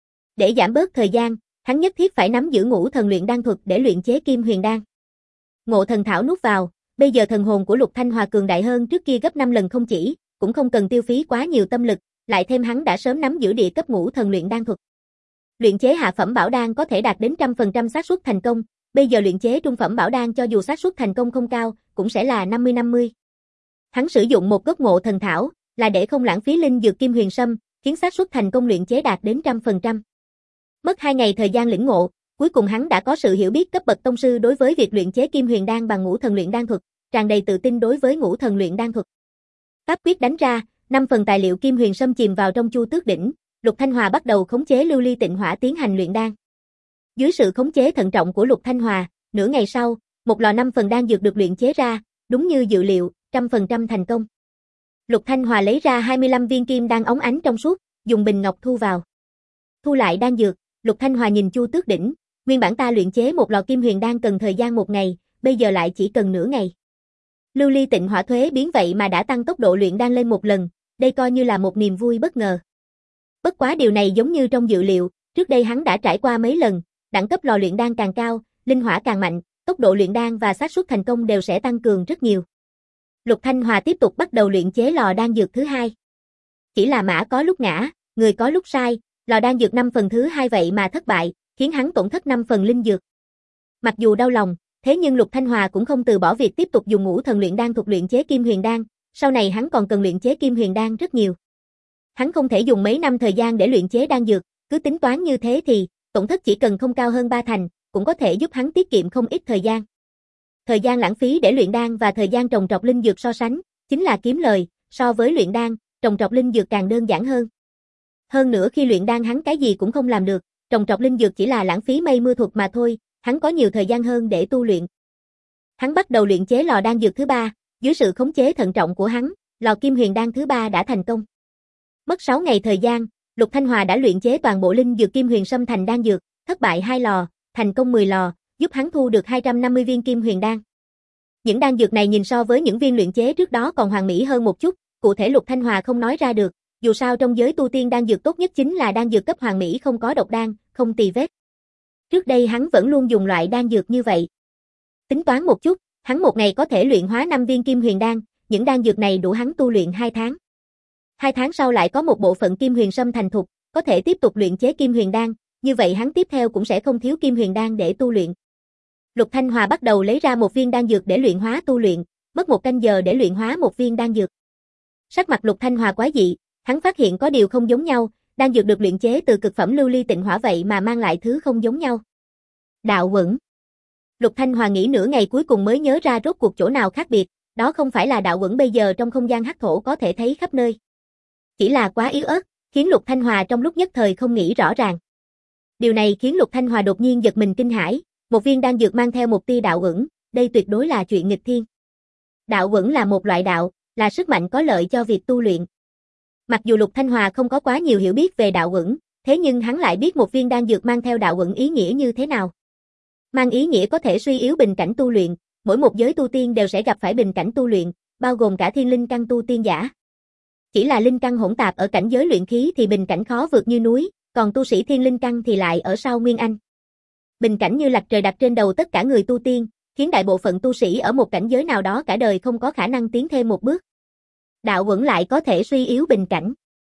Để giảm bớt thời gian, hắn nhất thiết phải nắm giữ ngũ thần luyện đan thuật để luyện chế Kim Huyền đan. Ngộ Thần thảo nuốt vào, bây giờ thần hồn của Lục Thanh Hòa cường đại hơn trước kia gấp năm lần không chỉ, cũng không cần tiêu phí quá nhiều tâm lực, lại thêm hắn đã sớm nắm giữ địa cấp ngũ thần luyện đan thuật. Luyện chế hạ phẩm bảo đan có thể đạt đến trăm phần trăm xác suất thành công, bây giờ luyện chế trung phẩm bảo đan cho dù xác suất thành công không cao, cũng sẽ là năm mươi năm mươi. Hắn sử dụng một gốc Ngộ Thần thảo, là để không lãng phí linh dược Kim Huyền sâm, khiến xác suất thành công luyện chế đạt đến trăm phần trăm. Mất hai ngày thời gian lĩnh ngộ, cuối cùng hắn đã có sự hiểu biết cấp bậc tông sư đối với việc luyện chế Kim Huyền đan bằng ngũ thần luyện đan thuật, tràn đầy tự tin đối với ngũ thần luyện đan thuật. Pháp quyết đánh ra, năm phần tài liệu Kim Huyền sâm chìm vào trong Chu Tước đỉnh, Lục Thanh Hòa bắt đầu khống chế lưu ly tịnh hỏa tiến hành luyện đan. Dưới sự khống chế thận trọng của Lục Thanh Hòa, nửa ngày sau, một lò năm phần đan dược được luyện chế ra, đúng như dự liệu, trăm phần trăm thành công. Lục Thanh Hòa lấy ra hai mươi lăm viên kim đan óng ánh trong suốt, dùng bình ngọc thu vào. Thu lại đan dược, Lục Thanh Hòa nhìn Chu Tước đỉnh, nguyên bản ta luyện chế một lò Kim Huyền đan cần thời gian một ngày, bây giờ lại chỉ cần nửa ngày. Lưu ly tịnh hỏa thuế biến vậy mà đã tăng tốc độ luyện đan lên một lần, đây coi như là một niềm vui bất ngờ. Bất quá điều này giống như trong dự liệu, trước đây hắn đã trải qua mấy lần, đẳng cấp lò luyện đan càng cao, linh hỏa càng mạnh, tốc độ luyện đan và xác suất thành công đều sẽ tăng cường rất nhiều. Lục Thanh Hòa tiếp tục bắt đầu luyện chế lò đan dược thứ hai. Chỉ là mã có lúc ngã, người có lúc sai, lò đan dược năm phần thứ hai vậy mà thất bại, khiến hắn tổn thất năm phần linh dược. Mặc dù đau lòng, thế nhưng Lục Thanh Hòa cũng không từ bỏ việc tiếp tục dùng ngũ thần luyện đan thuật luyện chế Kim Huyền đan, sau này hắn còn cần luyện chế Kim Huyền đan rất nhiều. Hắn không thể dùng mấy năm thời gian để luyện chế đan dược, cứ tính toán như thế thì, tổn thất chỉ cần không cao hơn ba thành, cũng có thể giúp hắn tiết kiệm không ít thời gian. Thời gian lãng phí để luyện đan và thời gian trồng trọt linh dược so sánh, chính là kiếm lời, so với luyện đan, trồng trọt linh dược càng đơn giản hơn. Hơn nữa khi luyện đan hắn cái gì cũng không làm được, trồng trọt linh dược chỉ là lãng phí mây mưa thuật mà thôi, hắn có nhiều thời gian hơn để tu luyện. Hắn bắt đầu luyện chế lò đan dược thứ ba, dưới sự khống chế thận trọng của hắn, lò Kim Huyền đan thứ ba đã thành công. Mất sáu ngày thời gian, Lục Thanh Hòa đã luyện chế toàn bộ linh dược Kim Huyền sâm thành đan dược, thất bại hai lò, thành công mười lò, giúp hắn thu được hai trăm năm mươi viên Kim Huyền đan. Những đan dược này nhìn so với những viên luyện chế trước đó còn hoàn mỹ hơn một chút, cụ thể Lục Thanh Hòa không nói ra được, dù sao trong giới tu tiên đan dược tốt nhất chính là đan dược cấp hoàn mỹ không có độc đan, không tì vết. Trước đây hắn vẫn luôn dùng loại đan dược như vậy. Tính toán một chút, hắn một ngày có thể luyện hóa năm viên kim huyền đan, những đan dược này đủ hắn tu luyện hai tháng. Hai tháng sau lại có một bộ phận kim huyền sâm thành thục, có thể tiếp tục luyện chế kim huyền đan, như vậy hắn tiếp theo cũng sẽ không thiếu kim huyền đan để tu luyện. Lục Thanh Hòa bắt đầu lấy ra một viên đan dược để luyện hóa tu luyện, mất một canh giờ để luyện hóa một viên đan dược. Sắc mặt Lục Thanh Hòa quái dị, hắn phát hiện có điều không giống nhau, đan dược được luyện chế từ cực phẩm lưu ly tịnh hỏa vậy mà mang lại thứ không giống nhau. Đạo Quẩn. Lục Thanh Hòa nghĩ nửa ngày cuối cùng mới nhớ ra rốt cuộc chỗ nào khác biệt, đó không phải là đạo quẩn bây giờ trong không gian hắc thổ có thể thấy khắp nơi. Chỉ là quá yếu ớt, khiến Lục Thanh Hòa trong lúc nhất thời không nghĩ rõ ràng. Điều này khiến Lục Thanh Hòa đột nhiên giật mình kinh hãi, một viên đan dược mang theo một tia đạo quẩn, đây tuyệt đối là chuyện nghịch thiên. Đạo quẩn là một loại đạo, là sức mạnh có lợi cho việc tu luyện. Mặc dù Lục Thanh Hòa không có quá nhiều hiểu biết về đạo quẩn, thế nhưng hắn lại biết một viên đan dược mang theo đạo quẩn ý nghĩa như thế nào. Mang ý nghĩa có thể suy yếu bình cảnh tu luyện, mỗi một giới tu tiên đều sẽ gặp phải bình cảnh tu luyện, bao gồm cả thiên linh căn tu tiên giả. Chỉ là linh căn hỗn tạp ở cảnh giới luyện khí thì bình cảnh khó vượt như núi, còn tu sĩ thiên linh căn thì lại ở sau nguyên anh. Bình cảnh như lạch trời đặt trên đầu tất cả người tu tiên, khiến đại bộ phận tu sĩ ở một cảnh giới nào đó cả đời không có khả năng tiến thêm một bước. Đạo quẩn lại có thể suy yếu bình cảnh.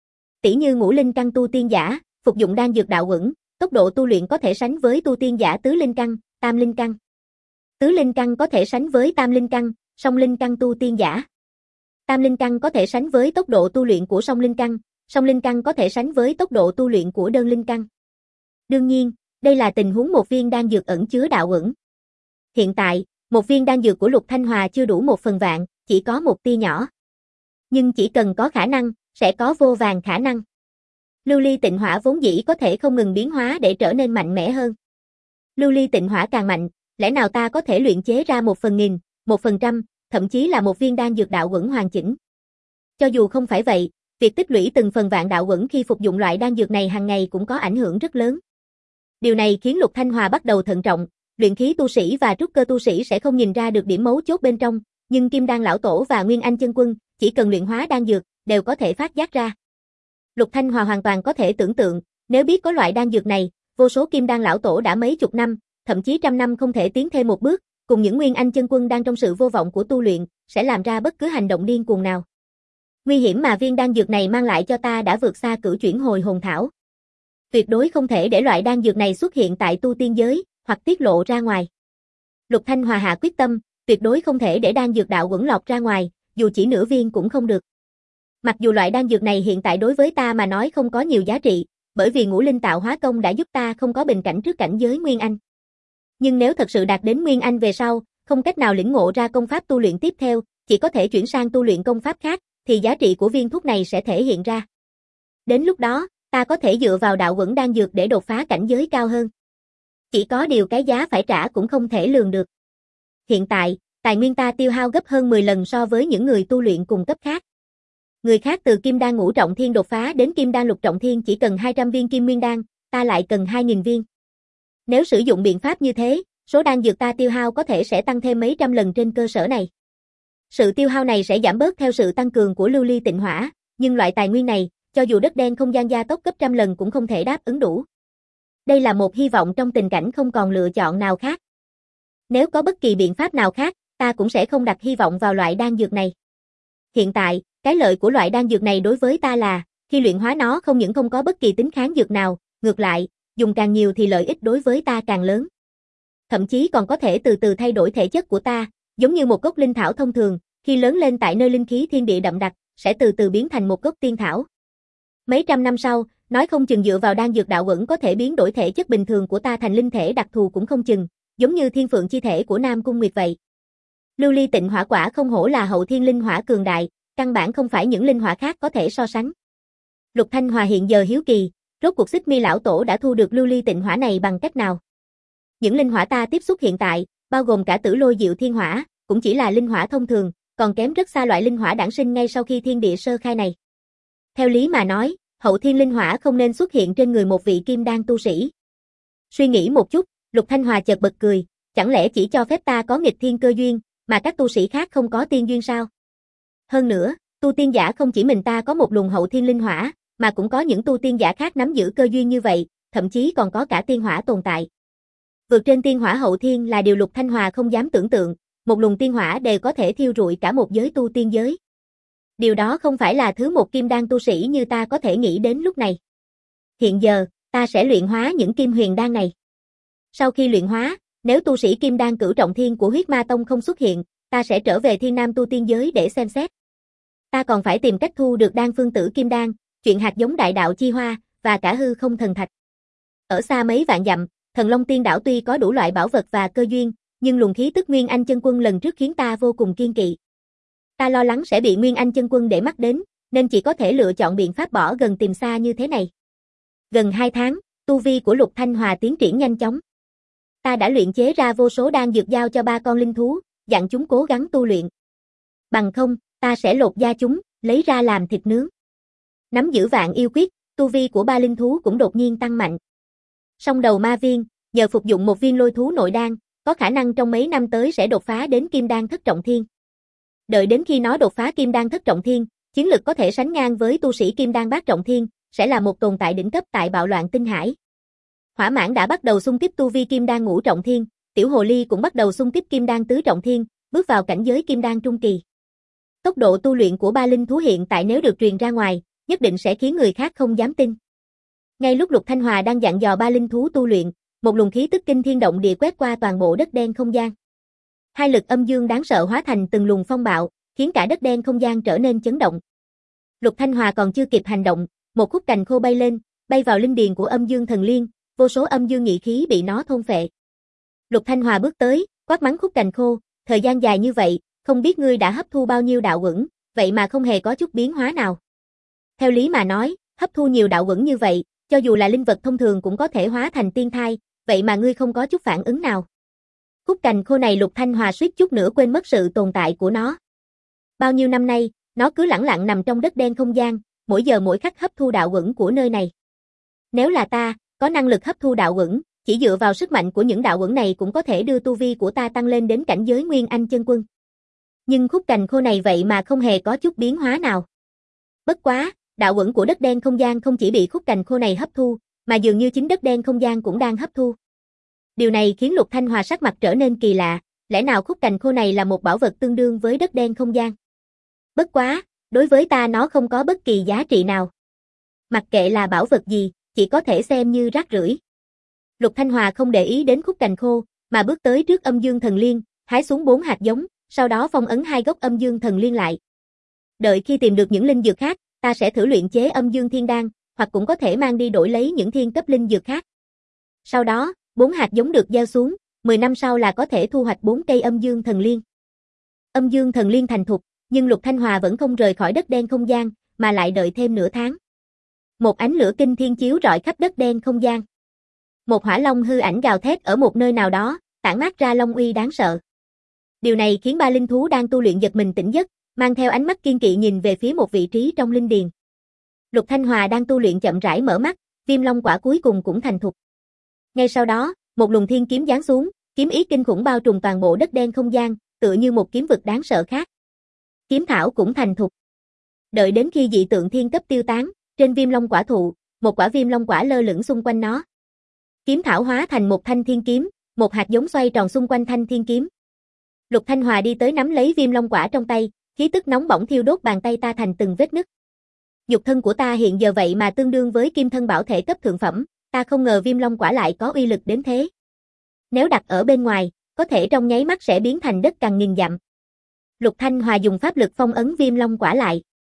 Tỷ như ngũ linh căn tu tiên giả, phục dụng đan dược đạo quẩn, tốc độ tu luyện có thể sánh với tu tiên giả tứ linh căn, tam linh căn. Tứ linh căn có thể sánh với tam linh căn, song linh căn tu tiên giả. Tam linh căn có thể sánh với tốc độ tu luyện của song linh căn, song linh căn có thể sánh với tốc độ tu luyện của đơn linh căn. Đương nhiên, đây là tình huống một viên đan dược ẩn chứa đạo quẩn. Hiện tại, một viên đan dược của Lục Thanh Hòa chưa đủ một phần vạn, chỉ có một tia nhỏ. Nhưng chỉ cần có khả năng, sẽ có vô vàn khả năng. Lưu ly tịnh hỏa vốn dĩ có thể không ngừng biến hóa để trở nên mạnh mẽ hơn. Lưu ly tịnh hỏa càng mạnh, lẽ nào ta có thể luyện chế ra một phần nghìn, một phần trăm, thậm chí là một viên đan dược đạo quẩn hoàn chỉnh. Cho dù không phải vậy, việc tích lũy từng phần vạn đạo quẩn khi phục dụng loại đan dược này hàng ngày cũng có ảnh hưởng rất lớn. Điều này khiến Lục Thanh Hòa bắt đầu thận trọng, luyện khí tu sĩ và trúc cơ tu sĩ sẽ không nhìn ra được điểm mấu chốt bên trong, nhưng Kim Đan lão tổ và Nguyên Anh chân quân, chỉ cần luyện hóa đan dược, đều có thể phát giác ra. Lục Thanh Hòa hoàn toàn có thể tưởng tượng, nếu biết có loại đan dược này, vô số Kim Đan lão tổ đã mấy chục năm, thậm chí trăm năm không thể tiến thêm một bước, cùng những Nguyên Anh chân quân đang trong sự vô vọng của tu luyện, sẽ làm ra bất cứ hành động điên cuồng nào. Nguy hiểm mà viên đan dược này mang lại cho ta đã vượt xa cửu chuyển hồi hồn thảo. Tuyệt đối không thể để loại đan dược này xuất hiện tại tu tiên giới, hoặc tiết lộ ra ngoài. Lục Thanh Hòa hạ quyết tâm, tuyệt đối không thể để đan dược đạo quẩn lọt ra ngoài, dù chỉ nửa viên cũng không được. Mặc dù loại đan dược này hiện tại đối với ta mà nói không có nhiều giá trị, bởi vì ngũ linh tạo hóa công đã giúp ta không có bình cảnh trước cảnh giới Nguyên Anh. Nhưng nếu thật sự đạt đến Nguyên Anh về sau, không cách nào lĩnh ngộ ra công pháp tu luyện tiếp theo, chỉ có thể chuyển sang tu luyện công pháp khác, thì giá trị của viên thuốc này sẽ thể hiện ra. Đến lúc đó, ta có thể dựa vào đạo quẩn đan dược để đột phá cảnh giới cao hơn. Chỉ có điều cái giá phải trả cũng không thể lường được. Hiện tại, tài nguyên ta tiêu hao gấp hơn mười lần so với những người tu luyện cùng cấp khác. Người khác từ Kim Đan ngũ trọng thiên đột phá đến Kim Đan lục trọng thiên chỉ cần hai trăm viên Kim Nguyên đan, ta lại cần hai nghìn viên. Nếu sử dụng biện pháp như thế, số đan dược ta tiêu hao có thể sẽ tăng thêm mấy trăm lần trên cơ sở này. Sự tiêu hao này sẽ giảm bớt theo sự tăng cường của lưu ly tịnh hỏa, nhưng loại tài nguyên này, cho dù đất đen không gian gia tốc gấp trăm lần cũng không thể đáp ứng đủ. Đây là một hy vọng trong tình cảnh không còn lựa chọn nào khác. Nếu có bất kỳ biện pháp nào khác, ta cũng sẽ không đặt hy vọng vào loại đan dược này. Hiện tại, cái lợi của loại đan dược này đối với ta là, khi luyện hóa nó không những không có bất kỳ tính kháng dược nào, ngược lại, dùng càng nhiều thì lợi ích đối với ta càng lớn. Thậm chí còn có thể từ từ thay đổi thể chất của ta, giống như một gốc linh thảo thông thường, khi lớn lên tại nơi linh khí thiên địa đậm đặc, sẽ từ từ biến thành một gốc tiên thảo. Mấy trăm năm sau, nói không chừng dựa vào đan dược đạo quẩn có thể biến đổi thể chất bình thường của ta thành linh thể đặc thù cũng không chừng, giống như thiên phượng chi thể của Nam Cung Nguyệt vậy. Lưu ly tịnh hỏa quả không hổ là hậu thiên linh hỏa cường đại, căn bản không phải những linh hỏa khác có thể so sánh. Lục Thanh Hòa hiện giờ hiếu kỳ, rốt cuộc Xích Mi lão tổ đã thu được lưu ly tịnh hỏa này bằng cách nào? Những linh hỏa ta tiếp xúc hiện tại, bao gồm cả Tử Lôi Diệu Thiên Hỏa, cũng chỉ là linh hỏa thông thường, còn kém rất xa loại linh hỏa đản sinh ngay sau khi thiên địa sơ khai này. Theo lý mà nói, hậu thiên linh hỏa không nên xuất hiện trên người một vị kim đan tu sĩ. Suy nghĩ một chút, Lục Thanh Hòa chợt bật cười, chẳng lẽ chỉ cho phép ta có nghịch thiên cơ duyên, mà các tu sĩ khác không có tiên duyên sao? Hơn nữa, tu tiên giả không chỉ mình ta có một luồng hậu thiên linh hỏa, mà cũng có những tu tiên giả khác nắm giữ cơ duyên như vậy, thậm chí còn có cả tiên hỏa tồn tại. Vượt trên tiên hỏa hậu thiên là điều Lục Thanh Hòa không dám tưởng tượng, một luồng tiên hỏa đều có thể thiêu rụi cả một giới tu tiên giới. Điều đó không phải là thứ một kim đan tu sĩ như ta có thể nghĩ đến lúc này. Hiện giờ, ta sẽ luyện hóa những kim huyền đan này. Sau khi luyện hóa, nếu tu sĩ kim đan cửu trọng thiên của huyết ma tông không xuất hiện, ta sẽ trở về thiên nam tu tiên giới để xem xét. Ta còn phải tìm cách thu được đan phương tử kim đan, chuyện hạt giống đại đạo chi hoa, và cả hư không thần thạch. Ở xa mấy vạn dặm, Thần Long Tiên đảo tuy có đủ loại bảo vật và cơ duyên, nhưng luồng khí tức Nguyên Anh chân quân lần trước khiến ta vô cùng kiên kỵ. Ta lo lắng sẽ bị Nguyên Anh chân quân để mắt đến, nên chỉ có thể lựa chọn biện pháp bỏ gần tìm xa như thế này. Gần hai tháng, tu vi của Lục Thanh Hòa tiến triển nhanh chóng. Ta đã luyện chế ra vô số đan dược giao cho ba con linh thú, dặn chúng cố gắng tu luyện. Bằng không, ta sẽ lột da chúng, lấy ra làm thịt nướng. Nắm giữ Vạn Yêu Quyết, tu vi của ba linh thú cũng đột nhiên tăng mạnh. Song đầu ma viên, nhờ phục dụng một viên lôi thú nội đan, có khả năng trong mấy năm tới sẽ đột phá đến kim đan thất trọng thiên. Đợi đến khi nó đột phá kim đan thất trọng thiên, chiến lực có thể sánh ngang với tu sĩ kim đan bát trọng thiên, sẽ là một tồn tại đỉnh cấp tại bạo loạn tinh hải. Hỏa mãn đã bắt đầu xung kích tu vi kim đan ngũ trọng thiên, tiểu hồ ly cũng bắt đầu xung kích kim đan tứ trọng thiên, bước vào cảnh giới kim đan trung kỳ. Tốc độ tu luyện của ba linh thú hiện tại nếu được truyền ra ngoài, nhất định sẽ khiến người khác không dám tin. Ngay lúc Lục Thanh Hòa đang dặn dò ba linh thú tu luyện, một luồng khí tức kinh thiên động địa quét qua toàn bộ đất đen không gian. Hai lực âm dương đáng sợ hóa thành từng luồng phong bạo, khiến cả đất đen không gian trở nên chấn động. Lục Thanh Hòa còn chưa kịp hành động, một khúc cành khô bay lên, bay vào linh điền của âm dương thần liên, vô số âm dương nghị khí bị nó thôn phệ. Lục Thanh Hòa bước tới, quát mắng khúc cành khô, thời gian dài như vậy, không biết ngươi đã hấp thu bao nhiêu đạo uẩn, vậy mà không hề có chút biến hóa nào. Theo lý mà nói, hấp thu nhiều đạo uẩn như vậy, cho dù là linh vật thông thường cũng có thể hóa thành tiên thai, vậy mà ngươi không có chút phản ứng nào. Khúc cành khô này Lục Thanh Hòa suýt chút nữa quên mất sự tồn tại của nó. Bao nhiêu năm nay, nó cứ lẳng lặng nằm trong đất đen không gian, mỗi giờ mỗi khắc hấp thu đạo uẩn của nơi này. Nếu là ta, có năng lực hấp thu đạo uẩn, chỉ dựa vào sức mạnh của những đạo uẩn này cũng có thể đưa tu vi của ta tăng lên đến cảnh giới Nguyên Anh chân quân. Nhưng khúc cành khô này vậy mà không hề có chút biến hóa nào. Bất quá, đạo uẩn của đất đen không gian không chỉ bị khúc cành khô này hấp thu, mà dường như chính đất đen không gian cũng đang hấp thu. Điều này khiến Lục Thanh Hòa sắc mặt trở nên kỳ lạ, lẽ nào khúc cành khô này là một bảo vật tương đương với đất đen không gian? Bất quá, đối với ta nó không có bất kỳ giá trị nào. Mặc kệ là bảo vật gì, chỉ có thể xem như rác rưởi. Lục Thanh Hòa không để ý đến khúc cành khô, mà bước tới trước âm dương thần liên, hái xuống bốn hạt giống, sau đó phong ấn hai gốc âm dương thần liên lại. Đợi khi tìm được những linh dược khác, ta sẽ thử luyện chế âm dương thiên đan, hoặc cũng có thể mang đi đổi lấy những thiên cấp linh dược khác. Sau đó, bốn hạt giống được gieo xuống, mười năm sau là có thể thu hoạch bốn cây âm dương thần liên. Âm dương thần liên thành thục, nhưng Lục Thanh Hòa vẫn không rời khỏi đất đen không gian, mà lại đợi thêm nửa tháng. Một ánh lửa kinh thiên chiếu rọi khắp đất đen không gian. Một hỏa long hư ảnh gào thét ở một nơi nào đó, tản mát ra long uy đáng sợ. Điều này khiến ba linh thú đang tu luyện giật mình tỉnh giấc, mang theo ánh mắt kiên kỵ nhìn về phía một vị trí trong linh điền. Lục Thanh Hòa đang tu luyện chậm rãi mở mắt, Viêm Long quả cuối cùng cũng thành thục. Ngay sau đó, một luồng thiên kiếm giáng xuống, kiếm ý kinh khủng bao trùm toàn bộ đất đen không gian, tựa như một kiếm vực đáng sợ khác. Kiếm thảo cũng thành thục. Đợi đến khi dị tượng thiên cấp tiêu tán, trên Viêm Long quả thụ, một quả Viêm Long quả lơ lửng xung quanh nó. Kiếm thảo hóa thành một thanh thiên kiếm, một hạt giống xoay tròn xung quanh thanh thiên kiếm. Lục Thanh Hòa đi tới nắm lấy Viêm Long quả trong tay, khí tức nóng bỏng thiêu đốt bàn tay ta thành từng vết nứt. Nhục thân của ta hiện giờ vậy mà tương đương với kim thân bảo thể cấp thượng phẩm, ta không ngờ Viêm Long quả lại có uy lực đến thế. Nếu đặt ở bên ngoài, có thể trong nháy mắt sẽ biến thành đất cằn nghìn dặm. Lục Thanh Hòa dùng pháp lực phong ấn Viêm Long quả lại.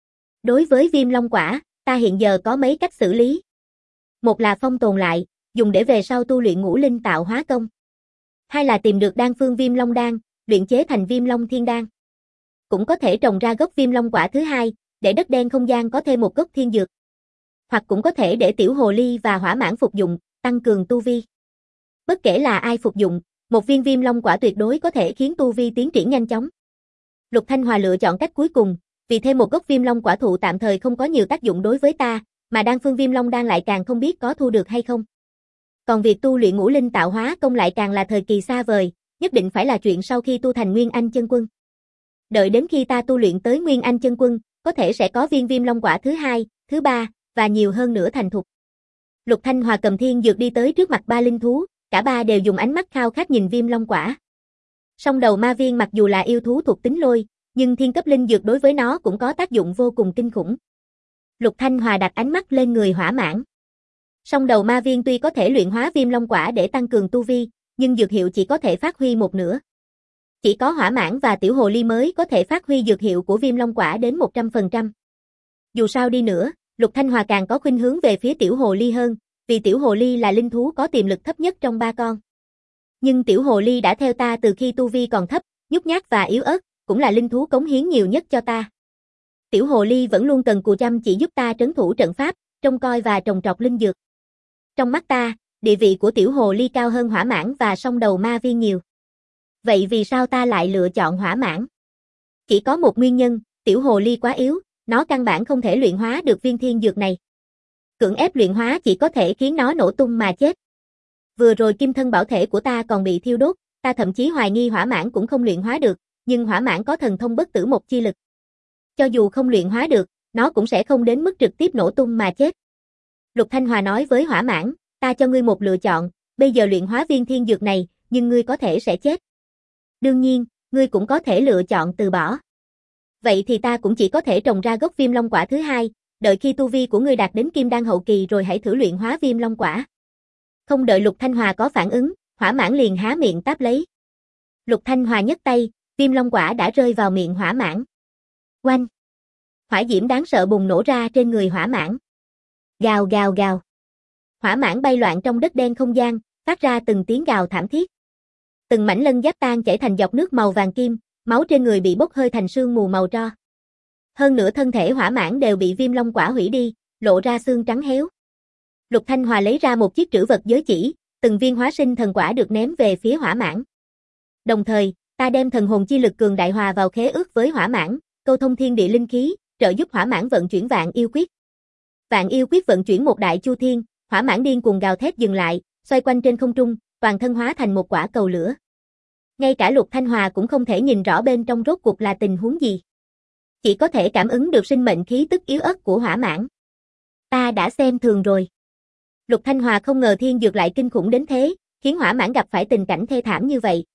Đối với Viêm Long quả, ta hiện giờ có mấy cách xử lý. Một là phong tồn lại, dùng để về sau tu luyện ngũ linh tạo hóa công. Hai là tìm được đan phương Viêm Long đan, luyện chế thành Viêm Long thiên đan. Cũng có thể trồng ra gốc Viêm Long quả thứ hai, để đất đen không gian có thêm một gốc thiên dược. Hoặc cũng có thể để tiểu hồ ly và hỏa mãn phục dụng, tăng cường tu vi. Bất kể là ai phục dụng, một viên Viêm Long quả tuyệt đối có thể khiến tu vi tiến triển nhanh chóng. Lục Thanh Hòa lựa chọn cách cuối cùng, vì thêm một gốc Viêm Long quả thụ tạm thời không có nhiều tác dụng đối với ta, mà đan phương Viêm Long đan lại càng không biết có thu được hay không. Còn việc tu luyện ngũ linh tạo hóa công lại càng là thời kỳ xa vời, nhất định phải là chuyện sau khi tu thành Nguyên Anh chân quân. Đợi đến khi ta tu luyện tới Nguyên Anh chân quân, có thể sẽ có viên Viêm Long quả thứ hai, thứ ba, và nhiều hơn nữa thành thục. Lục Thanh Hòa cầm thiên dược đi tới trước mặt ba linh thú, Cả ba đều dùng ánh mắt khao khát nhìn Viêm Long Quả. Song đầu ma viên mặc dù là yêu thú thuộc tính lôi, nhưng thiên cấp linh dược đối với nó cũng có tác dụng vô cùng kinh khủng. Lục Thanh Hòa đặt ánh mắt lên người hỏa mãng. Song đầu ma viên tuy có thể luyện hóa Viêm Long Quả để tăng cường tu vi, nhưng dược hiệu chỉ có thể phát huy một nửa. Chỉ có hỏa mãng và tiểu hồ ly mới có thể phát huy dược hiệu của Viêm Long Quả đến một trăm phần trăm. Dù sao đi nữa, Lục Thanh Hòa càng có khuynh hướng về phía tiểu hồ ly hơn, vì tiểu hồ ly là linh thú có tiềm lực thấp nhất trong ba con. Nhưng tiểu hồ ly đã theo ta từ khi tu vi còn thấp, nhút nhát và yếu ớt, cũng là linh thú cống hiến nhiều nhất cho ta. Tiểu hồ ly vẫn luôn cần cù chăm chỉ giúp ta trấn thủ trận pháp, trông coi và trồng trọt linh dược. Trong mắt ta, địa vị của tiểu hồ ly cao hơn hỏa mãng và song đầu ma viên nhiều. Vậy vì sao ta lại lựa chọn hỏa mãng? Chỉ có một nguyên nhân, tiểu hồ ly quá yếu, nó căn bản không thể luyện hóa được viên thiên dược này. Cưỡng ép luyện hóa chỉ có thể khiến nó nổ tung mà chết. Vừa rồi kim thân bảo thể của ta còn bị thiêu đốt, ta thậm chí hoài nghi hỏa mãng cũng không luyện hóa được, nhưng hỏa mãng có thần thông bất tử một chi lực. Cho dù không luyện hóa được, nó cũng sẽ không đến mức trực tiếp nổ tung mà chết. Lục Thanh Hòa nói với hỏa mãng, ta cho ngươi một lựa chọn, bây giờ luyện hóa viên thiên dược này, nhưng ngươi có thể sẽ chết. Đương nhiên, ngươi cũng có thể lựa chọn từ bỏ. Vậy thì ta cũng chỉ có thể trồng ra gốc Viêm Long Quả thứ hai, đợi khi tu vi của ngươi đạt đến kim đan hậu kỳ rồi hãy thử luyện hóa Viêm Long Quả. Không đợi Lục Thanh Hòa có phản ứng, hỏa mãng liền há miệng táp lấy. Lục Thanh Hòa nhấc tay, Viêm Long Quả đã rơi vào miệng hỏa mãng. Oanh! Hỏa diễm đáng sợ bùng nổ ra trên người hỏa mãng. Gào gào gào. Hỏa mãng bay loạn trong đất đen không gian, phát ra từng tiếng gào thảm thiết. Từng mảnh lân giáp tan chảy thành giọt nước màu vàng kim, máu trên người bị bốc hơi thành sương mù màu tro. Hơn nữa thân thể hỏa mãng đều bị Viêm Long Quả hủy đi, lộ ra xương trắng héo. Lục Thanh Hòa lấy ra một chiếc trữ vật giới chỉ, từng viên hóa sinh thần quả được ném về phía hỏa mãng. Đồng thời, ta đem thần hồn chi lực cường đại hòa vào khế ước với hỏa mãng, câu thông thiên địa linh khí, trợ giúp hỏa mãng vận chuyển vạn yêu quyết. Vạn yêu quyết vận chuyển một đại chu thiên, hỏa mãng điên cuồng gào thét dừng lại, xoay quanh trên không trung, toàn thân hóa thành một quả cầu lửa. Ngay cả Lục Thanh Hòa cũng không thể nhìn rõ bên trong rốt cuộc là tình huống gì. Chỉ có thể cảm ứng được sinh mệnh khí tức yếu ớt của hỏa mãng. Ta đã xem thường rồi. Lục Thanh Hòa không ngờ thiên dược lại kinh khủng đến thế, khiến hỏa mãng gặp phải tình cảnh thê thảm như vậy.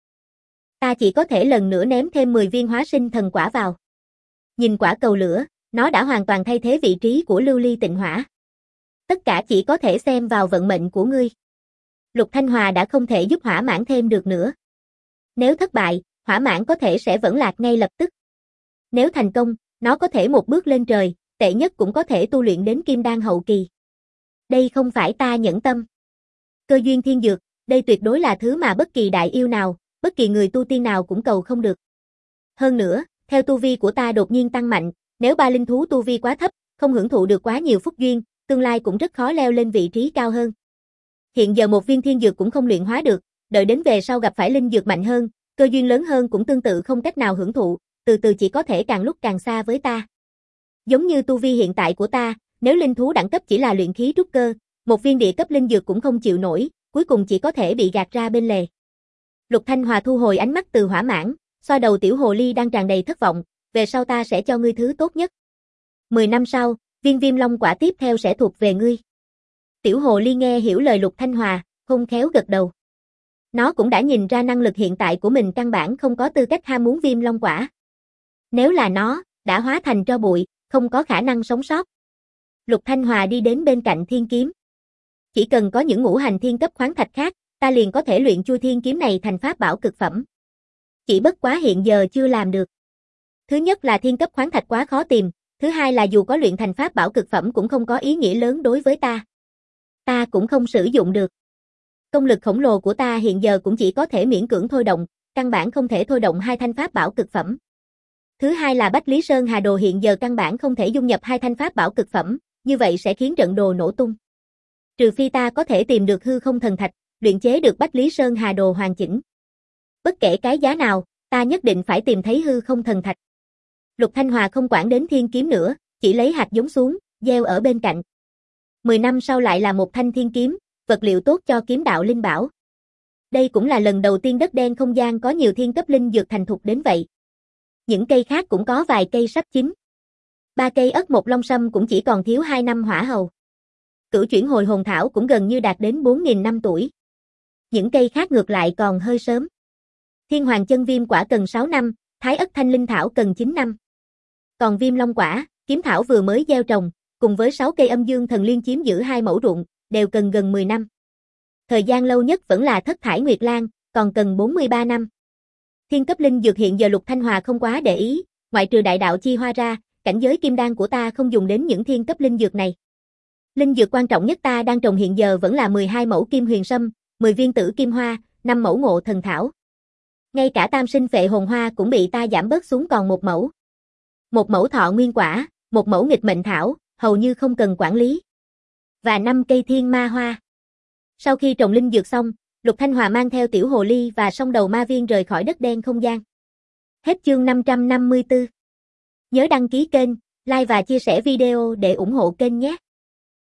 Ta chỉ có thể lần nữa ném thêm mười viên hóa sinh thần quả vào. Nhìn quả cầu lửa, nó đã hoàn toàn thay thế vị trí của lưu ly tịnh hỏa. Tất cả chỉ có thể xem vào vận mệnh của ngươi. Lục Thanh Hòa đã không thể giúp hỏa mãng thêm được nữa. Nếu thất bại, hỏa mãng có thể sẽ vẫn lạc ngay lập tức. Nếu thành công, nó có thể một bước lên trời, tệ nhất cũng có thể tu luyện đến kim đan hậu kỳ. Đây không phải ta nhẫn tâm. Cơ duyên thiên dược, đây tuyệt đối là thứ mà bất kỳ đại yêu nào, bất kỳ người tu tiên nào cũng cầu không được. Hơn nữa, theo tu vi của ta đột nhiên tăng mạnh, nếu ba linh thú tu vi quá thấp, không hưởng thụ được quá nhiều phúc duyên, tương lai cũng rất khó leo lên vị trí cao hơn. Hiện giờ một viên thiên dược cũng không luyện hóa được, đợi đến về sau gặp phải linh dược mạnh hơn, cơ duyên lớn hơn cũng tương tự không cách nào hưởng thụ, từ từ chỉ có thể càng lúc càng xa với ta. Giống như tu vi hiện tại của ta, nếu linh thú đẳng cấp chỉ là luyện khí trúc cơ, một viên địa cấp linh dược cũng không chịu nổi, cuối cùng chỉ có thể bị gạt ra bên lề. Lục Thanh Hòa thu hồi ánh mắt từ hỏa mãng, xoa đầu tiểu hồ ly đang tràn đầy thất vọng, về sau ta sẽ cho ngươi thứ tốt nhất. Mười năm sau, viên Viêm Long Quả tiếp theo sẽ thuộc về ngươi. Tiểu hồ ly nghe hiểu lời Lục Thanh Hòa, khôn khéo gật đầu. Nó cũng đã nhìn ra năng lực hiện tại của mình căn bản không có tư cách ham muốn Viêm Long Quả. Nếu là nó, đã hóa thành tro bụi, không có khả năng sống sót. Lục Thanh Hòa đi đến bên cạnh thiên kiếm. Chỉ cần có những ngũ hành thiên cấp khoáng thạch khác, ta liền có thể luyện chui thiên kiếm này thành pháp bảo cực phẩm. Chỉ bất quá hiện giờ chưa làm được. Thứ nhất là thiên cấp khoáng thạch quá khó tìm, thứ hai là dù có luyện thành pháp bảo cực phẩm cũng không có ý nghĩa lớn đối với ta. Ta cũng không sử dụng được. Công lực khổng lồ của ta hiện giờ cũng chỉ có thể miễn cưỡng thôi động, căn bản không thể thôi động hai thanh pháp bảo cực phẩm. Thứ hai là Bách Lý Sơn Hà Đồ hiện giờ căn bản không thể dung nhập hai thanh pháp bảo cực phẩm, như vậy sẽ khiến trận đồ nổ tung. Trừ phi ta có thể tìm được hư không thần thạch, luyện chế được Bách Lý Sơn Hà Đồ hoàn chỉnh. Bất kể cái giá nào, ta nhất định phải tìm thấy hư không thần thạch. Lục Thanh Hòa không quản đến thiên kiếm nữa, chỉ lấy hạt giống xuống, gieo ở bên cạnh. Mười năm sau lại là một thanh thiên kiếm, vật liệu tốt cho kiếm đạo linh bảo. Đây cũng là lần đầu tiên đất đen không gian có nhiều thiên cấp linh dược thành thục đến vậy. Những cây khác cũng có vài cây sắp chín. Ba cây ất mộc long sâm cũng chỉ còn thiếu hai năm hỏa hầu. Cửu chuyển hồi hồn thảo cũng gần như đạt đến bốn nghìn năm tuổi. Những cây khác ngược lại còn hơi sớm. Thiên hoàng chân viêm quả cần sáu năm, thái ất thanh linh thảo cần chín năm. Còn viêm long quả, kiếm thảo vừa mới gieo trồng, cùng với sáu cây âm dương thần liên chiếm giữ hai mẫu ruộng, đều cần gần mười năm. Thời gian lâu nhất vẫn là thất thải nguyệt lan, còn cần bốn mươi ba năm. Thiên cấp linh dược hiện giờ Lục Thanh Hòa không quá để ý, ngoại trừ đại đạo chi hoa ra, cảnh giới kim đan của ta không dùng đến những thiên cấp linh dược này. Linh dược quan trọng nhất ta đang trồng hiện giờ vẫn là mười hai mẫu kim huyền sâm, mười viên tử kim hoa, năm mẫu ngộ thần thảo. Ngay cả tam sinh phệ hồn hoa cũng bị ta giảm bớt xuống còn một mẫu. Một mẫu thọ nguyên quả, một mẫu nghịch mệnh thảo, hầu như không cần quản lý. Và năm cây thiên ma hoa. Sau khi trồng linh dược xong, Lục Thanh Hòa mang theo tiểu hồ ly và song đầu ma viên rời khỏi đất đen không gian. Hết chương năm trăm năm mươi tư. Nhớ đăng ký kênh, like và chia sẻ video để ủng hộ kênh nhé.